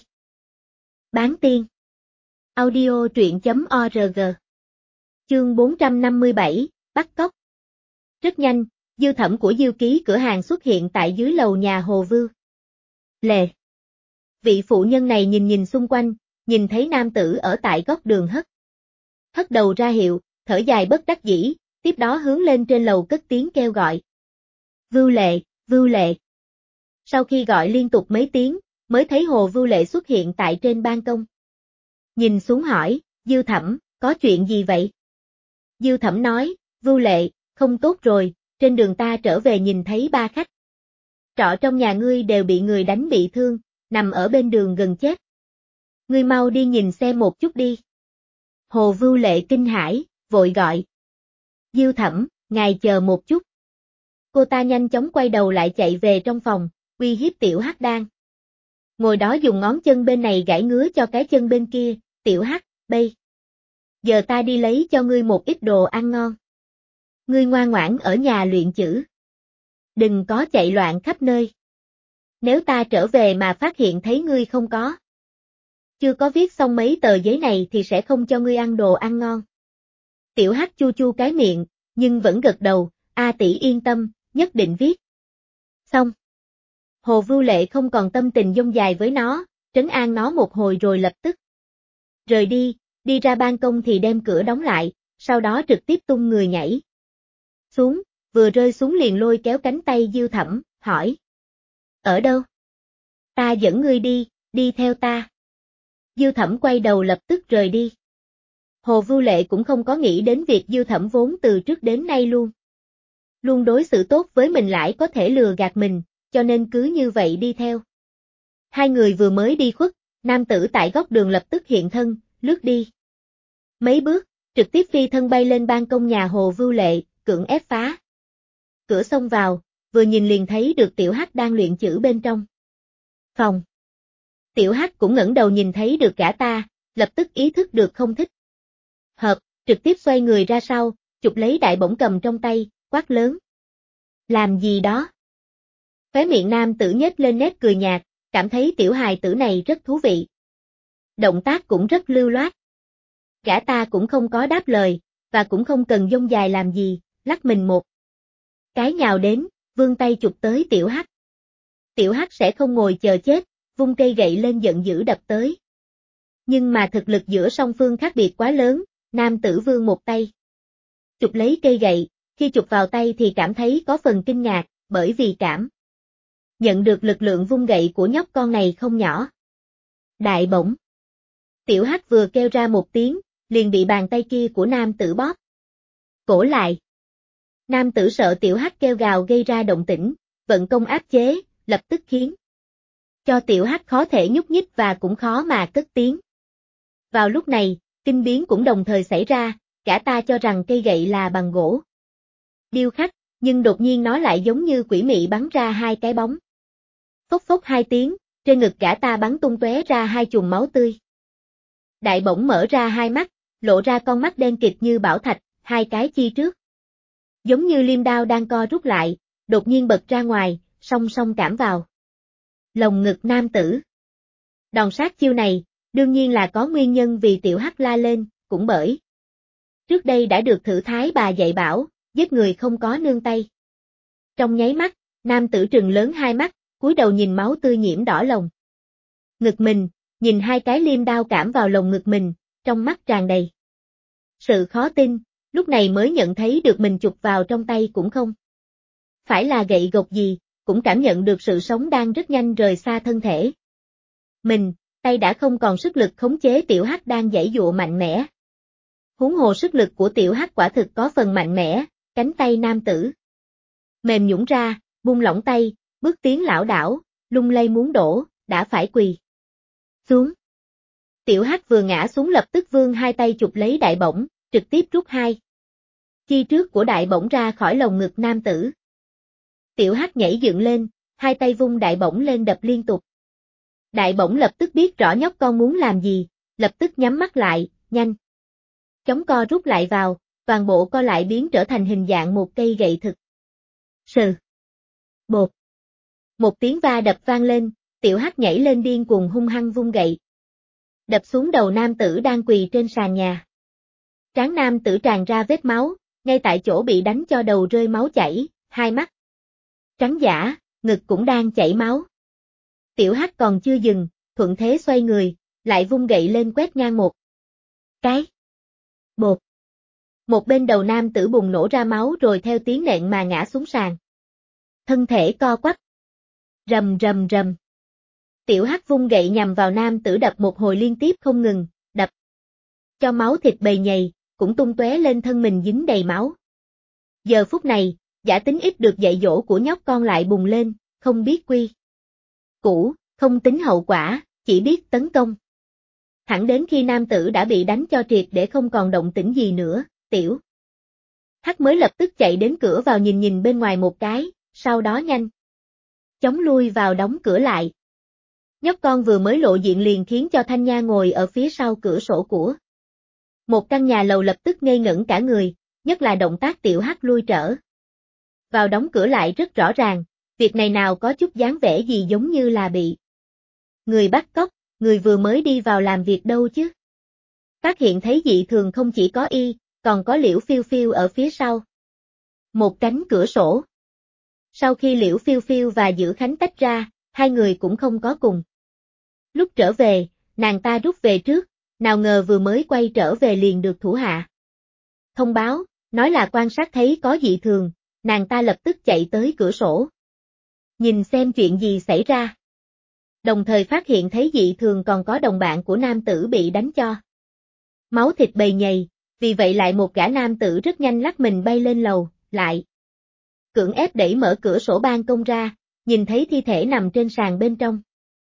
Bán tiên. Audio truyện.org. Chương 457, bắt cóc. Rất nhanh, Dư Thẩm của Dư Ký cửa hàng xuất hiện tại dưới lầu nhà Hồ Vưu. Lệ. Vị phụ nhân này nhìn xung quanh, nhìn thấy nam tử ở tại góc đường hất đầu ra hiệu, thở dài bất đắc dĩ, tiếp đó hướng lên trên lầu cất tiếng kêu gọi. Vưu Lệ, Vưu Lệ. Sau khi gọi liên tục mấy tiếng, mới thấy Hồ Vưu Lệ xuất hiện tại trên ban công. Nhìn xuống hỏi, Dư Thẩm, có chuyện gì vậy? Dư Thẩm nói, Vưu Lệ, không tốt rồi, trên đường ta trở về nhìn thấy 3 khách trọ trong nhà ngươi đều bị người đánh bị thương, nằm ở bên đường gần chết. Ngươi mau đi nhìn xem một chút đi. Hồ Vưu Lệ kinh hãi, vội gọi. Dư Thẩm, ngài chờ một chút. Cô ta nhanh chóng quay đầu lại chạy về trong phòng, uy hiếp Tiểu Hắc đang ngồi đó dùng ngón chân bên này gãi ngứa cho cái chân bên kia. Tiểu Hắc, bây giờ ta đi lấy cho ngươi một ít đồ ăn ngon. Ngươi ngoan ngoãn ở nhà luyện chữ. Đừng có chạy loạn khắp nơi. Nếu ta trở về mà phát hiện thấy ngươi không có chưa có viết xong mấy tờ giấy này thì sẽ không cho ngươi ăn đồ ăn ngon. Tiểu Hắc chu chu cái miệng, nhưng vẫn gật đầu, A tỷ yên tâm, nhất định viết. Xong. Hồ Vưu Lệ không còn tâm tình dông dài với nó, trấn an nó một hồi rồi lập tức rời đi ra ban công thì đem cửa đóng lại, sau đó trực tiếp tung người nhảy xuống, vừa rơi xuống liền lôi kéo cánh tay Dư Thẩm, hỏi. Ở đâu? Ta dẫn ngươi đi theo ta. Dư Thẩm quay đầu lập tức rời đi. Hồ Vưu Lệ cũng không có nghĩ đến việc Dư Thẩm vốn từ trước đến nay luôn đối xử tốt với mình lại có thể lừa gạt mình, cho nên cứ như vậy đi theo. Hai người vừa mới đi khuất, nam tử tại góc đường lập tức hiện thân, lướt đi mấy bước, trực tiếp phi thân bay lên ban công nhà Hồ Vưu Lệ, cưỡng ép phá cửa xông vào, vừa nhìn liền thấy được Tiểu Hắc đang luyện chữ bên trong phòng. Tiểu Hắc cũng ngẩng đầu nhìn thấy được gã ta, lập tức ý thức được không thích hợp, trực tiếp xoay người ra sau, chụp lấy đại bổng cầm trong tay, quát lớn. Làm gì đó? Khóe miệng nam tử nhếch lên nét cười nhạt, cảm thấy tiểu hài tử này rất thú vị. Động tác cũng rất lưu loát. Gã ta cũng không có đáp lời, và cũng không cần dông dài làm gì, lắc mình một cái nhào đến, vươn tay chụp tới Tiểu Hắc. Tiểu Hắc sẽ không ngồi chờ chết, vung cây gậy lên giận dữ đập tới. Nhưng mà thực lực giữa song phương khác biệt quá lớn, nam tử vươn một tay chụp lấy cây gậy, khi chụp vào tay thì cảm thấy có phần kinh ngạc, bởi vì cảm nhận được lực lượng vung gậy của nhóc con này không nhỏ. Đại bổng. Tiểu Hắc vừa kêu ra một tiếng, liền bị bàn tay kia của nam tử bóp cổ lại. Nam tử sợ Tiểu Hắc kêu gào gây ra động tĩnh, vận công áp chế, lập tức khiến cho Tiểu Hắc khó thể nhúc nhích và cũng khó mà cất tiếng. Vào lúc này, kinh biến cũng đồng thời xảy ra, gã ta cho rằng cây gậy là bằng gỗ điêu khắc, nhưng đột nhiên nó lại giống như quỷ mị bắn ra hai cái bóng. Phốc phốc hai tiếng, trên ngực gã ta bắn tung tóe ra hai chùm máu tươi. Đại bổng mở ra hai mắt, lộ ra con mắt đen kịt như bảo thạch, hai cái chi trước giống như liêm đao đang co rút lại, đột nhiên bật ra ngoài, song song cảm vào lồng ngực nam tử. Đòn sát chiêu này, đương nhiên là có nguyên nhân vì Tiểu Hắc la lên, cũng bởi trước đây đã được thử thái bà dạy bảo, giết người không có nương tay. Trong nháy mắt, nam tử trừng lớn hai mắt, cúi đầu nhìn máu tươi nhiễm đỏ lồng ngực mình, nhìn hai cái liêm đao cảm vào lồng ngực mình, trong mắt tràn đầy sự khó tin, lúc này mới nhận thấy được mình chụp vào trong tay cũng không phải là gậy gộc gì, cũng cảm nhận được sự sống đang rất nhanh rời xa thân thể mình, tay đã không còn sức lực khống chế Tiểu Hắc đang giãy giụa mạnh mẽ. Huống hồ sức lực của Tiểu Hắc quả thực có phần mạnh mẽ, cánh tay nam tử mềm nhũn ra, buông lỏng tay, bước tiến lảo đảo, lung lay muốn đổ, đã phải quỳ xuống. Tiểu Hắc vừa ngã xuống lập tức vươn hai tay chụp lấy đại bổng, trực tiếp rút hai chi trước của đại bổng ra khỏi lồng ngực nam tử. Tiểu Hắc nhảy dựng lên, hai tay vung đại bổng lên đập liên tục. Đại bổng lập tức biết rõ nhóc con muốn làm gì, lập tức nhắm mắt lại, nhanh Chống co rút lại vào, toàn bộ co lại biến trở thành hình dạng một cây gậy thực. Sừ. Bột. Một tiếng va đập vang lên, Tiểu Hắc nhảy lên điên cuồng hung hăng vung gậy. Đập xuống đầu nam tử đang quỳ trên sàn nhà. Trán nam tử tràn ra vết máu, ngay tại chỗ bị đánh cho đầu rơi máu chảy, hai mắt trắng dã, ngực cũng đang chảy máu. Tiểu Hắc còn chưa dừng, thuận thế xoay người, lại vung gậy lên quét ngang một cái. Bột. Một bên đầu nam tử bùng nổ ra máu rồi theo tiếng nện mà ngã xuống sàn. Thân thể co quắp. Rầm rầm rầm. Tiểu Hắc vung gậy nhằm vào nam tử đập một hồi liên tiếp không ngừng, đập cho máu thịt bầy nhầy, cũng tung tóe lên thân mình dính đầy máu. Giờ phút này, giả tính ít được dạy dỗ của nhóc con lại bùng lên, không biết quy củ, không tính hậu quả, chỉ biết tấn công. Thẳng đến khi nam tử đã bị đánh cho triệt để không còn động tĩnh gì nữa, Tiểu Hắc mới lập tức chạy đến cửa vào nhìn bên ngoài một cái, sau đó nhanh chóng lui vào đóng cửa lại. Nhóc con vừa mới lộ diện liền khiến cho Thanh Nha ngồi ở phía sau cửa sổ của một căn nhà lầu lập tức ngây ngẩn cả người, nhất là động tác Tiểu Hắc lui trở vào đóng cửa lại rất rõ ràng, việc này nào có chút dáng vẻ gì giống như là bị người bắt cóc, người vừa mới đi vào làm việc đâu chứ. Phát hiện thấy dị thường không chỉ có y, còn có Liễu Phiêu Phiêu ở phía sau một cánh cửa sổ. Sau khi Liễu Phiêu Phiêu và Dữ Khánh tách ra, hai người cũng không có cùng lúc trở về, nàng ta rút về trước, nào ngờ vừa mới quay trở về liền được thủ hạ thông báo, nói là quan sát thấy có dị thường, nàng ta lập tức chạy tới cửa sổ nhìn xem chuyện gì xảy ra. Đồng thời phát hiện thấy dị thường còn có đồng bạn của nam tử bị đánh cho máu thịt bầy nhầy, vì vậy lại một gã nam tử rất nhanh lắc mình bay lên lầu, lại cưỡng ép đẩy mở cửa sổ ban công ra, nhìn thấy thi thể nằm trên sàn bên trong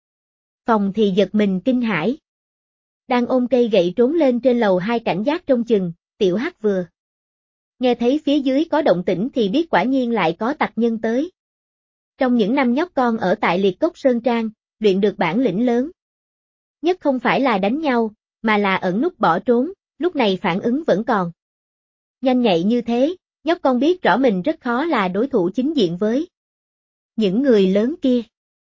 phòng thì giật mình kinh hãi. Đang ôm cây gậy trốn lên trên lầu hai cảnh giác trông chừng, Tiểu Hắc vừa nghe thấy phía dưới có động tĩnh thì biết quả nhiên lại có tặc nhân tới. Trong những năm nhóc con ở tại Liệt Cốc Sơn Trang, luyện được bản lĩnh lớn nhất không phải là đánh nhau, mà là ẩn núp bỏ trốn, lúc này phản ứng vẫn còn nhanh nhạy như thế, nhóc con biết rõ mình rất khó là đối thủ chính diện với những người lớn kia.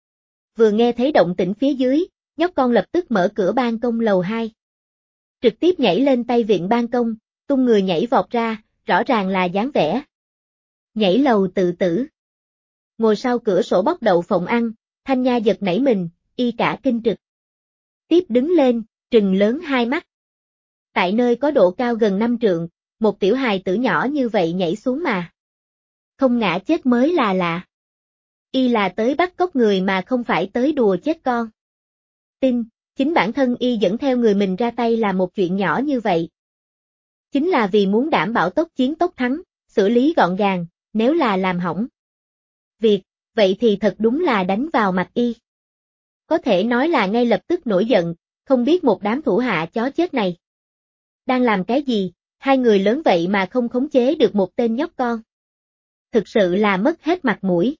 Vừa nghe thấy động tĩnh phía dưới, nhóc con lập tức mở cửa ban công lầu 2. Trực tiếp nhảy lên tay vịn ban công, tung người nhảy vọt ra, rõ ràng là dáng vẻ nhảy lầu tự tử. Ngồi sau cửa sổ bóc đậu phộng ăn, Thanh Nha giật nảy mình, y cả kinh trực tiếp đứng lên, trừng lớn hai mắt. Tại nơi có độ cao gần 5 trượng, một tiểu hài tử nhỏ như vậy nhảy xuống mà không ngã chết mới là lạ. Y là tới bắt cóc người mà không phải tới đùa chết con. Tin, chính bản thân y dẫn theo người mình ra tay là một chuyện nhỏ như vậy. Chính là vì muốn đảm bảo tốc chiến tốc thắng, xử lý gọn gàng, nếu là làm hỏng việc, vậy thì thật đúng là đánh vào mặt y. Có thể nói là ngay lập tức nổi giận, không biết một đám thủ hạ chó chết này đang làm cái gì, hai người lớn vậy mà không khống chế được một tên nhóc con. Thực sự là mất hết mặt mũi.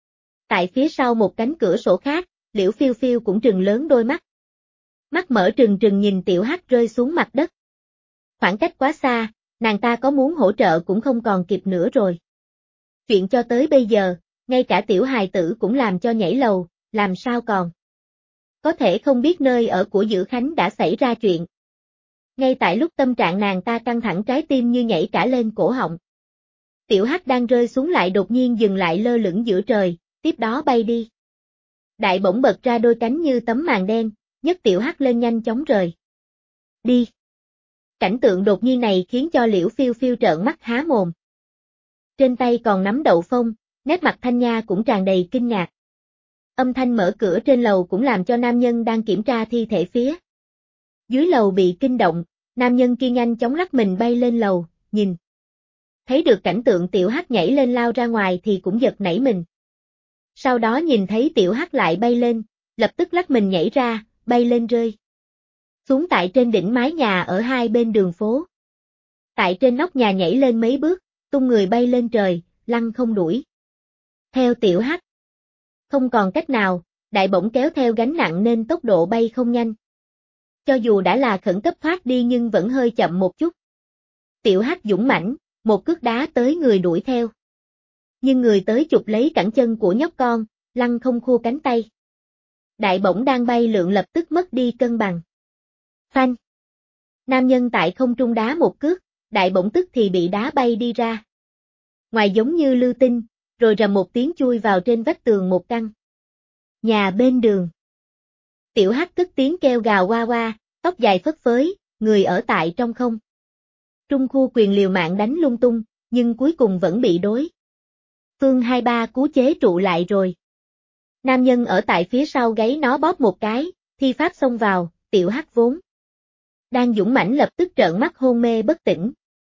Tại phía sau một cánh cửa sổ khác, Liễu Phiêu Phiêu cũng trừng lớn đôi mắt. Mắt mở trừng trừng nhìn Tiểu Hắc rơi xuống mặt đất. Khoảng cách quá xa, nàng ta có muốn hỗ trợ cũng không còn kịp nữa rồi. Chuyện cho tới bây giờ, ngay cả tiểu hài tử cũng làm cho nhảy lầu, làm sao còn có thể không biết nơi ở của Dữ Khánh đã xảy ra chuyện. Ngay tại lúc tâm trạng nàng ta căng thẳng trái tim như nhảy cả lên cổ họng. Tiểu Hắc đang rơi xuống lại đột nhiên dừng lại lơ lửng giữa trời, tiếp đó bay đi. Đại bỗng bật ra đôi cánh như tấm màn đen, nhấc Tiểu Hắc lên nhanh chóng rời đi. Cảnh tượng đột nhiên này khiến cho Liễu Phiêu Phiêu trợn mắt há mồm. Trên tay còn nắm đậu phông, nét mặt Thanh Nha cũng tràn đầy kinh ngạc. Âm thanh mở cửa trên lầu cũng làm cho nam nhân đang kiểm tra thi thể phía dưới lầu bị kinh động, nam nhân kia nhanh chóng lắc mình bay lên lầu, nhìn. Thấy được cảnh tượng Tiểu Hắc nhảy lên lao ra ngoài thì cũng giật nảy mình. Sau đó nhìn thấy Tiểu Hắc lại bay lên, lập tức lắc mình nhảy ra, bay lên rơi xuống tại trên đỉnh mái nhà ở hai bên đường phố. Tại trên nóc nhà nhảy lên mấy bước, tung người bay lên trời, lăn không đuổi theo Tiểu Hắc. Không còn cách nào, đại bổng kéo theo gánh nặng nên tốc độ bay không nhanh. Cho dù đã là khẩn cấp thoát đi nhưng vẫn hơi chậm một chút. Tiểu Hắc dũng mãnh, một cước đá tới người đuổi theo. Nhưng người tới chụp lấy cẳng chân của nhóc con, lăn không khô cánh tay. Đại bổng đang bay lượn lập tức mất đi cân bằng. Phanh! Nam nhân tại không trung đá một cước, đại bổng tức thì bị đá bay đi ra. Ngoài giống như lưu tinh, rồi rầm một tiếng chui vào trên vách tường một căn nhà bên đường. Tiểu Hắc cất tiếng kêu gào oa oa, tóc dài phất phới, người ở tại trong không trung khu quyền liều mạng đánh lung tung, nhưng cuối cùng vẫn bị đối phương 2-3 cú chế trụ lại rồi. Nam nhân ở tại phía sau gáy nó bóp một cái, thi pháp xông vào, Tiểu Hắc vốn đang dũng mãnh lập tức trợn mắt hôn mê bất tỉnh.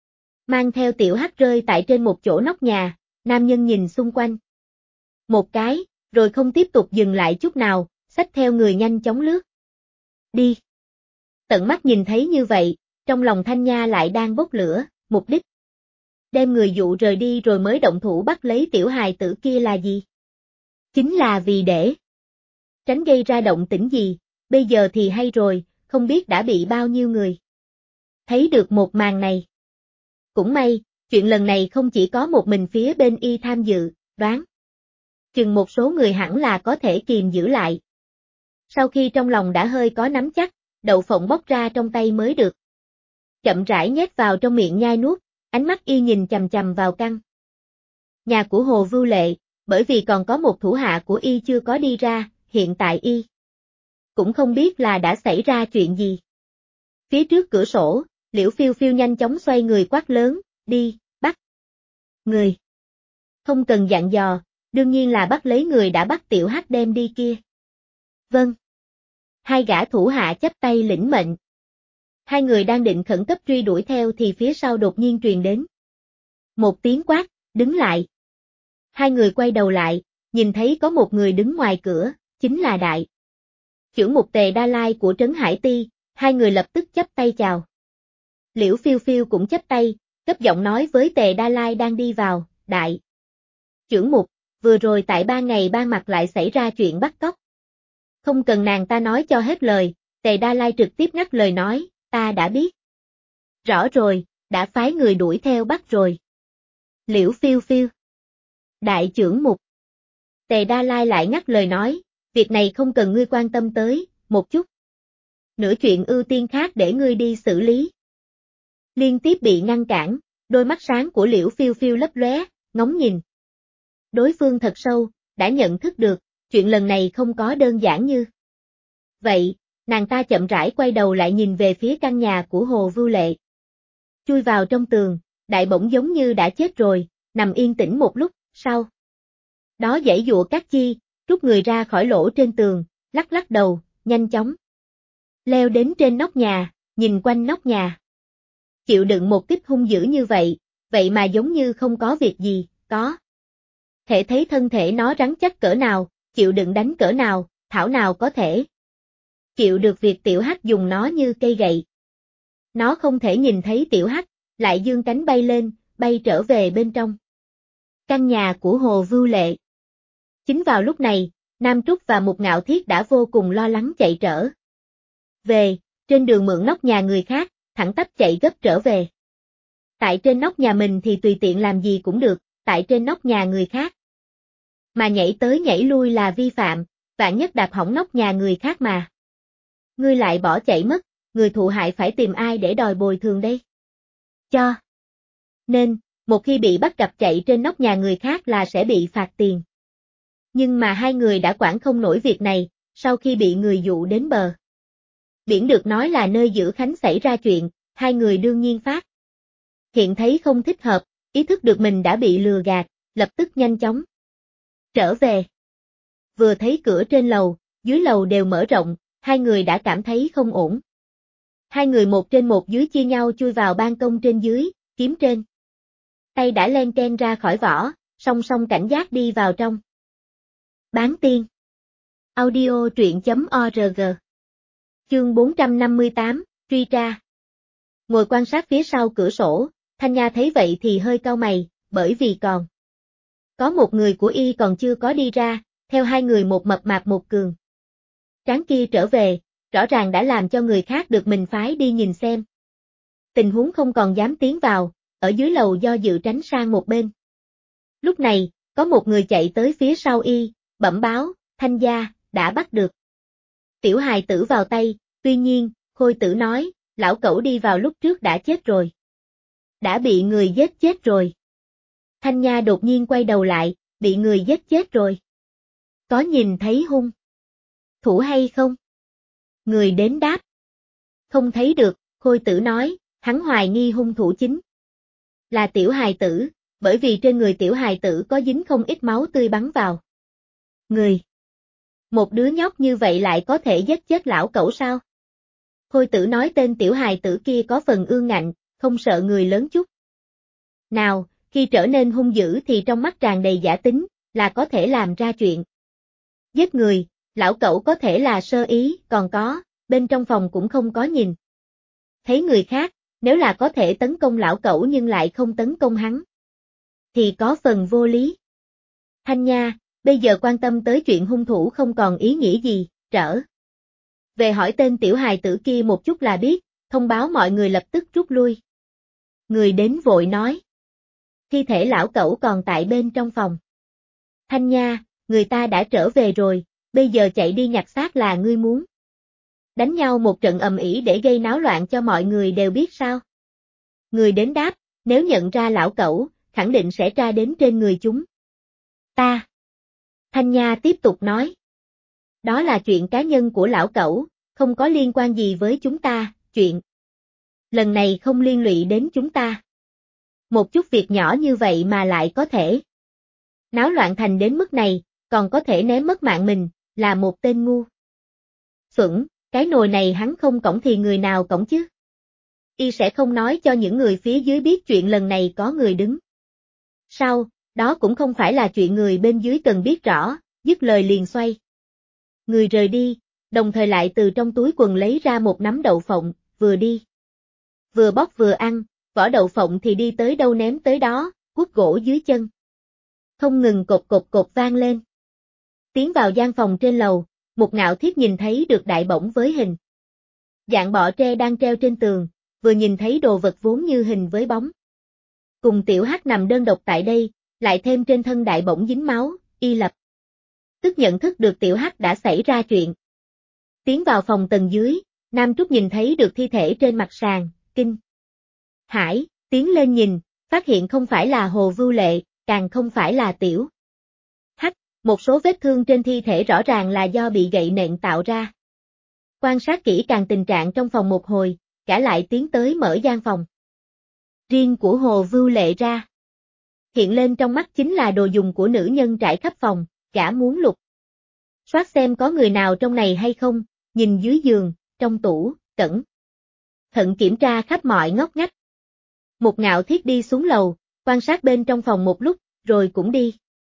Mang theo Tiểu Hắc rơi tại trên một chỗ nóc nhà, nam nhân nhìn xung quanh một cái, rồi không tiếp tục dừng lại chút nào, xách theo người nhanh chóng lướt đi. Tận mắt nhìn thấy như vậy, trong lòng Thanh Nha lại đang bốc lửa, mục đích đem người dụ rời đi rồi mới động thủ bắt lấy tiểu hài tử kia là gì? Chính là vì để tránh gây ra động tĩnh gì, bây giờ thì hay rồi, không biết đã bị bao nhiêu người thấy được một màn này. Cũng may, chuyện lần này không chỉ có một mình phía bên y tham dự, đoán chừng một số người hẳn là có thể kìm giữ lại. Sau khi trong lòng đã hơi có nắm chắc, đậu phộng bóc ra trong tay mới được chậm rãi nhét vào trong miệng nhai nuốt, ánh mắt y nhìn chằm chằm vào căn nhà của Hồ Vưu Lệ, bởi vì còn có một thủ hạ của y chưa có đi ra, hiện tại y cũng không biết là đã xảy ra chuyện gì. Phía trước cửa sổ, Liễu Phiêu Phiêu nhanh chóng xoay người quát lớn, đi, bắt người. Không cần dặn dò, đương nhiên là bắt lấy người đã bắt Tiểu Hắc đem đi kia. Vâng. Hai gã thủ hạ chắp tay lĩnh mệnh. Hai người đang định khẩn cấp truy đuổi theo thì phía sau đột nhiên truyền đến một tiếng quát, đứng lại. Hai người quay đầu lại, nhìn thấy có một người đứng ngoài cửa, chính là đại chưởng mục Tề Đa Lai của Trấn Hải Ti, hai người lập tức chắp tay chào. Liễu Phiêu Phiêu cũng chắp tay, cấp giọng nói với Tề Đa Lai đang đi vào, đại chưởng mục, vừa rồi tại Ban Ngày Ban Mặt lại xảy ra chuyện bắt cóc. Không cần nàng ta nói cho hết lời, Tề Đa Lai trực tiếp ngắt lời nói, ta đã biết. Rõ rồi, đã phái người đuổi theo bắt rồi. Liễu Phiêu Phiêu. Đại chưởng mục. Tề Đa Lai lại ngắt lời nói, việc này không cần ngươi quan tâm tới, một chút. Nửa chuyện ưu tiên khác để ngươi đi xử lý. Liên tiếp bị ngăn cản, đôi mắt sáng của Liễu Phiêu Phiêu lấp lóe, ngóng nhìn. Đối phương thật sâu, đã nhận thức được, chuyện lần này không có đơn giản như vậy, nàng ta chậm rãi quay đầu lại nhìn về phía căn nhà của Hồ Vưu Lệ. Chui vào trong tường, đại bổng giống như đã chết rồi, nằm yên tĩnh một lúc, sau đó giãy giụa các chi, rút người ra khỏi lỗ trên tường, lắc lắc đầu, nhanh chóng leo đến trên nóc nhà, nhìn quanh nóc nhà. Chịu đựng một kích hung dữ như vậy, vậy mà giống như không có việc gì, có thể thấy thân thể nó rắn chắc cỡ nào, chịu đựng đánh cỡ nào, thảo nào có thể chịu được việc Tiểu Hắc dùng nó như cây gậy. Nó không thể nhìn thấy Tiểu Hắc, lại dương cánh bay lên, bay trở về bên trong căn nhà của Hồ Vưu Lệ. Chính vào lúc này, Nam Trúc và Mục Ngạo Thiết đã vô cùng lo lắng chạy trở về, trên đường mượn nóc nhà người khác, thẳng tắp chạy gấp trở về. Tại trên nóc nhà mình thì tùy tiện làm gì cũng được, tại trên nóc nhà người khác mà nhảy tới nhảy lui là vi phạm, vạn nhất đạp hỏng nóc nhà người khác mà ngươi lại bỏ chạy mất, người thụ hại phải tìm ai để đòi bồi thường đây? Cho nên, một khi bị bắt gặp chạy trên nóc nhà người khác là sẽ bị phạt tiền. Nhưng mà hai người đã quản không nổi việc này, sau khi bị người dụ đến bờ biển được nói là nơi giữ Khánh xảy ra chuyện, hai người đương nhiên phát hiện thấy không thích hợp, ý thức được mình đã bị lừa gạt, lập tức nhanh chóng trở về. Vừa thấy cửa trên lầu, dưới lầu đều mở rộng, hai người đã cảm thấy không ổn. Hai người một trên một dưới chia nhau chui vào ban công trên dưới, kiếm trên tay đã len ken ra khỏi vỏ, song song cảnh giác đi vào trong. Bán tiên. Audio truyện.org. Chương 458, truy tra. Ngồi quan sát phía sau cửa sổ, Thanh Nha thấy vậy thì hơi cau mày, bởi vì còn có một người của y còn chưa có đi ra, theo hai người một mập mạp một cường tráng kia trở về, rõ ràng đã làm cho người khác được mình phái đi nhìn xem tình huống không còn dám tiến vào, ở dưới lầu do dự tránh sang một bên. Lúc này, có một người chạy tới phía sau y, bẩm báo, Thanh gia, đã bắt được. Tiểu hài tử vào tay, tuy nhiên, Khôi Tử nói, lão cẩu đi vào lúc trước đã chết rồi. Đã bị người giết chết rồi. Thanh Nha đột nhiên quay đầu lại, bị người giết chết rồi. Có nhìn thấy hung thủ hay không? Người đến đáp. Không thấy được, Khôi Tử nói, hắn hoài nghi hung thủ chính là tiểu hài tử, bởi vì trên người tiểu hài tử có dính không ít máu tươi bắn vào. Người. Một đứa nhóc như vậy lại có thể giết chết lão cẩu sao? Khôi Tử nói tên tiểu hài tử kia có phần ương ngạnh, không sợ người lớn chút nào, khi trở nên hung dữ thì trong mắt tràn đầy giả tính, là có thể làm ra chuyện giết người, lão cẩu có thể là sơ ý, còn có, bên trong phòng cũng không có nhìn thấy người khác, nếu là có thể tấn công lão cẩu nhưng lại không tấn công hắn, thì có phần vô lý. Thanh Nha, bây giờ quan tâm tới chuyện hung thủ không còn ý nghĩa gì, trở về hỏi tên tiểu hài tử kia một chút là biết, thông báo mọi người lập tức rút lui. Người đến vội nói. Thi thể lão cẩu còn tại bên trong phòng. Thanh Nha, người ta đã trở về rồi, bây giờ chạy đi nhặt xác là ngươi muốn đánh nhau một trận ầm ĩ để gây náo loạn cho mọi người đều biết sao? Người đến đáp, nếu nhận ra lão cẩu, khẳng định sẽ tra đến trên người chúng ta. Thanh Nha tiếp tục nói. Đó là chuyện cá nhân của lão cẩu, không có liên quan gì với chúng ta, chuyện lần này không liên lụy đến chúng ta. Một chút việc nhỏ như vậy mà lại có thể náo loạn thành đến mức này, còn có thể ném mất mạng mình, là một tên ngu xuẩn, cái nồi này hắn không cõng thì người nào cõng chứ? Y sẽ không nói cho những người phía dưới biết chuyện lần này có người đứng sau, đó cũng không phải là chuyện người bên dưới cần biết rõ, dứt lời liền xoay người rời đi, đồng thời lại từ trong túi quần lấy ra một nắm đậu phộng, vừa đi vừa bóc vừa ăn, vỏ đậu phộng thì đi tới đâu ném tới đó, guốc gỗ dưới chân không ngừng cột cột cột vang lên. Tiến vào gian phòng trên lầu, Một Ngạo Thiết nhìn thấy được đại bổng với hình dạng bọ tre đang treo trên tường, vừa nhìn thấy đồ vật vốn như hình với bóng. Cùng tiểu hắc nằm đơn độc tại đây, lại thêm trên thân đại bổng dính máu, y lập tức nhận thức được tiểu hắc đã xảy ra chuyện. Tiến vào phòng tầng dưới, Nam Trúc nhìn thấy được thi thể trên mặt sàn, kinh hãi, tiến lên nhìn, phát hiện không phải là Hồ Vưu Lệ, càng không phải là tiểu hắc, một số vết thương trên thi thể rõ ràng là do bị gậy nện tạo ra. Quan sát kỹ càng tình trạng trong phòng một hồi, cả lại tiến tới mở gian phòng riêng của Hồ Vưu Lệ ra. Hiện lên trong mắt chính là đồ dùng của nữ nhân trải khắp phòng, gã muốn lục soát xem có người nào trong này hay không, nhìn dưới giường, trong tủ, cẩn thận kiểm tra khắp mọi ngóc ngách. Một Ngạo Thiết đi xuống lầu, quan sát bên trong phòng một lúc, rồi cũng đi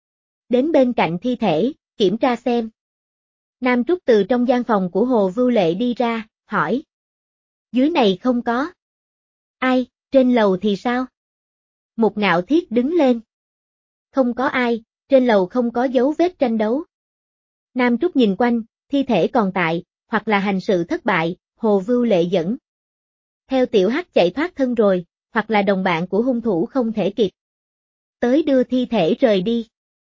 đến bên cạnh thi thể, kiểm tra xem. Nam Trúc từ trong gian phòng của Hồ Vưu Lệ đi ra, hỏi. Dưới này không có ai, trên lầu thì sao? Một Ngạo Thiết đứng lên. Không có ai, trên lầu không có dấu vết tranh đấu. Nam Trúc nhìn quanh, thi thể còn tại, hoặc là hành sự thất bại, Hồ Vưu Lệ dẫn theo tiểu hắc chạy thoát thân rồi, hoặc là đồng bạn của hung thủ không thể kịp tới đưa thi thể rời đi.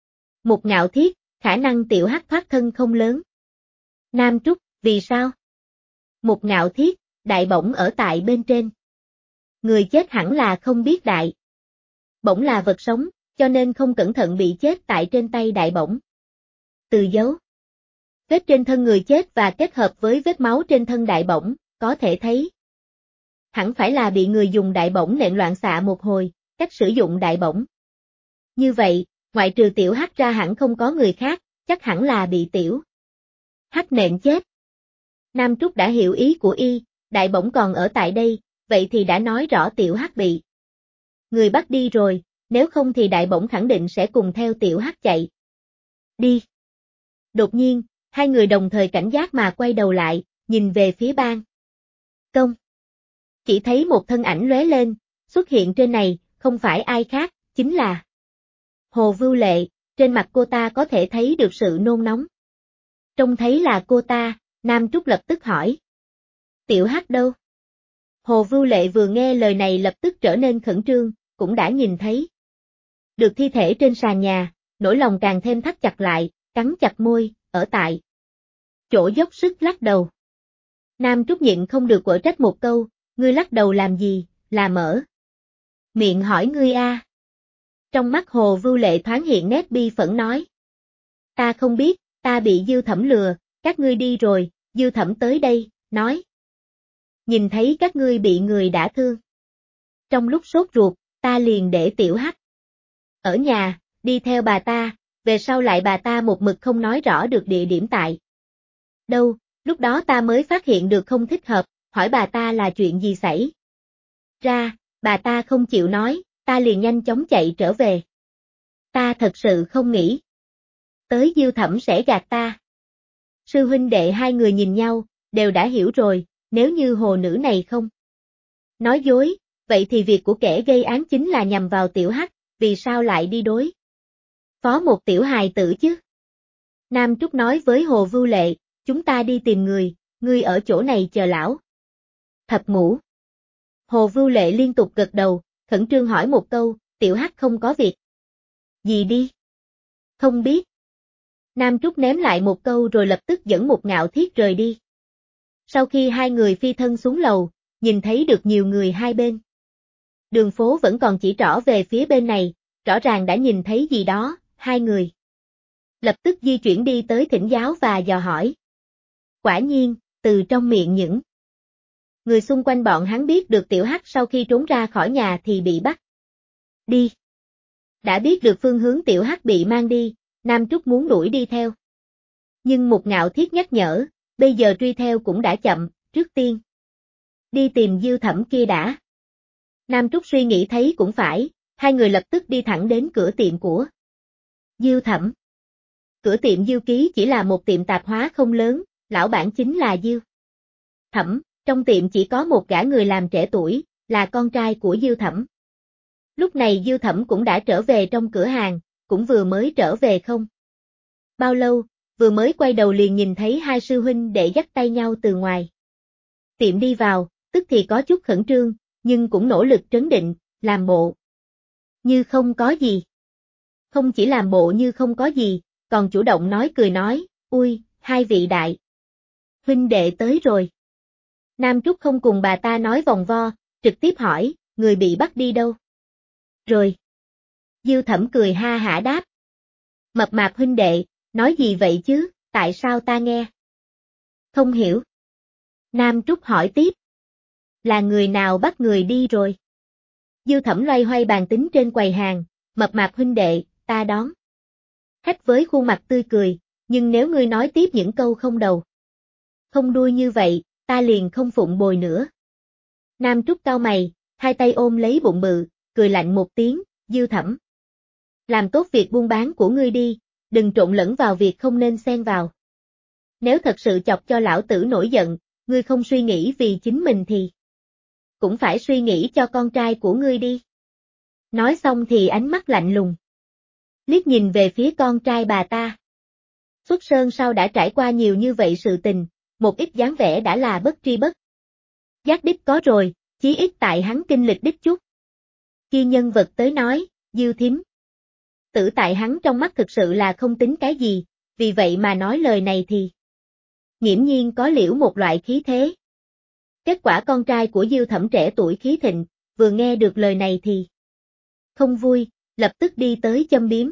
Một Ngạo Thiết, khả năng tiểu hắc thoát thân không lớn. Nam Trúc, vì sao? Một Ngạo Thiết, đại bổng ở tại bên trên. Người chết hẳn là không biết đại bổng là vật sống, cho nên không cẩn thận bị chết tại trên tay đại bổng. Từ dấu vết trên thân người chết và kết hợp với vết máu trên thân đại bổng, có thể thấy hẳn phải là bị người dùng đại bổng nện loạn xạ một hồi, cách sử dụng đại bổng. Như vậy, ngoại trừ tiểu hắc ra hẳn không có người khác, chắc hẳn là bị tiểu hắc nện chết. Nam Trúc đã hiểu ý của y, đại bổng còn ở tại đây, vậy thì đã nói rõ tiểu hắc bị người bắt đi rồi, nếu không thì đại bổng khẳng định sẽ cùng theo tiểu hắc chạy đi. Đột nhiên, hai người đồng thời cảnh giác mà quay đầu lại, nhìn về phía ban công. Chỉ thấy một thân ảnh lóe lên, xuất hiện trên này, không phải ai khác, chính là Hồ Vưu Lệ, trên mặt cô ta có thể thấy được sự nôn nóng. Trông thấy là cô ta, Nam Trúc lập tức hỏi. Tiểu hắc đâu? Hồ Vưu Lệ vừa nghe lời này lập tức trở nên khẩn trương, cũng đã nhìn thấy được thi thể trên sàn nhà, nỗi lòng càng thêm thắt chặt lại, cắn chặt môi, ở tại chỗ dốc sức lắc đầu. Nam Trúc nhịn không được quở trách một câu, ngươi lắc đầu làm gì, là mở miệng hỏi ngươi a. Trong mắt Hồ Vưu Lệ thoáng hiện nét bi phẫn nói. Ta không biết, ta bị Dư Thẩm lừa, các ngươi đi rồi, Dư Thẩm tới đây, nói. Nhìn thấy các ngươi bị người đã thương. Trong lúc sốt ruột, ta liền để Tiểu Hắc ở nhà, đi theo bà ta, về sau lại bà ta một mực không nói rõ được địa điểm tại đâu, lúc đó ta mới phát hiện được không thích hợp, hỏi bà ta là chuyện gì xảy ra, bà ta không chịu nói, ta liền nhanh chóng chạy trở về. Ta thật sự không nghĩ tới Dư Thẩm sẽ gạt ta. Sư huynh đệ hai người nhìn nhau, đều đã hiểu rồi, nếu như hồ nữ này không nói dối, vậy thì việc của kẻ gây án chính là nhằm vào Tiểu Hắc, vì sao lại đi đối phó một tiểu hài tử chứ? Nam Trúc nói với Hồ Vưu Lệ, chúng ta đi tìm người, ngươi ở chỗ này chờ lão Thập Ngũ. Hồ Vưu Lệ liên tục gật đầu, khẩn trương hỏi một câu, Tiểu Hắc không có việc gì đi? Không biết. Nam Trúc ném lại một câu rồi lập tức dẫn một Ngạo Thiết rời đi. Sau khi hai người phi thân xuống lầu, nhìn thấy được nhiều người hai bên đường phố vẫn còn chỉ trỏ về phía bên này, rõ ràng đã nhìn thấy gì đó, hai người lập tức di chuyển đi tới thỉnh giáo và dò hỏi. Quả nhiên, từ trong miệng những người xung quanh bọn hắn biết được Tiểu Hắc sau khi trốn ra khỏi nhà thì bị bắt đi. Đã biết được phương hướng Tiểu Hắc bị mang đi, Nam Trúc muốn đuổi đi theo. Nhưng một Ngạo Thiết nhắc nhở, bây giờ truy theo cũng đã chậm, trước tiên đi tìm Dư Thẩm kia đã. Nam Trúc suy nghĩ thấy cũng phải, hai người lập tức đi thẳng đến cửa tiệm của Dư Thẩm. Cửa tiệm Dư Ký chỉ là một tiệm tạp hóa không lớn, lão bản chính là Dư Thẩm, trong tiệm chỉ có một gã người làm trẻ tuổi, là con trai của Dư Thẩm. Lúc này Dư Thẩm cũng đã trở về trong cửa hàng, cũng vừa mới trở về không bao lâu, vừa mới quay đầu liền nhìn thấy hai sư huynh đệ dắt tay nhau từ ngoài tiệm đi vào, tức thì có chút khẩn trương, nhưng cũng nỗ lực trấn định, làm bộ như không có gì. Không chỉ làm bộ như không có gì, còn chủ động nói cười nói, ui, hai vị đại huynh đệ tới rồi. Nam Trúc không cùng bà ta nói vòng vo, trực tiếp hỏi, người bị bắt đi đâu? Rồi. Dư Thẩm cười ha hả đáp. Mập mạp huynh đệ, nói gì vậy chứ, tại sao ta nghe không hiểu? Nam Trúc hỏi tiếp. Là người nào bắt người đi rồi? Dư Thẩm loay hoay bàn tính trên quầy hàng, mập mạp huynh đệ, ta đón khách với khuôn mặt tươi cười, nhưng nếu ngươi nói tiếp những câu không đầu không đuôi như vậy, ta liền không phụng bồi nữa. Nam Trúc cau mày, hai tay ôm lấy bụng bự, cười lạnh một tiếng, Dư Thẩm. Làm tốt việc buôn bán của ngươi đi, đừng trộn lẫn vào việc không nên xen vào. Nếu thật sự chọc cho lão tử nổi giận, ngươi không suy nghĩ vì chính mình thì cũng phải suy nghĩ cho con trai của ngươi đi. Nói xong thì ánh mắt lạnh lùng liếc nhìn về phía con trai bà ta. Xuất Sơn sau đã trải qua nhiều như vậy sự tình, một ít dáng vẻ đã là bất tri bất giác đích có rồi, chí ít tại hắn kinh lịch đích chút. Khi nhân vật tới nói, Dư thím tử tại hắn trong mắt thực sự là không tính cái gì, vì vậy mà nói lời này thì nghiễm nhiên có liễu một loại khí thế. Kết quả con trai của Dư Thẩm trẻ tuổi khí thịnh, vừa nghe được lời này thì không vui, lập tức đi tới châm biếm.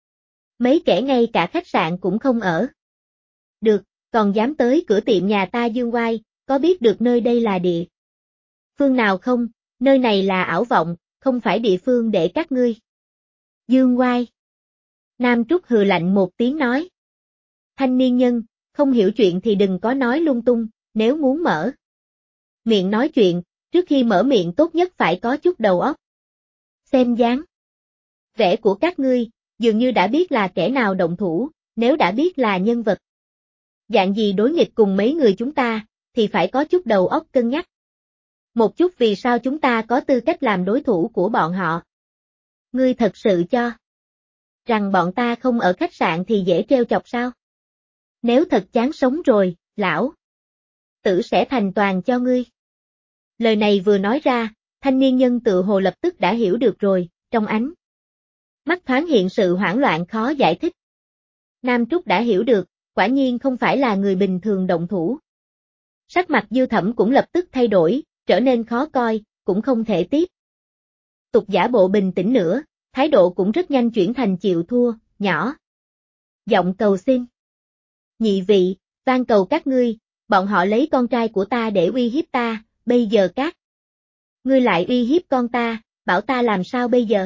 Mấy kẻ ngay cả khách sạn cũng không ở được, còn dám tới cửa tiệm nhà ta dương oai, có biết được nơi đây là địa phương nào không? Nơi này là ảo vọng, không phải địa phương để các ngươi dương oai. Nam Trúc hừ lạnh một tiếng nói. Thanh niên nhân, không hiểu chuyện thì đừng có nói lung tung, nếu muốn mở miệng nói chuyện, trước khi mở miệng tốt nhất phải có chút đầu óc. Xem dáng vẻ của các ngươi, dường như đã biết là kẻ nào động thủ, nếu đã biết là nhân vật dạng gì đối nghịch cùng mấy người chúng ta, thì phải có chút đầu óc cân nhắc. Một chút vì sao chúng ta có tư cách làm đối thủ của bọn họ. Ngươi thật sự cho rằng bọn ta không ở khách sạn thì dễ trêu chọc sao? Nếu thật chán sống rồi, lão tử sẽ thành toàn cho ngươi. Lời này vừa nói ra, thanh niên nhân tự hồ lập tức đã hiểu được rồi, trong ánh mắt thoáng hiện sự hoảng loạn khó giải thích. Nam Trúc đã hiểu được, quả nhiên không phải là người bình thường động thủ. Sắc mặt Dư Thẩm cũng lập tức thay đổi, trở nên khó coi, cũng không thể tiếp tục giả bộ bình tĩnh nữa, thái độ cũng rất nhanh chuyển thành chịu thua, nhỏ giọng cầu xin. Nhị vị, van cầu các ngươi, bọn họ lấy con trai của ta để uy hiếp ta, bây giờ các ngươi lại uy hiếp con ta, bảo ta làm sao bây giờ?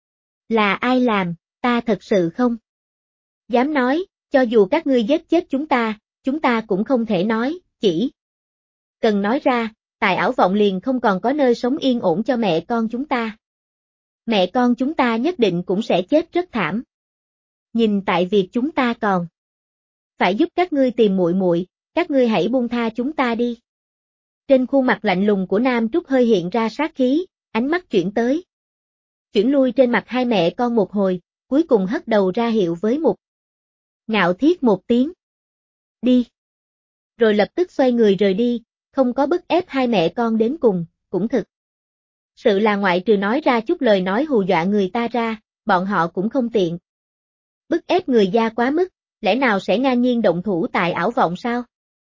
Là ai làm, ta thật sự không dám nói, cho dù các ngươi giết chết chúng ta cũng không thể nói, chỉ cần nói ra, Tài Ảo Vọng liền không còn có nơi sống yên ổn cho mẹ con chúng ta. Mẹ con chúng ta nhất định cũng sẽ chết rất thảm. Nhìn tại việc chúng ta còn phải giúp các ngươi tìm muội muội, các ngươi hãy buông tha chúng ta đi. Trên khuôn mặt lạnh lùng của Nam Trúc hơi hiện ra sát khí, ánh mắt chuyển tới chuyển lui trên mặt hai mẹ con một hồi, cuối cùng hất đầu ra hiệu với Mục Ngạo Thiết một tiếng. Đi. Rồi lập tức xoay người rời đi, không có bức ép hai mẹ con đến cùng, cũng thực. Sự là ngoại trừ nói ra chút lời nói hù dọa người ta ra, bọn họ cũng không tiện. Bức ép người gia quá mức, lẽ nào sẽ ngang nhiên động thủ tại Ảo Vọng sao?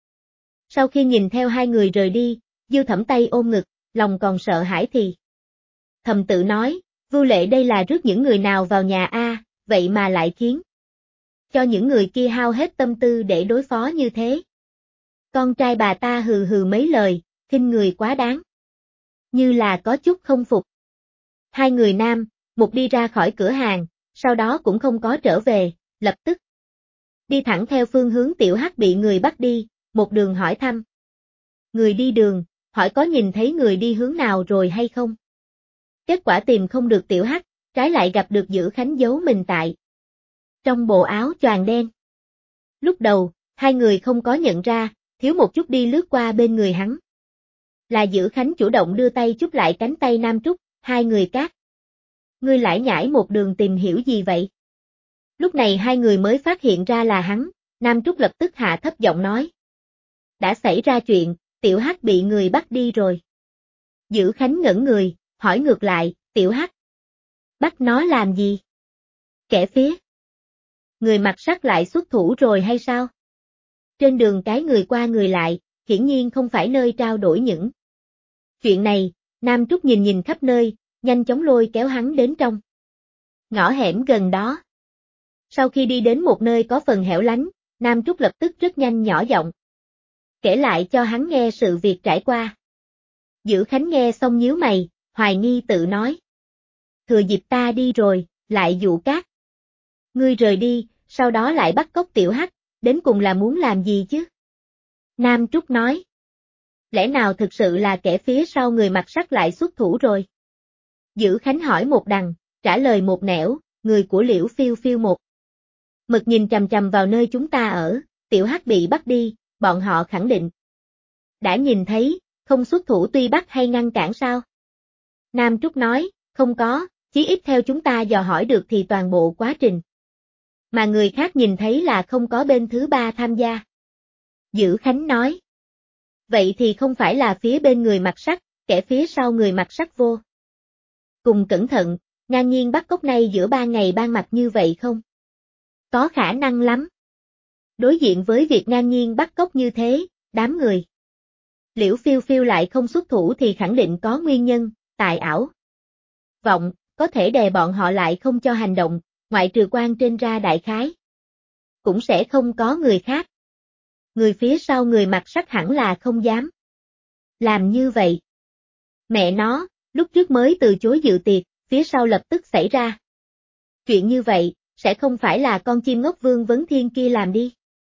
Sau khi nhìn theo hai người rời đi, Dư Thẩm tay ôm ngực, lòng còn sợ hãi thì thầm tự nói, Vưu Lệ đây là rước những người nào vào nhà a, vậy mà lại khiến cho những người kia hao hết tâm tư để đối phó như thế. Con trai bà ta hừ hừ mấy lời, khinh người quá đáng. Như là có chút không phục. Hai người nam, Mục đi ra khỏi cửa hàng, sau đó cũng không có trở về, lập tức đi thẳng theo phương hướng Tiểu Hắc bị người bắt đi, một đường hỏi thăm. Người đi đường, hỏi có nhìn thấy người đi hướng nào rồi hay không? Kết quả tìm không được Tiểu Hắc, trái lại gặp được Dữ Khánh giấu mình tại trong bộ áo choàng đen. Lúc đầu, hai người không có nhận ra, thiếu một chút đi lướt qua bên người hắn. Là Dữ Khánh chủ động đưa tay chúc lại cánh tay Nam Trúc, hai người các. Ngươi lải nhải một đường tìm hiểu gì vậy? Lúc này hai người mới phát hiện ra là hắn, Nam Trúc lập tức hạ thấp giọng nói. Đã xảy ra chuyện, Tiểu Hắc bị người bắt đi rồi. Dữ Khánh ngẩn người, hỏi ngược lại, Tiểu Hắc bắt nó làm gì? Kẻ phía người mặc sắt lại xuất thủ rồi hay sao? Trên đường cái người qua người lại, hiển nhiên không phải nơi trao đổi những chuyện này, Nam Trúc nhìn nhìn khắp nơi, nhanh chóng lôi kéo hắn đến trong ngõ hẻm gần đó. Sau khi đi đến một nơi có phần hẻo lánh, Nam Trúc lập tức rất nhanh nhỏ giọng kể lại cho hắn nghe sự việc trải qua. Dữ Khánh nghe xong nhíu mày, hoài nghi tự nói. Thừa dịp ta đi rồi, lại dụ các ngươi rời đi, sau đó lại bắt cóc Tiểu Hắc, đến cùng là muốn làm gì chứ? Nam Trúc nói. Lẽ nào thực sự là kẻ phía sau người mặc sắt lại xuất thủ rồi? Dữ Khánh hỏi một đằng, trả lời một nẻo, người của Liễu Phiêu Phiêu một mực nhìn chằm chằm vào nơi chúng ta ở, Tiểu Hắc bị bắt đi, bọn họ khẳng định. Đã nhìn thấy, không xuất thủ tuy bắt hay ngăn cản sao? Nam Trúc nói, không có, chí ít theo chúng ta dò hỏi được thì toàn bộ quá trình. Mà người khác nhìn thấy là không có bên thứ ba tham gia. Dữ Khánh nói. Vậy thì không phải là phía bên người mặc sắt, kẻ phía sau người mặc sắt vô. Cùng cẩn thận, ngang nhiên bắt cóc này giữa ban ngày ban mặt như vậy không? Có khả năng lắm. Đối diện với việc ngang nhiên bắt cóc như thế, đám người Liễu Phiêu Phiêu lại không xuất thủ thì khẳng định có nguyên nhân, Tài Ảo Vọng, có thể đè bọn họ lại không cho hành động, ngoại trừ quan trên ra đại khái. Cũng sẽ không có người khác. Người phía sau người mặc sắt hẳn là không dám làm như vậy. Mẹ nó, lúc trước mới từ chối dự tiệc, phía sau lập tức xảy ra. Chuyện như vậy, sẽ không phải là con chim ngốc Vương Vấn Thiên kia làm đi.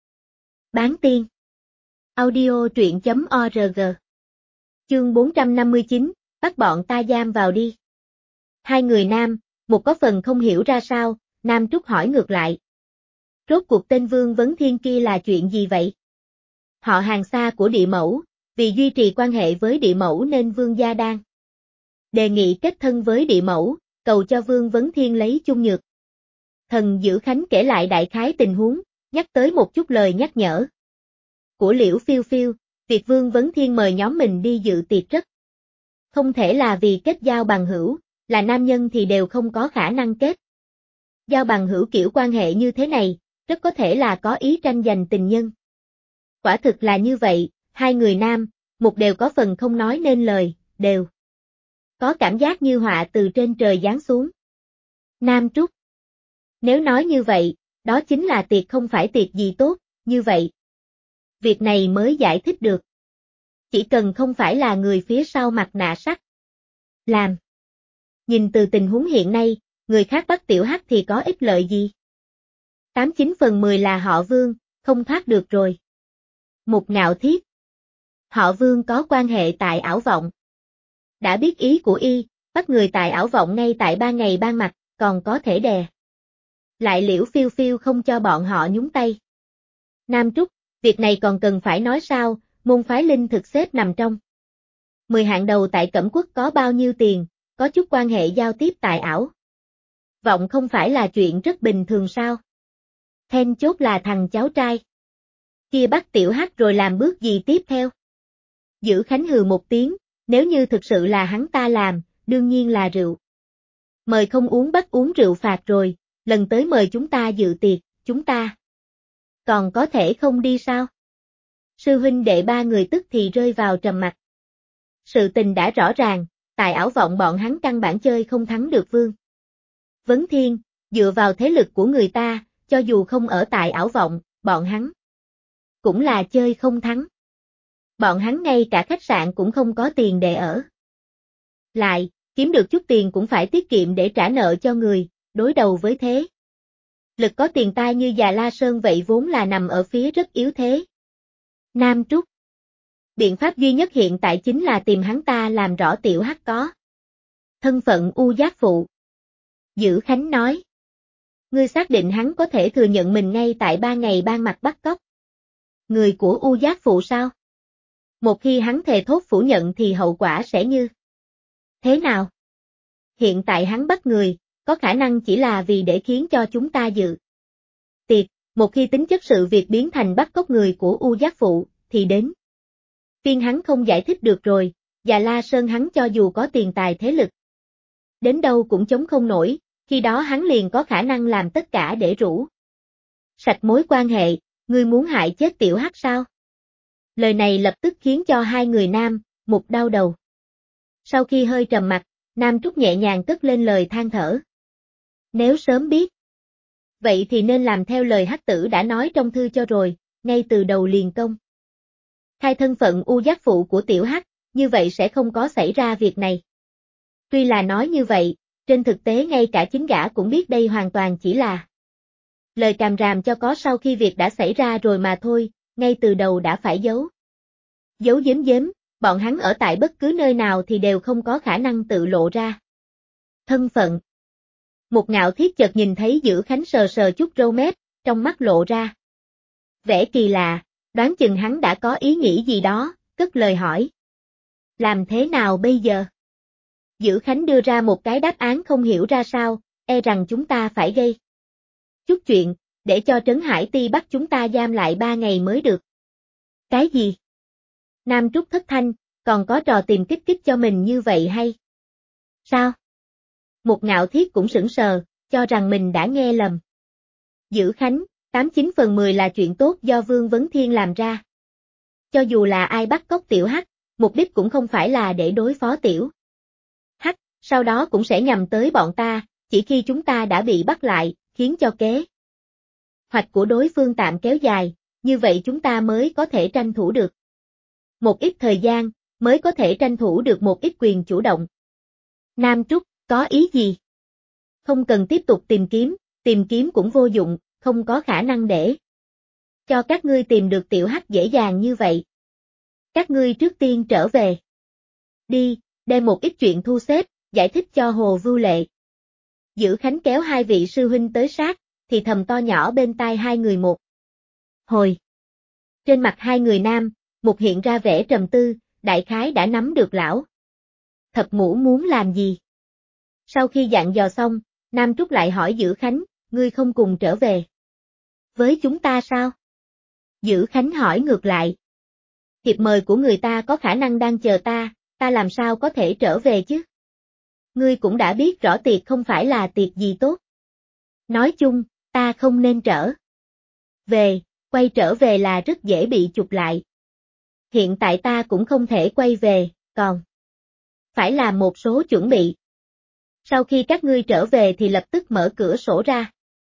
Bán tiên. Audio truyện.org. Chương 459, bắt bọn ta giam vào đi. Hai người nam, một có phần không hiểu ra sao, Nam Trúc hỏi ngược lại. Rốt cuộc tên Vương Vấn Thiên kia là chuyện gì vậy? Họ hàng xa của địa mẫu, vì duy trì quan hệ với địa mẫu nên Vương gia đang đề nghị kết thân với địa mẫu, cầu cho Vương Vấn Thiên lấy chung nhược. Thần Dữ Khánh kể lại đại khái tình huống, nhắc tới một chút lời nhắc nhở của Liễu Phiêu Phiêu, việc Vương Vấn Thiên mời nhóm mình đi dự tiệc rất không thể là vì kết giao bằng hữu, là nam nhân thì đều không có khả năng kết. Giao bằng hữu kiểu quan hệ như thế này, rất có thể là có ý tranh giành tình nhân. Quả thực là như vậy, hai người nam, một đều có phần không nói nên lời, đều có cảm giác như họa từ trên trời giáng xuống. Nam Trúc. Nếu nói như vậy, đó chính là tiệc không phải tiệc gì tốt, như vậy. Việc này mới giải thích được. Chỉ cần không phải là người phía sau mặt nạ sắt. Làm. Nhìn từ tình huống hiện nay, người khác bắt tiểu hắc thì có ích lợi gì? 89/10 là họ Vương, không thoát được rồi. Một Ngạo Thiết. Họ Vương có quan hệ tại ảo vọng. Đã biết ý của y, bắt người tại ảo vọng ngay tại 3 ngày ban mặt, còn có thể đè. Lại Liễu Phiêu Phiêu không cho bọn họ nhúng tay. Nam Trúc, việc này còn cần phải nói sao, môn phái linh thực xếp nằm trong 10 hạng đầu tại Cẩm Quốc có bao nhiêu tiền, có chút quan hệ giao tiếp tại ảo vọng không phải là chuyện rất bình thường sao? Then chốt là thằng cháu trai. Kia bắt tiểu hắc rồi làm bước gì tiếp theo? Dữ Khánh hừ một tiếng, nếu như thực sự là hắn ta làm, đương nhiên là rượu. Mời không uống bắt uống rượu phạt rồi, lần tới mời chúng ta dự tiệc, chúng ta còn có thể không đi sao? Sư huynh đệ ba người tức thì rơi vào trầm mặc. Sự tình đã rõ ràng, tại ảo vọng bọn hắn căn bản chơi không thắng được Vương Vấn Thiên, dựa vào thế lực của người ta, cho dù không ở tại ảo vọng, bọn hắn cũng là chơi không thắng. Bọn hắn ngay cả khách sạn cũng không có tiền để ở. Lại, kiếm được chút tiền cũng phải tiết kiệm để trả nợ cho người, đối đầu với thế lực có tiền tai như Già La Sơn vậy vốn là nằm ở phía rất yếu thế. Nam Trúc. Biện pháp duy nhất hiện tại chính là tìm hắn ta làm rõ tiểu hắc có thân phận U Giác Phụ. Dữ Khánh nói. Ngươi xác định hắn có thể thừa nhận mình ngay tại 3 ngày ban mặt bắt cóc người của U Giác Phụ sao? Một khi hắn thề thốt phủ nhận thì hậu quả sẽ như thế nào? Hiện tại hắn bắt người, có khả năng chỉ là vì để khiến cho chúng ta dự tiệc, một khi tính chất sự việc biến thành bắt cóc người của U Giác Phụ, thì đến phiên hắn không giải thích được rồi, Già La Sơn hắn cho dù có tiền tài thế lực đến đâu cũng chống không nổi, khi đó hắn liền có khả năng làm tất cả để rũ sạch mối quan hệ, ngươi muốn hại chết tiểu hắc sao? Lời này lập tức khiến cho hai người nam, một đau đầu. Sau khi hơi trầm mặt, Nam Trúc nhẹ nhàng cất lên lời than thở. Nếu sớm biết, vậy thì nên làm theo lời hắc tử đã nói trong thư cho rồi, ngay từ đầu liền công. Khai thân phận U Giác Phụ của tiểu hắc, như vậy sẽ không có xảy ra việc này. Tuy là nói như vậy, trên thực tế ngay cả chính gã cũng biết đây hoàn toàn chỉ là lời càm ràm cho có sau khi việc đã xảy ra rồi mà thôi, ngay từ đầu đã phải giấu. Giấu giếm, bọn hắn ở tại bất cứ nơi nào thì đều không có khả năng tự lộ ra thân phận. Một Ngạo Thiết chợt nhìn thấy Dữ Khánh sờ sờ chút râu mép, trong mắt lộ ra vẻ kỳ lạ, đoán chừng hắn đã có ý nghĩ gì đó, cất lời hỏi. Làm thế nào bây giờ? Dữ Khánh đưa ra một cái đáp án không hiểu ra sao, e rằng chúng ta phải gây chút chuyện, để cho Trấn Hải Ti bắt chúng ta giam lại 3 ngày mới được. Cái gì? Nam Trúc thất thanh, còn có trò tìm kích kích cho mình như vậy hay? Sao? Một Ngạo Thiết cũng sững sờ, cho rằng mình đã nghe lầm. Dữ Khánh, 89/10 là chuyện tốt do Vương Vấn Thiên làm ra. Cho dù là ai bắt cóc tiểu hắc, mục đích cũng không phải là để đối phó tiểu hắc, sau đó cũng sẽ nhằm tới bọn ta, chỉ khi chúng ta đã bị bắt lại, khiến cho kế hoạch của đối phương tạm kéo dài, như vậy chúng ta mới có thể tranh thủ được một ít thời gian, mới có thể tranh thủ được một ít quyền chủ động. Nam Trúc, có ý gì? Không cần tiếp tục tìm kiếm cũng vô dụng, không có khả năng để cho các ngươi tìm được tiểu hắc dễ dàng như vậy. Các ngươi trước tiên trở về. Đi, đem một ít chuyện thu xếp, giải thích cho Hồ Vưu Lệ. Dữ Khánh kéo hai vị sư huynh tới sát, thì thầm to nhỏ bên tai hai người một hồi. Trên mặt hai người nam, một hiện ra vẻ trầm tư, đại khái đã nắm được lão Thập Ngũ muốn làm gì. Sau khi dặn dò xong, Nam Trúc lại hỏi Dữ Khánh, ngươi không cùng trở về với chúng ta sao? Dữ Khánh hỏi ngược lại. Thiệp mời của người ta có khả năng đang chờ ta, ta làm sao có thể trở về chứ? Ngươi cũng đã biết rõ tiệc không phải là tiệc gì tốt. Nói chung, ta không nên trở về, quay trở về là rất dễ bị chụp lại. Hiện tại ta cũng không thể quay về, còn phải làm một số chuẩn bị. Sau khi các ngươi trở về thì lập tức mở cửa sổ ra.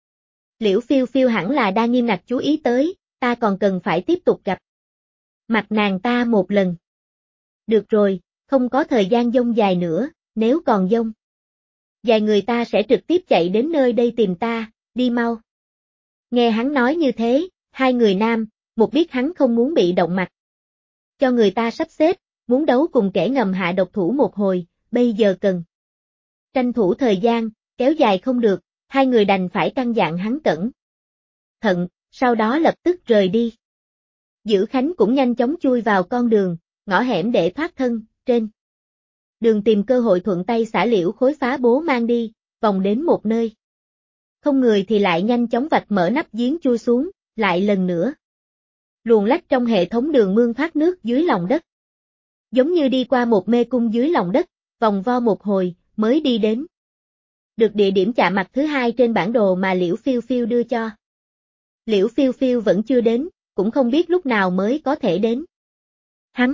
Liễu Phiêu Phiêu hẳn là đang nghiêm ngặt chú ý tới, ta còn cần phải tiếp tục gặp mặt nàng ta một lần. Được rồi, không có thời gian dông dài nữa, nếu còn dông dài người ta sẽ trực tiếp chạy đến nơi đây tìm ta, đi mau. Nghe hắn nói như thế, hai người nam, một biết hắn không muốn bị động mặt. Cho người ta sắp xếp, muốn đấu cùng kẻ ngầm hạ độc thủ một hồi, bây giờ cần tranh thủ thời gian, kéo dài không được, hai người đành phải căn dặn hắn cẩn thận, sau đó lập tức rời đi. Dữ Khánh cũng nhanh chóng chui vào con đường, ngõ hẻm để thoát thân, trên đường tìm cơ hội thuận tay xả liễu khối phá bố mang đi, vòng đến một nơi. Không người thì lại nhanh chóng vạch mở nắp giếng chui xuống, lại lần nữa. Luồn lách trong hệ thống đường mương thoát nước dưới lòng đất. Giống như đi qua một mê cung dưới lòng đất, vòng vo một hồi, mới đi đến được địa điểm chạm mặt thứ hai trên bản đồ mà Liễu Phiêu Phiêu đưa cho. Liễu Phiêu Phiêu vẫn chưa đến, cũng không biết lúc nào mới có thể đến. Hắn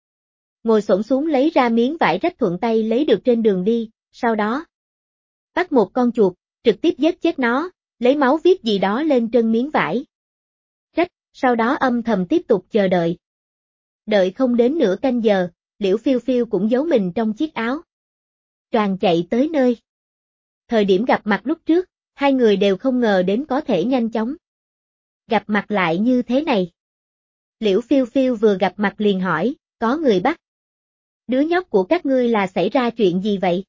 ngồi xổm xuống lấy ra miếng vải rách thuận tay lấy được trên đường đi, sau đó bắt một con chuột, trực tiếp giết chết nó, lấy máu viết gì đó lên trên miếng vải rách, sau đó âm thầm tiếp tục chờ đợi. Đợi không đến nửa canh giờ, Liễu Phiêu Phiêu cũng giấu mình trong chiếc áo choàng chạy tới nơi. Thời điểm gặp mặt lúc trước, hai người đều không ngờ đến có thể nhanh chóng gặp mặt lại như thế này. Liễu Phiêu Phiêu vừa gặp mặt liền hỏi, có người bắt đứa nhóc của các ngươi là xảy ra chuyện gì vậy?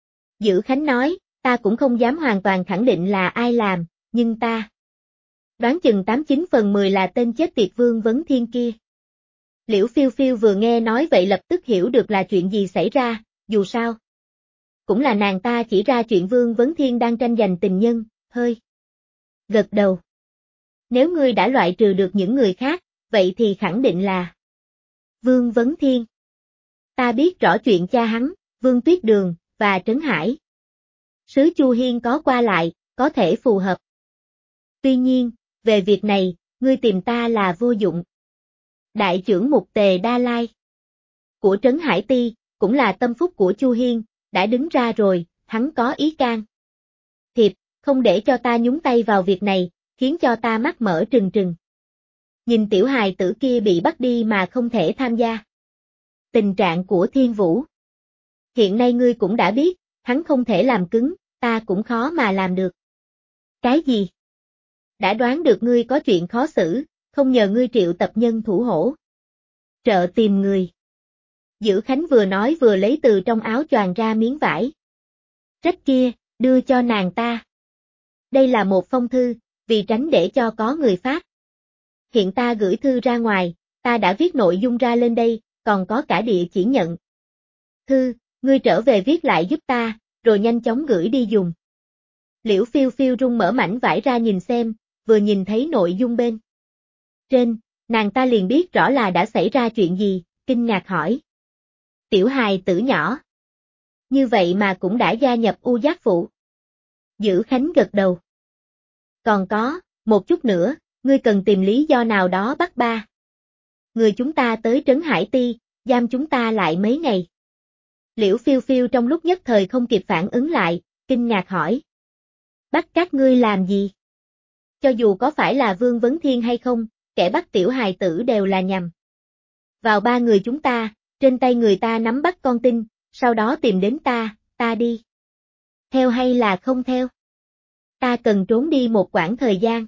Dữ Khánh nói, ta cũng không dám hoàn toàn khẳng định là ai làm, nhưng ta đoán chừng 89 phần 10 là tên chết tiệt Vương Vấn Thiên kia. Liễu Phiêu Phiêu vừa nghe nói vậy lập tức hiểu được là chuyện gì xảy ra, dù sao cũng là nàng ta chỉ ra chuyện Vương Vấn Thiên đang tranh giành tình nhân, hơi gật đầu. Nếu ngươi đã loại trừ được những người khác, vậy thì khẳng định là Vương Vấn Thiên. Ta biết rõ chuyện cha hắn, Vương Tuyết Đường, và Trấn Hải Sứ Chu Hiên có qua lại, có thể phù hợp. Tuy nhiên, về việc này, ngươi tìm ta là vô dụng. Đại trưởng Mục Tề Đa Lai của Trấn Hải Ti, cũng là tâm phúc của Chu Hiên, đã đứng ra rồi, hắn có ý can thiệp, không để cho ta nhúng tay vào việc này, khiến cho ta mắt mở trừng trừng. Nhìn tiểu hài tử kia bị bắt đi mà không thể tham gia tình trạng của Thiên Vũ. Hiện nay ngươi cũng đã biết, hắn không thể làm cứng, ta cũng khó mà làm được. Cái gì? Đã đoán được ngươi có chuyện khó xử, không nhờ ngươi triệu tập nhân thủ hỗ trợ tìm người. Dữ Khánh vừa nói vừa lấy từ trong áo choàng ra miếng vải rách kia, đưa cho nàng ta. Đây là một phong thư, vì tránh để cho có người phát hiện ta gửi thư ra ngoài, ta đã viết nội dung ra lên đây, còn có cả địa chỉ nhận thư, ngươi trở về viết lại giúp ta, rồi nhanh chóng gửi đi dùng. Liễu Phiêu Phiêu rung mở mảnh vải ra nhìn xem, vừa nhìn thấy nội dung bên trên, nàng ta liền biết rõ là đã xảy ra chuyện gì, kinh ngạc hỏi. Tiểu hài tử nhỏ. Như vậy mà cũng đã gia nhập U Giác Phụ. Dữ Khánh gật đầu. Còn có, một chút nữa, ngươi cần tìm lý do nào đó bắt ba người chúng ta tới Trấn Hải Ti, giam chúng ta lại mấy ngày. Liễu Phiêu Phiêu trong lúc nhất thời không kịp phản ứng lại, kinh ngạc hỏi. Bắt các ngươi làm gì? Cho dù có phải là Vương Vấn Thiên hay không, kẻ bắt tiểu hài tử đều là nhằm vào ba người chúng ta, trên tay người ta nắm bắt con tin, sau đó tìm đến ta đi. Theo hay là không theo? Ta cần trốn đi một quãng thời gian.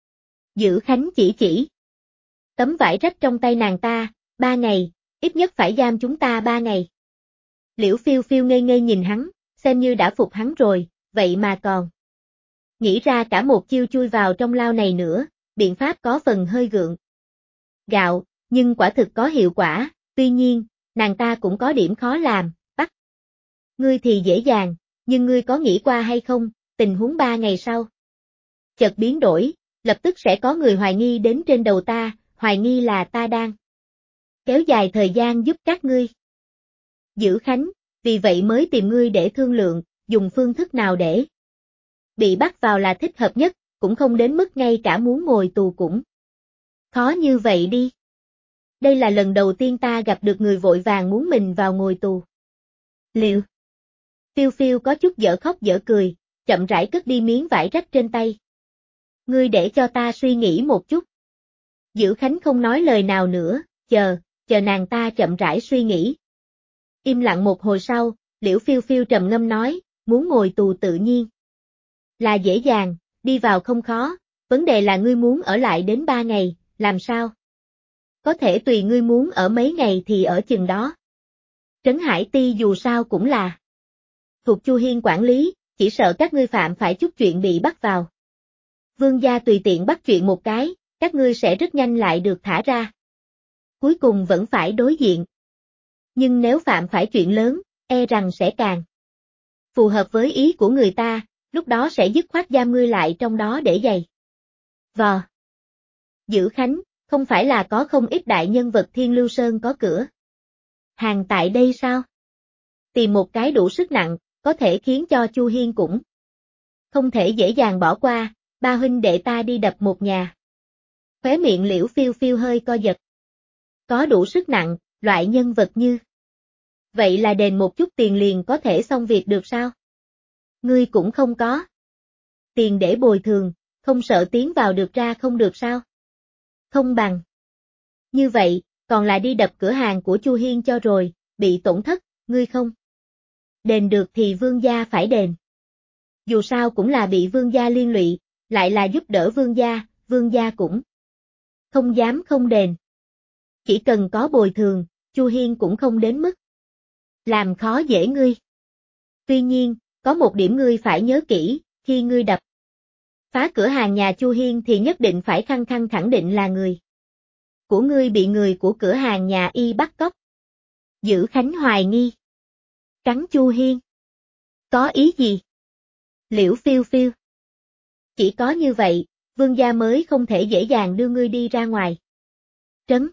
Dữ Khánh chỉ. Tấm vải rách trong tay nàng ta, 3 ngày, ít nhất phải giam chúng ta 3 ngày. Liễu Phiêu Phiêu ngây ngây nhìn hắn, xem như đã phục hắn rồi, vậy mà còn nghĩ ra cả một chiêu chui vào trong lao này nữa, biện pháp có phần hơi gượng gạo, nhưng quả thực có hiệu quả, tuy nhiên, nàng ta cũng có điểm khó làm, bắt ngươi thì dễ dàng, nhưng ngươi có nghĩ qua hay không, tình huống 3 ngày sau chợt biến đổi, lập tức sẽ có người hoài nghi đến trên đầu ta, hoài nghi là ta đang kéo dài thời gian giúp các ngươi. Dữ Khánh, vì vậy mới tìm ngươi để thương lượng, dùng phương thức nào để bị bắt vào là thích hợp nhất, cũng không đến mức ngay cả muốn ngồi tù cũng khó như vậy đi. Đây là lần đầu tiên ta gặp được người vội vàng muốn mình vào ngồi tù. Liệu? Phiêu Phiêu có chút dở khóc dở cười, chậm rãi cất đi miếng vải rách trên tay. Ngươi để cho ta suy nghĩ một chút. Dữ Khánh không nói lời nào nữa, chờ nàng ta chậm rãi suy nghĩ. Im lặng một hồi sau, Liễu Phiêu Phiêu trầm ngâm nói, muốn ngồi tù tự nhiên là dễ dàng, đi vào không khó, vấn đề là ngươi muốn ở lại đến 3 ngày, làm sao? Có thể tùy ngươi muốn ở mấy ngày thì ở chừng đó. Trấn Hải Ti dù sao cũng là thuộc Chu Hiên quản lý, chỉ sợ các ngươi phạm phải chút chuyện bị bắt vào. Vương gia tùy tiện bắt chuyện một cái, các ngươi sẽ rất nhanh lại được thả ra. Cuối cùng vẫn phải đối diện. Nhưng nếu phạm phải chuyện lớn, e rằng sẽ càng phù hợp với ý của người ta, lúc đó sẽ dứt khoát giam ngươi lại trong đó để giày vò. Dữ Khánh, không phải là có không ít đại nhân vật Thiên Lưu Sơn có cửa hàng tại đây sao? Tìm một cái đủ sức nặng, có thể khiến cho Chu Hiên cũng không thể dễ dàng bỏ qua, ba huynh đệ ta đi đập một nhà. Khóe miệng Liễu Phiêu Phiêu hơi co giật. Có đủ sức nặng, loại nhân vật như vậy là đền một chút tiền liền có thể xong việc được sao? Ngươi cũng không có tiền để bồi thường, không sợ tiến vào được ra không được sao? Không bằng như vậy, còn là đi đập cửa hàng của Chu Hiên cho rồi, bị tổn thất, ngươi không đền được thì vương gia phải đền. Dù sao cũng là bị vương gia liên lụy, lại là giúp đỡ vương gia cũng không dám không đền. Chỉ cần có bồi thường, Chu Hiên cũng không đến mức làm khó dễ ngươi. Tuy nhiên, có một điểm ngươi phải nhớ kỹ, khi ngươi đập phá cửa hàng nhà Chu Hiên thì nhất định phải khăng khăng khẳng định là người của ngươi bị người của cửa hàng nhà y bắt cóc. Dữ Khánh hoài nghi. Cắn Chu Hiên. Có ý gì? Liễu Phiêu Phiêu. Chỉ có như vậy, vương gia mới không thể dễ dàng đưa ngươi đi ra ngoài. Trấn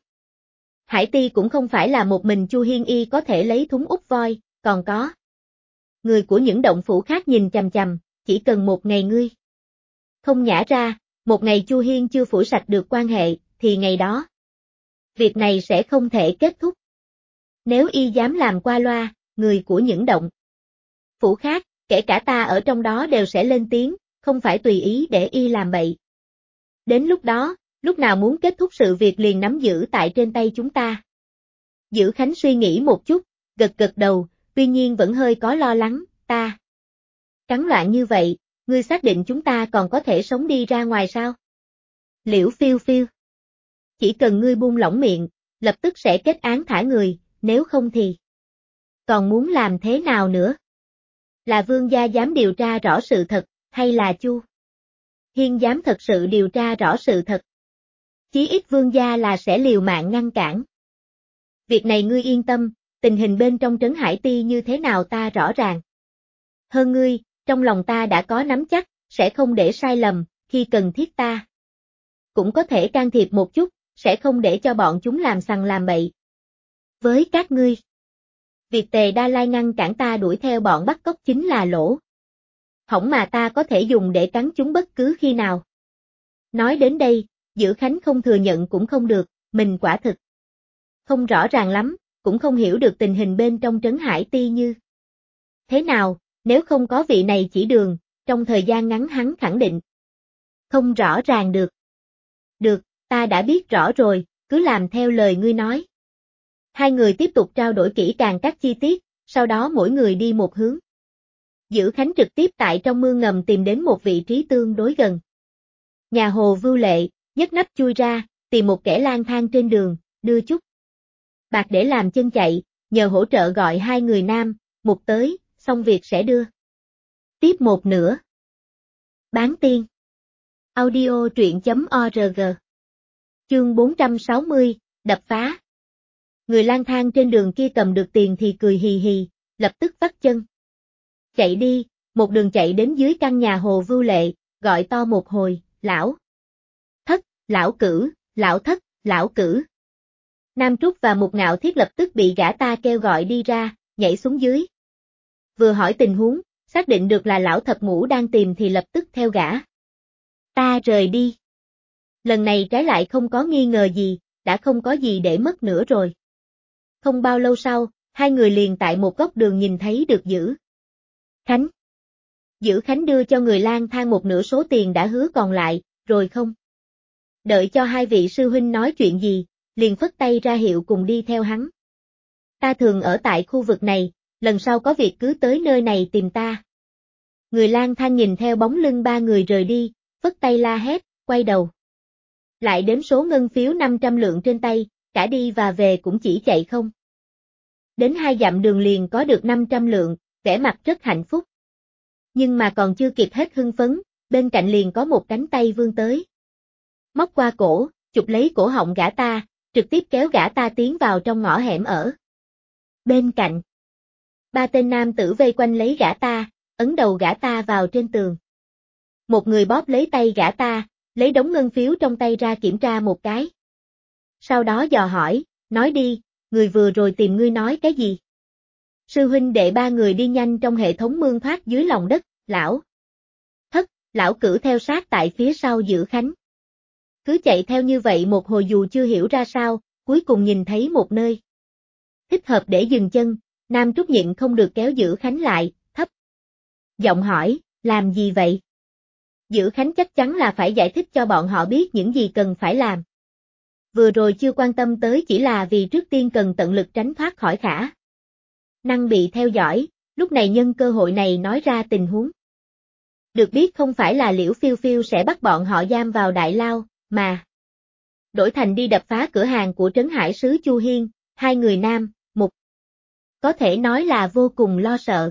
Hải Ti cũng không phải là một mình Chu Hiên y có thể lấy thúng út voi, còn có người của những động phủ khác nhìn chằm chằm, chỉ cần một ngày ngươi không nhả ra, một ngày Chu Hiên chưa phủi sạch được quan hệ, thì ngày đó việc này sẽ không thể kết thúc. Nếu y dám làm qua loa, người của những động phủ khác, kể cả ta ở trong đó đều sẽ lên tiếng, không phải tùy ý để y làm bậy. Đến lúc đó, lúc nào muốn kết thúc sự việc liền nắm giữ tại trên tay chúng ta. Dữ Khánh suy nghĩ một chút, gật gật đầu, tuy nhiên vẫn hơi có lo lắng, ta cắn loạn như vậy, ngươi xác định chúng ta còn có thể sống đi ra ngoài sao? Liễu Phiêu Phiêu. Chỉ cần ngươi buông lỏng miệng, lập tức sẽ kết án thả người, nếu không thì còn muốn làm thế nào nữa? Là vương gia dám điều tra rõ sự thật, hay là Chu Hiên dám thật sự điều tra rõ sự thật? Chí ít vương gia là sẽ liều mạng ngăn cản. Việc này ngươi yên tâm, tình hình bên trong Trấn Hải Ti như thế nào ta rõ ràng. Hơn ngươi, trong lòng ta đã có nắm chắc, sẽ không để sai lầm, khi cần thiết ta cũng có thể can thiệp một chút, sẽ không để cho bọn chúng làm sằng làm bậy. Với các ngươi, việc Tề Đa Lai ngăn cản ta đuổi theo bọn bắt cóc chính là lỗ hổng mà ta có thể dùng để cắn chúng bất cứ khi nào. Nói đến đây, Dữ Khánh không thừa nhận cũng không được, mình quả thực không rõ ràng lắm, cũng không hiểu được tình hình bên trong Trấn Hải Ti như thế nào, nếu không có vị này chỉ đường, trong thời gian ngắn hắn khẳng định không rõ ràng được. Được, ta đã biết rõ rồi, cứ làm theo lời ngươi nói. Hai người tiếp tục trao đổi kỹ càng các chi tiết, sau đó mỗi người đi một hướng. Dữ Khánh trực tiếp tại trong mương ngầm tìm đến một vị trí tương đối gần nhà Hồ Vưu Lệ, nhấc nắp chui ra, tìm một kẻ lang thang trên đường, đưa chút bạc để làm chân chạy, nhờ hỗ trợ gọi hai người nam, một tới, xong việc sẽ đưa tiếp một nữa. Bán tiên. Audio truyện.org. Chương 460, đập phá. Người lang thang trên đường kia cầm được tiền thì cười hì hì, lập tức vắt chân chạy đi, một đường chạy đến dưới căn nhà Hồ Vưu Lệ, gọi to một hồi, lão thất, lão cử, lão thất, lão cử. Nam Trúc và Mục Ngạo Thiết lập tức bị gã ta kêu gọi đi ra, nhảy xuống dưới. Vừa hỏi tình huống, xác định được là lão thập ngũ đang tìm thì lập tức theo gã. Ta rời đi. Lần này trái lại không có nghi ngờ gì, đã không có gì để mất nữa rồi. Không bao lâu sau, hai người liền tại một góc đường nhìn thấy được Dữ Khánh. Dữ Khánh đưa cho người lang thang một nửa số tiền đã hứa còn lại, rồi không đợi cho hai vị sư huynh nói chuyện gì, liền phất tay ra hiệu cùng đi theo hắn. Ta thường ở tại khu vực này, lần sau có việc cứ tới nơi này tìm ta. Người lang thang nhìn theo bóng lưng ba người rời đi, phất tay la hét, quay đầu. Lại đếm số ngân phiếu 500 lượng trên tay, cả đi và về cũng chỉ chạy không. Đến 2 dặm đường liền có được 500 lượng, vẻ mặt rất hạnh phúc. Nhưng mà còn chưa kịp hết hưng phấn, bên cạnh liền có một cánh tay vươn tới. Móc qua cổ, chụp lấy cổ họng gã ta, trực tiếp kéo gã ta tiến vào trong ngõ hẻm ở. Bên cạnh, 3 tên nam tử vây quanh lấy gã ta, ấn đầu gã ta vào trên tường. Một người bóp lấy tay gã ta, lấy đống ngân phiếu trong tay ra kiểm tra một cái. Sau đó dò hỏi, nói đi, người vừa rồi tìm ngươi nói cái gì? Sư huynh đệ ba người đi nhanh trong hệ thống mương thoát dưới lòng đất, lão cử theo sát tại phía sau Dữ Khánh. Cứ chạy theo như vậy một hồi dù chưa hiểu ra sao, cuối cùng nhìn thấy một nơi thích hợp để dừng chân, Nam Trúc nhịn không được kéo Dữ Khánh lại, thấp giọng hỏi, làm gì vậy? Dữ Khánh chắc chắn là phải giải thích cho bọn họ biết những gì cần phải làm. Vừa rồi chưa quan tâm tới chỉ là vì trước tiên cần tận lực tránh thoát khỏi khả năng bị theo dõi, lúc này nhân cơ hội này nói ra tình huống. Được biết không phải là Liễu Phiêu Phiêu sẽ bắt bọn họ giam vào đại lao, mà đổi thành đi đập phá cửa hàng của Trấn Hải sứ Chu Hiên, hai người nam, một. Có thể nói là vô cùng lo sợ.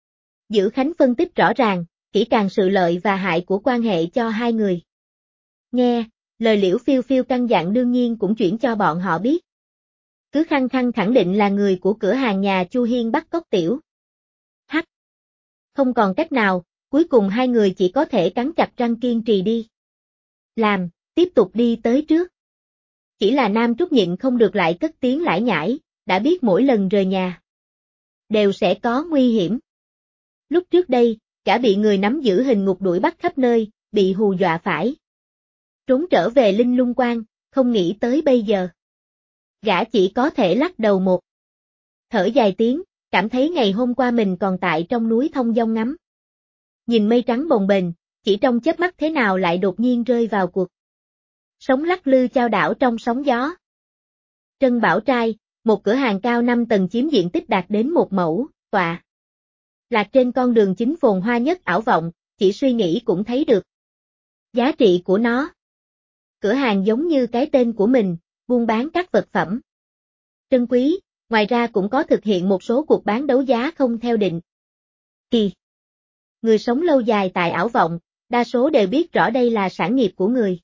Dữ Khánh phân tích rõ ràng, kỹ càng sự lợi và hại của quan hệ cho hai người. Nghe, lời Liễu Phiêu Phiêu căn dặn đương nhiên cũng chuyển cho bọn họ biết. Cứ khăng khăng khẳng định là người của cửa hàng nhà Chu Hiên bắt cóc Tiểu Hắc. Không còn cách nào, cuối cùng hai người chỉ có thể cắn chặt răng kiên trì đi. Tiếp tục đi tới trước. Chỉ là Nam Trúc nhịn không được lại cất tiếng lải nhải, đã biết mỗi lần rời nhà đều sẽ có nguy hiểm. Lúc trước đây, cả bị người nắm giữ hình ngục đuổi bắt khắp nơi, bị hù dọa phải trốn trở về Linh Lung Quan, không nghĩ tới bây giờ. Gã chỉ có thể lắc đầu một thở dài tiếng, cảm thấy ngày hôm qua mình còn tại trong núi thông dong ngắm. Nhìn mây trắng bồng bềnh, chỉ trong chớp mắt thế nào lại đột nhiên rơi vào cuộc sống lắc lư chao đảo trong sóng gió. Trân Bảo Trai, một cửa hàng cao 5 tầng chiếm diện tích đạt đến 1 mẫu, tọa lạc trên con đường chính phồn hoa nhất Ảo Vọng, chỉ suy nghĩ cũng thấy được giá trị của nó. Cửa hàng giống như cái tên của mình, buôn bán các vật phẩm trân quý, ngoài ra cũng có thực hiện một số cuộc bán đấu giá không theo định kỳ. Người sống lâu dài tại Ảo Vọng, đa số đều biết rõ đây là sản nghiệp của người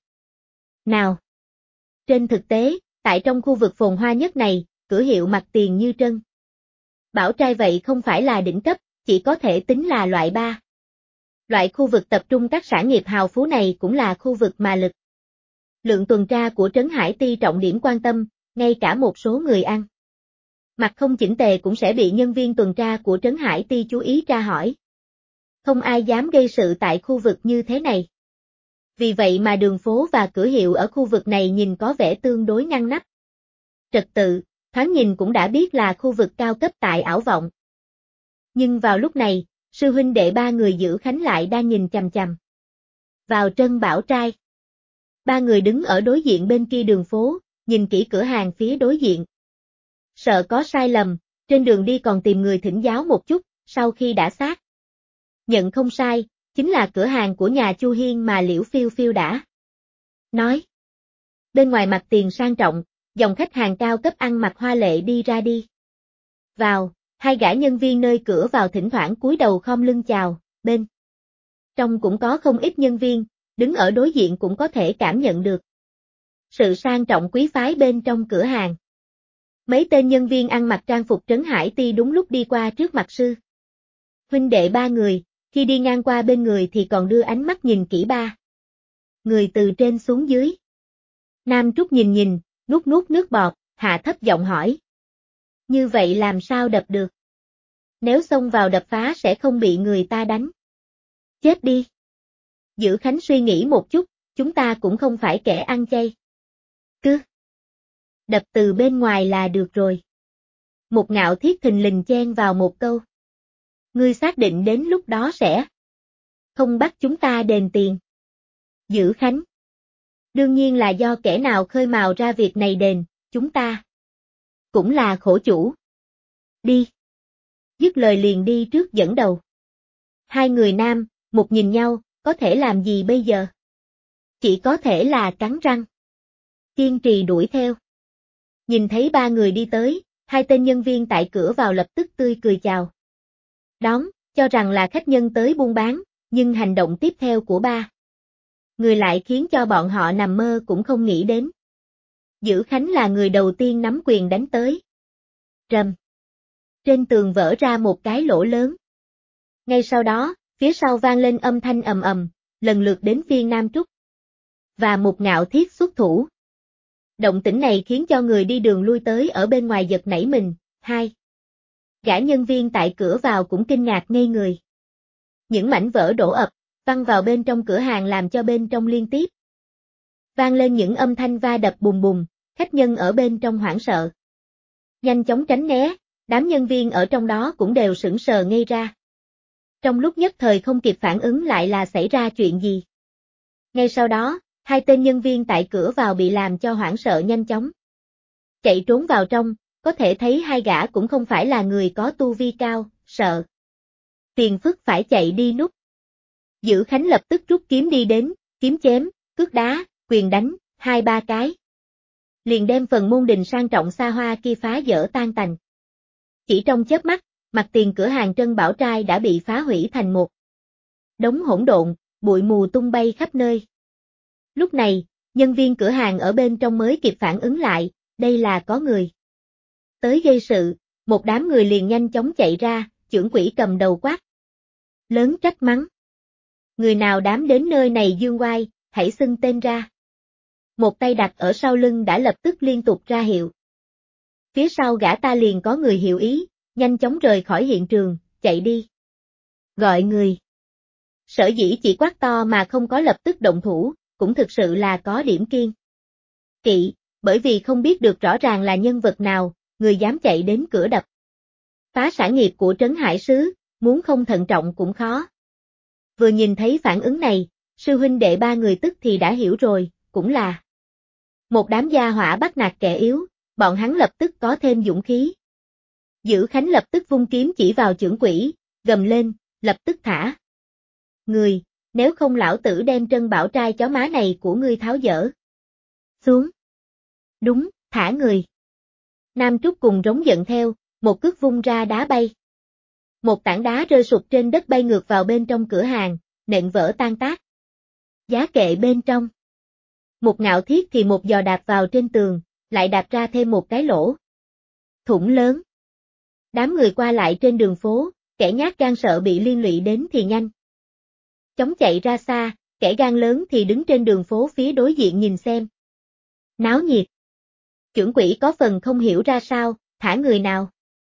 nào. Trên thực tế, tại trong khu vực phồn hoa nhất này, cửa hiệu mặt tiền như Trân Bảo Trai vậy không phải là đỉnh cấp, chỉ có thể tính là loại 3. Loại khu vực tập trung các sản nghiệp hào phú này cũng là khu vực mà lực lượng tuần tra của Trấn Hải Ti trọng điểm quan tâm, ngay cả một số người ăn mặc không chỉnh tề cũng sẽ bị nhân viên tuần tra của Trấn Hải Ti chú ý tra hỏi. Không ai dám gây sự tại khu vực như thế này. Vì vậy mà đường phố và cửa hiệu ở khu vực này nhìn có vẻ tương đối ngăn nắp. Trật tự, thoáng nhìn cũng đã biết là khu vực cao cấp tại Ảo Vọng. Nhưng vào lúc này, sư huynh đệ ba người Dữ Khánh lại đang nhìn chằm chằm vào Trân Bảo Trai. Ba người đứng ở đối diện bên kia đường phố, nhìn kỹ cửa hàng phía đối diện. Sợ có sai lầm, trên đường đi còn tìm người thỉnh giáo một chút, sau khi đã xác nhận không sai, chính là cửa hàng của nhà Chu Hiên mà Liễu Phiêu Phiêu đã nói. Bên ngoài mặt tiền sang trọng, dòng khách hàng cao cấp ăn mặc hoa lệ đi ra đi vào, hai gã nhân viên nơi cửa vào thỉnh thoảng cúi đầu khom lưng chào, bên trong cũng có không ít nhân viên, đứng ở đối diện cũng có thể cảm nhận được sự sang trọng quý phái bên trong cửa hàng. Mấy tên nhân viên ăn mặc trang phục Trấn Hải Ti đúng lúc đi qua trước mặt sư huynh đệ ba người, khi đi ngang qua bên người thì còn đưa ánh mắt nhìn kỹ ba người từ trên xuống dưới. Nam Trúc nhìn, nuốt nước bọt, hạ thấp giọng hỏi. Như vậy làm sao đập được? Nếu xông vào đập phá sẽ không bị người ta đánh. Chết đi. Dữ Khánh suy nghĩ một chút, chúng ta cũng không phải kẻ ăn chay. Cứ đập từ bên ngoài là được rồi. Một Ngạo Thiết thình lình chen vào một câu. Ngươi xác định đến lúc đó sẽ không bắt chúng ta đền tiền. Dữ Khánh. Đương nhiên là do kẻ nào khơi mào ra việc này đền, chúng ta cũng là khổ chủ. Đi. Dứt lời liền đi trước dẫn đầu. Hai người nam, một nhìn nhau, có thể làm gì bây giờ? Chỉ có thể là cắn răng. Kiên trì đuổi theo. Nhìn thấy ba người đi tới, hai tên nhân viên tại cửa vào lập tức tươi cười chào. Đón, cho rằng là khách nhân tới buôn bán, nhưng hành động tiếp theo của ba người lại khiến cho bọn họ nằm mơ cũng không nghĩ đến. Dữ Khánh là người đầu tiên nắm quyền đánh tới. Rầm. Trên tường vỡ ra một cái lỗ lớn. Ngay sau đó, phía sau vang lên âm thanh ầm ầm, lần lượt đến phiên Nam Trúc và một Ngạo Thiết xuất thủ. Động tĩnh này khiến cho người đi đường lui tới ở bên ngoài giật nảy mình. Hai gã nhân viên tại cửa vào cũng kinh ngạc ngây người. Những mảnh vỡ đổ ập, văng vào bên trong cửa hàng làm cho bên trong liên tiếp vang lên những âm thanh va đập bùm bùm, khách nhân ở bên trong hoảng sợ. Nhanh chóng tránh né, đám nhân viên ở trong đó cũng đều sững sờ ngây ra. Trong lúc nhất thời không kịp phản ứng lại là xảy ra chuyện gì. Ngay sau đó, hai tên nhân viên tại cửa vào bị làm cho hoảng sợ nhanh chóng chạy trốn vào trong, có thể thấy hai gã cũng không phải là người có tu vi cao, sợ phiền phức phải chạy đi nút. Dữ Khánh lập tức rút kiếm đi đến, kiếm chém, cước đá, quyền đánh, 2-3 cái. Liền đem phần môn đình sang trọng xa hoa kia phá dỡ tan tành. Chỉ trong chớp mắt, mặt tiền cửa hàng Trân Bảo Trai đã bị phá hủy thành một đống hỗn độn, bụi mù tung bay khắp nơi. Lúc này, nhân viên cửa hàng ở bên trong mới kịp phản ứng lại, đây là có người tới gây sự, một đám người liền nhanh chóng chạy ra, chưởng quỷ cầm đầu quát lớn trách mắng. Người nào dám đến nơi này dương oai, hãy xưng tên ra. Một tay đặt ở sau lưng đã lập tức liên tục ra hiệu. Phía sau gã ta liền có người hiểu ý, nhanh chóng rời khỏi hiện trường, chạy đi. Gọi người. Sở dĩ chỉ quát to mà không có lập tức động thủ, cũng thực sự là có điểm kiên kỵ, bởi vì không biết được rõ ràng là nhân vật nào, người dám chạy đến cửa đập phá sản nghiệp của Trấn Hải Sứ, muốn không thận trọng cũng khó. Vừa nhìn thấy phản ứng này, sư huynh đệ ba người tức thì đã hiểu rồi, cũng là một đám gia hỏa bắt nạt kẻ yếu, bọn hắn lập tức có thêm dũng khí. Dữ Khánh lập tức vung kiếm chỉ vào chưởng quỷ, gầm lên, lập tức thả người, nếu không lão tử đem Trân Bảo Trai chó má này của ngươi tháo dỡ xuống. Đúng, thả người. Nam Trúc cùng rống giận theo, một cước vung ra đá bay. Một tảng đá rơi sụp trên đất bay ngược vào bên trong cửa hàng, nện vỡ tan tác. Giá kệ bên trong. Một Ngạo Thiết thì một giò đạp vào trên tường, lại đạp ra thêm một cái lỗ thủng lớn. Đám người qua lại trên đường phố, kẻ nhát gan sợ bị liên lụy đến thì nhanh chóng chạy ra xa, kẻ gan lớn thì đứng trên đường phố phía đối diện nhìn xem. Náo nhiệt. Chưởng quỷ có phần không hiểu ra sao, thả người nào.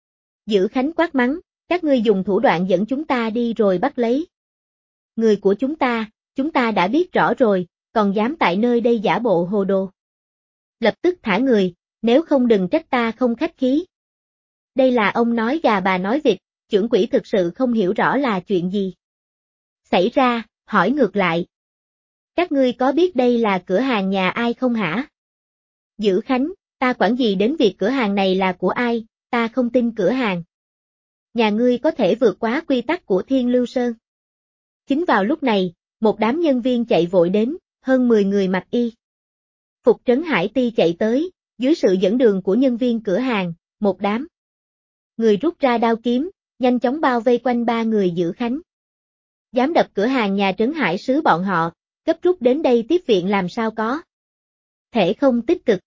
Dữ Khánh quát mắng, các ngươi dùng thủ đoạn dẫn chúng ta đi rồi bắt lấy người của chúng ta đã biết rõ rồi, còn dám tại nơi đây giả bộ hồ đồ. Lập tức thả người, nếu không đừng trách ta không khách khí. Đây là ông nói gà bà nói vịt, chưởng quỷ thực sự không hiểu rõ là chuyện gì xảy ra, hỏi ngược lại. Các ngươi có biết đây là cửa hàng nhà ai không hả? Dữ Khánh, ta quản gì đến việc cửa hàng này là của ai, ta không tin cửa hàng nhà ngươi có thể vượt quá quy tắc của Thiên Lưu Sơn. Chính vào lúc này, một đám nhân viên chạy vội đến, hơn 10 người mặc y phục Trấn Hải Ti chạy tới, dưới sự dẫn đường của nhân viên cửa hàng, một đám người rút ra đao kiếm, nhanh chóng bao vây quanh ba người Dữ Khánh. Dám đập cửa hàng nhà Trấn Hải Sứ bọn họ, gấp rút đến đây tiếp viện làm sao có thể không tích cực.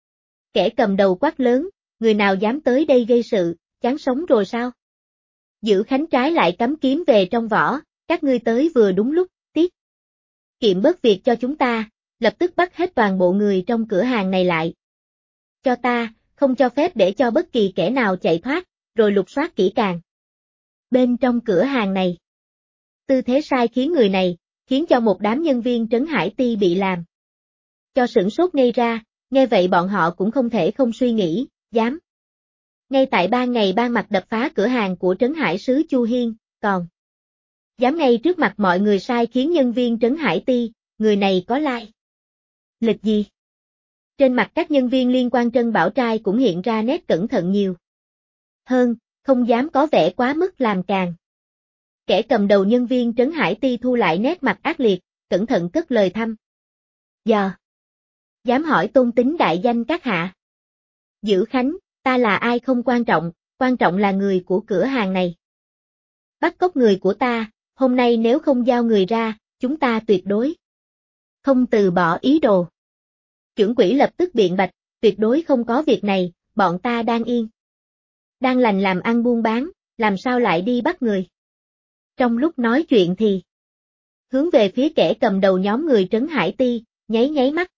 Kẻ cầm đầu quát lớn, người nào dám tới đây gây sự, chán sống rồi sao? Dữ Khánh trái lại cắm kiếm về trong vỏ, các ngươi tới vừa đúng lúc, tiết kiệm bớt việc cho chúng ta, lập tức bắt hết toàn bộ người trong cửa hàng này lại. Cho ta, không cho phép để cho bất kỳ kẻ nào chạy thoát, rồi lục soát kỹ càng. Bên trong cửa hàng này. Tư thế sai khiến người này, khiến cho một đám nhân viên Trấn Hải Ti bị làm cho sửng sốt ngây ra, nghe vậy bọn họ cũng không thể không suy nghĩ, dám. Ngay tại ban ngày ban mặt đập phá cửa hàng của Trấn Hải sứ Chu Hiên, còn dám ngay trước mặt mọi người sai khiến nhân viên Trấn Hải Ti, người này có lai lịch gì? Trên mặt các nhân viên liên quan Trân Bảo Trai cũng hiện ra nét cẩn thận nhiều hơn, không dám có vẻ quá mức làm càng. Kẻ cầm đầu nhân viên Trấn Hải Ti thu lại nét mặt ác liệt, cẩn thận cất lời thăm dò. Dám hỏi tôn tính đại danh các hạ. Dữ Khánh, ta là ai không quan trọng là người của cửa hàng này. Bắt cóc người của ta, hôm nay nếu không giao người ra, chúng ta tuyệt đối không từ bỏ ý đồ. Trưởng quỹ lập tức biện bạch, tuyệt đối không có việc này, bọn ta đang yên đang lành làm ăn buôn bán, làm sao lại đi bắt người. Trong lúc nói chuyện thì hướng về phía kẻ cầm đầu nhóm người Trấn Hải Ti, nháy mắt.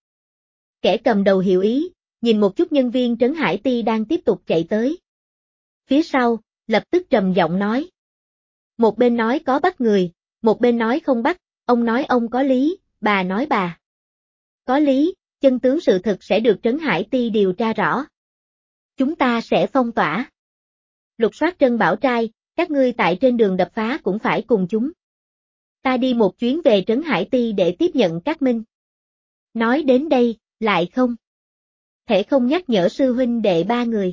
Kẻ cầm đầu hiểu ý, nhìn một chút nhân viên Trấn Hải Ti đang tiếp tục chạy tới. Phía sau, lập tức trầm giọng nói. Một bên nói có bắt người, một bên nói không bắt, ông nói ông có lý, bà nói bà có lý, chân tướng sự thực sẽ được Trấn Hải Ti điều tra rõ. Chúng ta sẽ phong tỏa lục soát Trân Bảo Trai, các ngươi tại trên đường đập phá cũng phải cùng chúng ta đi một chuyến về Trấn Hải Ti để tiếp nhận các minh. Nói đến đây, lại không thể không nhắc nhở sư huynh đệ ba người.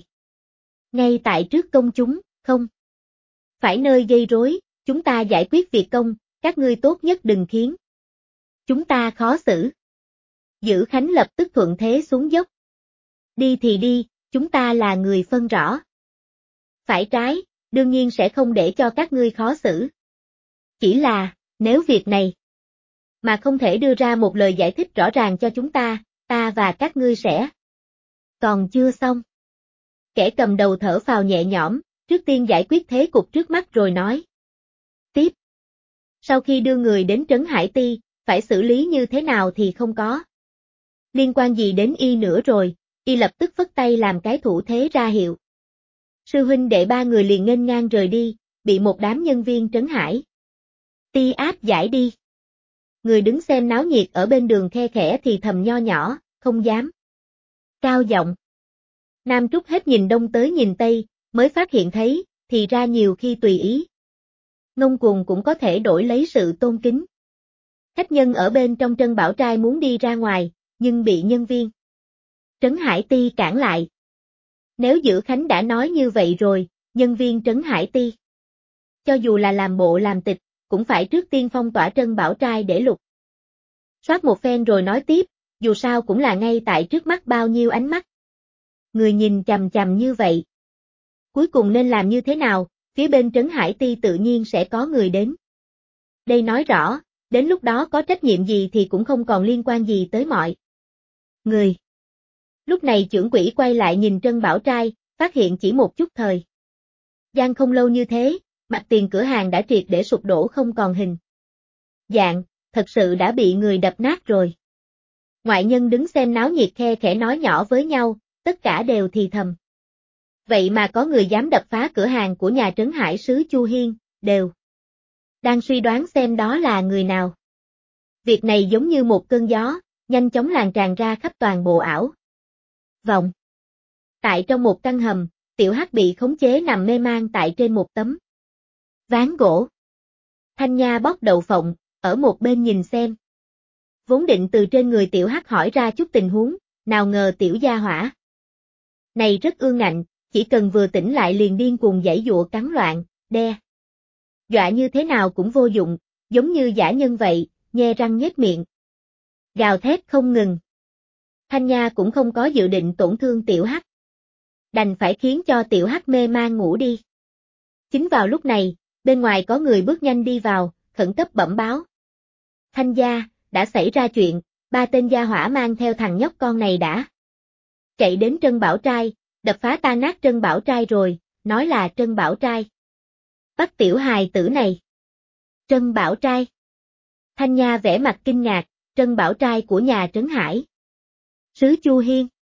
Ngay tại trước công chúng, không phải nơi gây rối, chúng ta giải quyết việc công, các ngươi tốt nhất đừng khiến chúng ta khó xử. Dữ Khánh lập tức thuận thế xuống dốc. Đi thì đi, chúng ta là người phân rõ phải trái, đương nhiên sẽ không để cho các ngươi khó xử. Chỉ là, nếu việc này mà không thể đưa ra một lời giải thích rõ ràng cho chúng ta và các ngươi sẽ còn chưa xong. Kẻ cầm đầu thở phào nhẹ nhõm, trước tiên giải quyết thế cục trước mắt rồi nói tiếp. Sau khi đưa người đến Trấn Hải Ti, phải xử lý như thế nào thì không có liên quan gì đến y nữa rồi, y lập tức phất tay làm cái thủ thế ra hiệu. Sư huynh đệ ba người liền nghênh ngang rời đi, bị một đám nhân viên Trấn Hải Ti áp giải đi. Người đứng xem náo nhiệt ở bên đường khe khẽ thì thầm nho nhỏ, không dám cao giọng. Nam Trúc hết nhìn đông tới nhìn tây, mới phát hiện thấy, thì ra nhiều khi tùy ý ngông cuồng cũng có thể đổi lấy sự tôn kính. Khách nhân ở bên trong Trân Bảo Trai muốn đi ra ngoài, nhưng bị nhân viên Trấn Hải Ti cản lại. Nếu Dữ Khánh đã nói như vậy rồi, nhân viên Trấn Hải Ti cho dù là làm bộ làm tịch, cũng phải trước tiên phong tỏa Trân Bảo Trai để lục soát một phen rồi nói tiếp, dù sao cũng là ngay tại trước mắt bao nhiêu ánh mắt người nhìn chằm chằm như vậy. Cuối cùng nên làm như thế nào, phía bên Trấn Hải Ti tự nhiên sẽ có người đến đây nói rõ, đến lúc đó có trách nhiệm gì thì cũng không còn liên quan gì tới mọi người. Lúc này trưởng quỹ quay lại nhìn Trân Bảo Trai, phát hiện chỉ một chút thời gian không lâu như thế, mặt tiền cửa hàng đã triệt để sụp đổ không còn hình dạng, thật sự đã bị người đập nát rồi. Ngoại nhân đứng xem náo nhiệt khe khẽ nói nhỏ với nhau, tất cả đều thì thầm. Vậy mà có người dám đập phá cửa hàng của nhà Trấn Hải sứ Chu Hiên, đều đang suy đoán xem đó là người nào. Việc này giống như một cơn gió, nhanh chóng lan tràn ra khắp toàn bộ ảo vọng. Tại trong một căn hầm, Tiểu Hắc bị khống chế nằm mê man tại trên một tấm ván gỗ. Thanh Nha bóc đậu phộng, ở một bên nhìn xem. Vốn định từ trên người Tiểu Hắc hỏi ra chút tình huống, nào ngờ tiểu gia hỏa này rất ương ngạnh, chỉ cần vừa tỉnh lại liền điên cuồng giãy giụa cắn loạn, đe dọa như thế nào cũng vô dụng, giống như dã nhân vậy, nhe răng nhếch miệng gào thét không ngừng. Thanh Nha cũng không có dự định tổn thương Tiểu Hắc, đành phải khiến cho Tiểu Hắc mê man ngủ đi. Chính vào lúc này, bên ngoài có người bước nhanh đi vào, khẩn cấp bẩm báo. Thanh gia, đã xảy ra chuyện, ba tên gia hỏa mang theo thằng nhóc con này đã chạy đến Trân Bảo Trai, đập phá tan nát Trân Bảo Trai rồi, nói là Trân Bảo Trai bắt tiểu hài tử này. Trân Bảo Trai. Thanh Nha vẻ mặt kinh ngạc, Trân Bảo Trai của nhà Trấn Hải sứ Chu Hiên.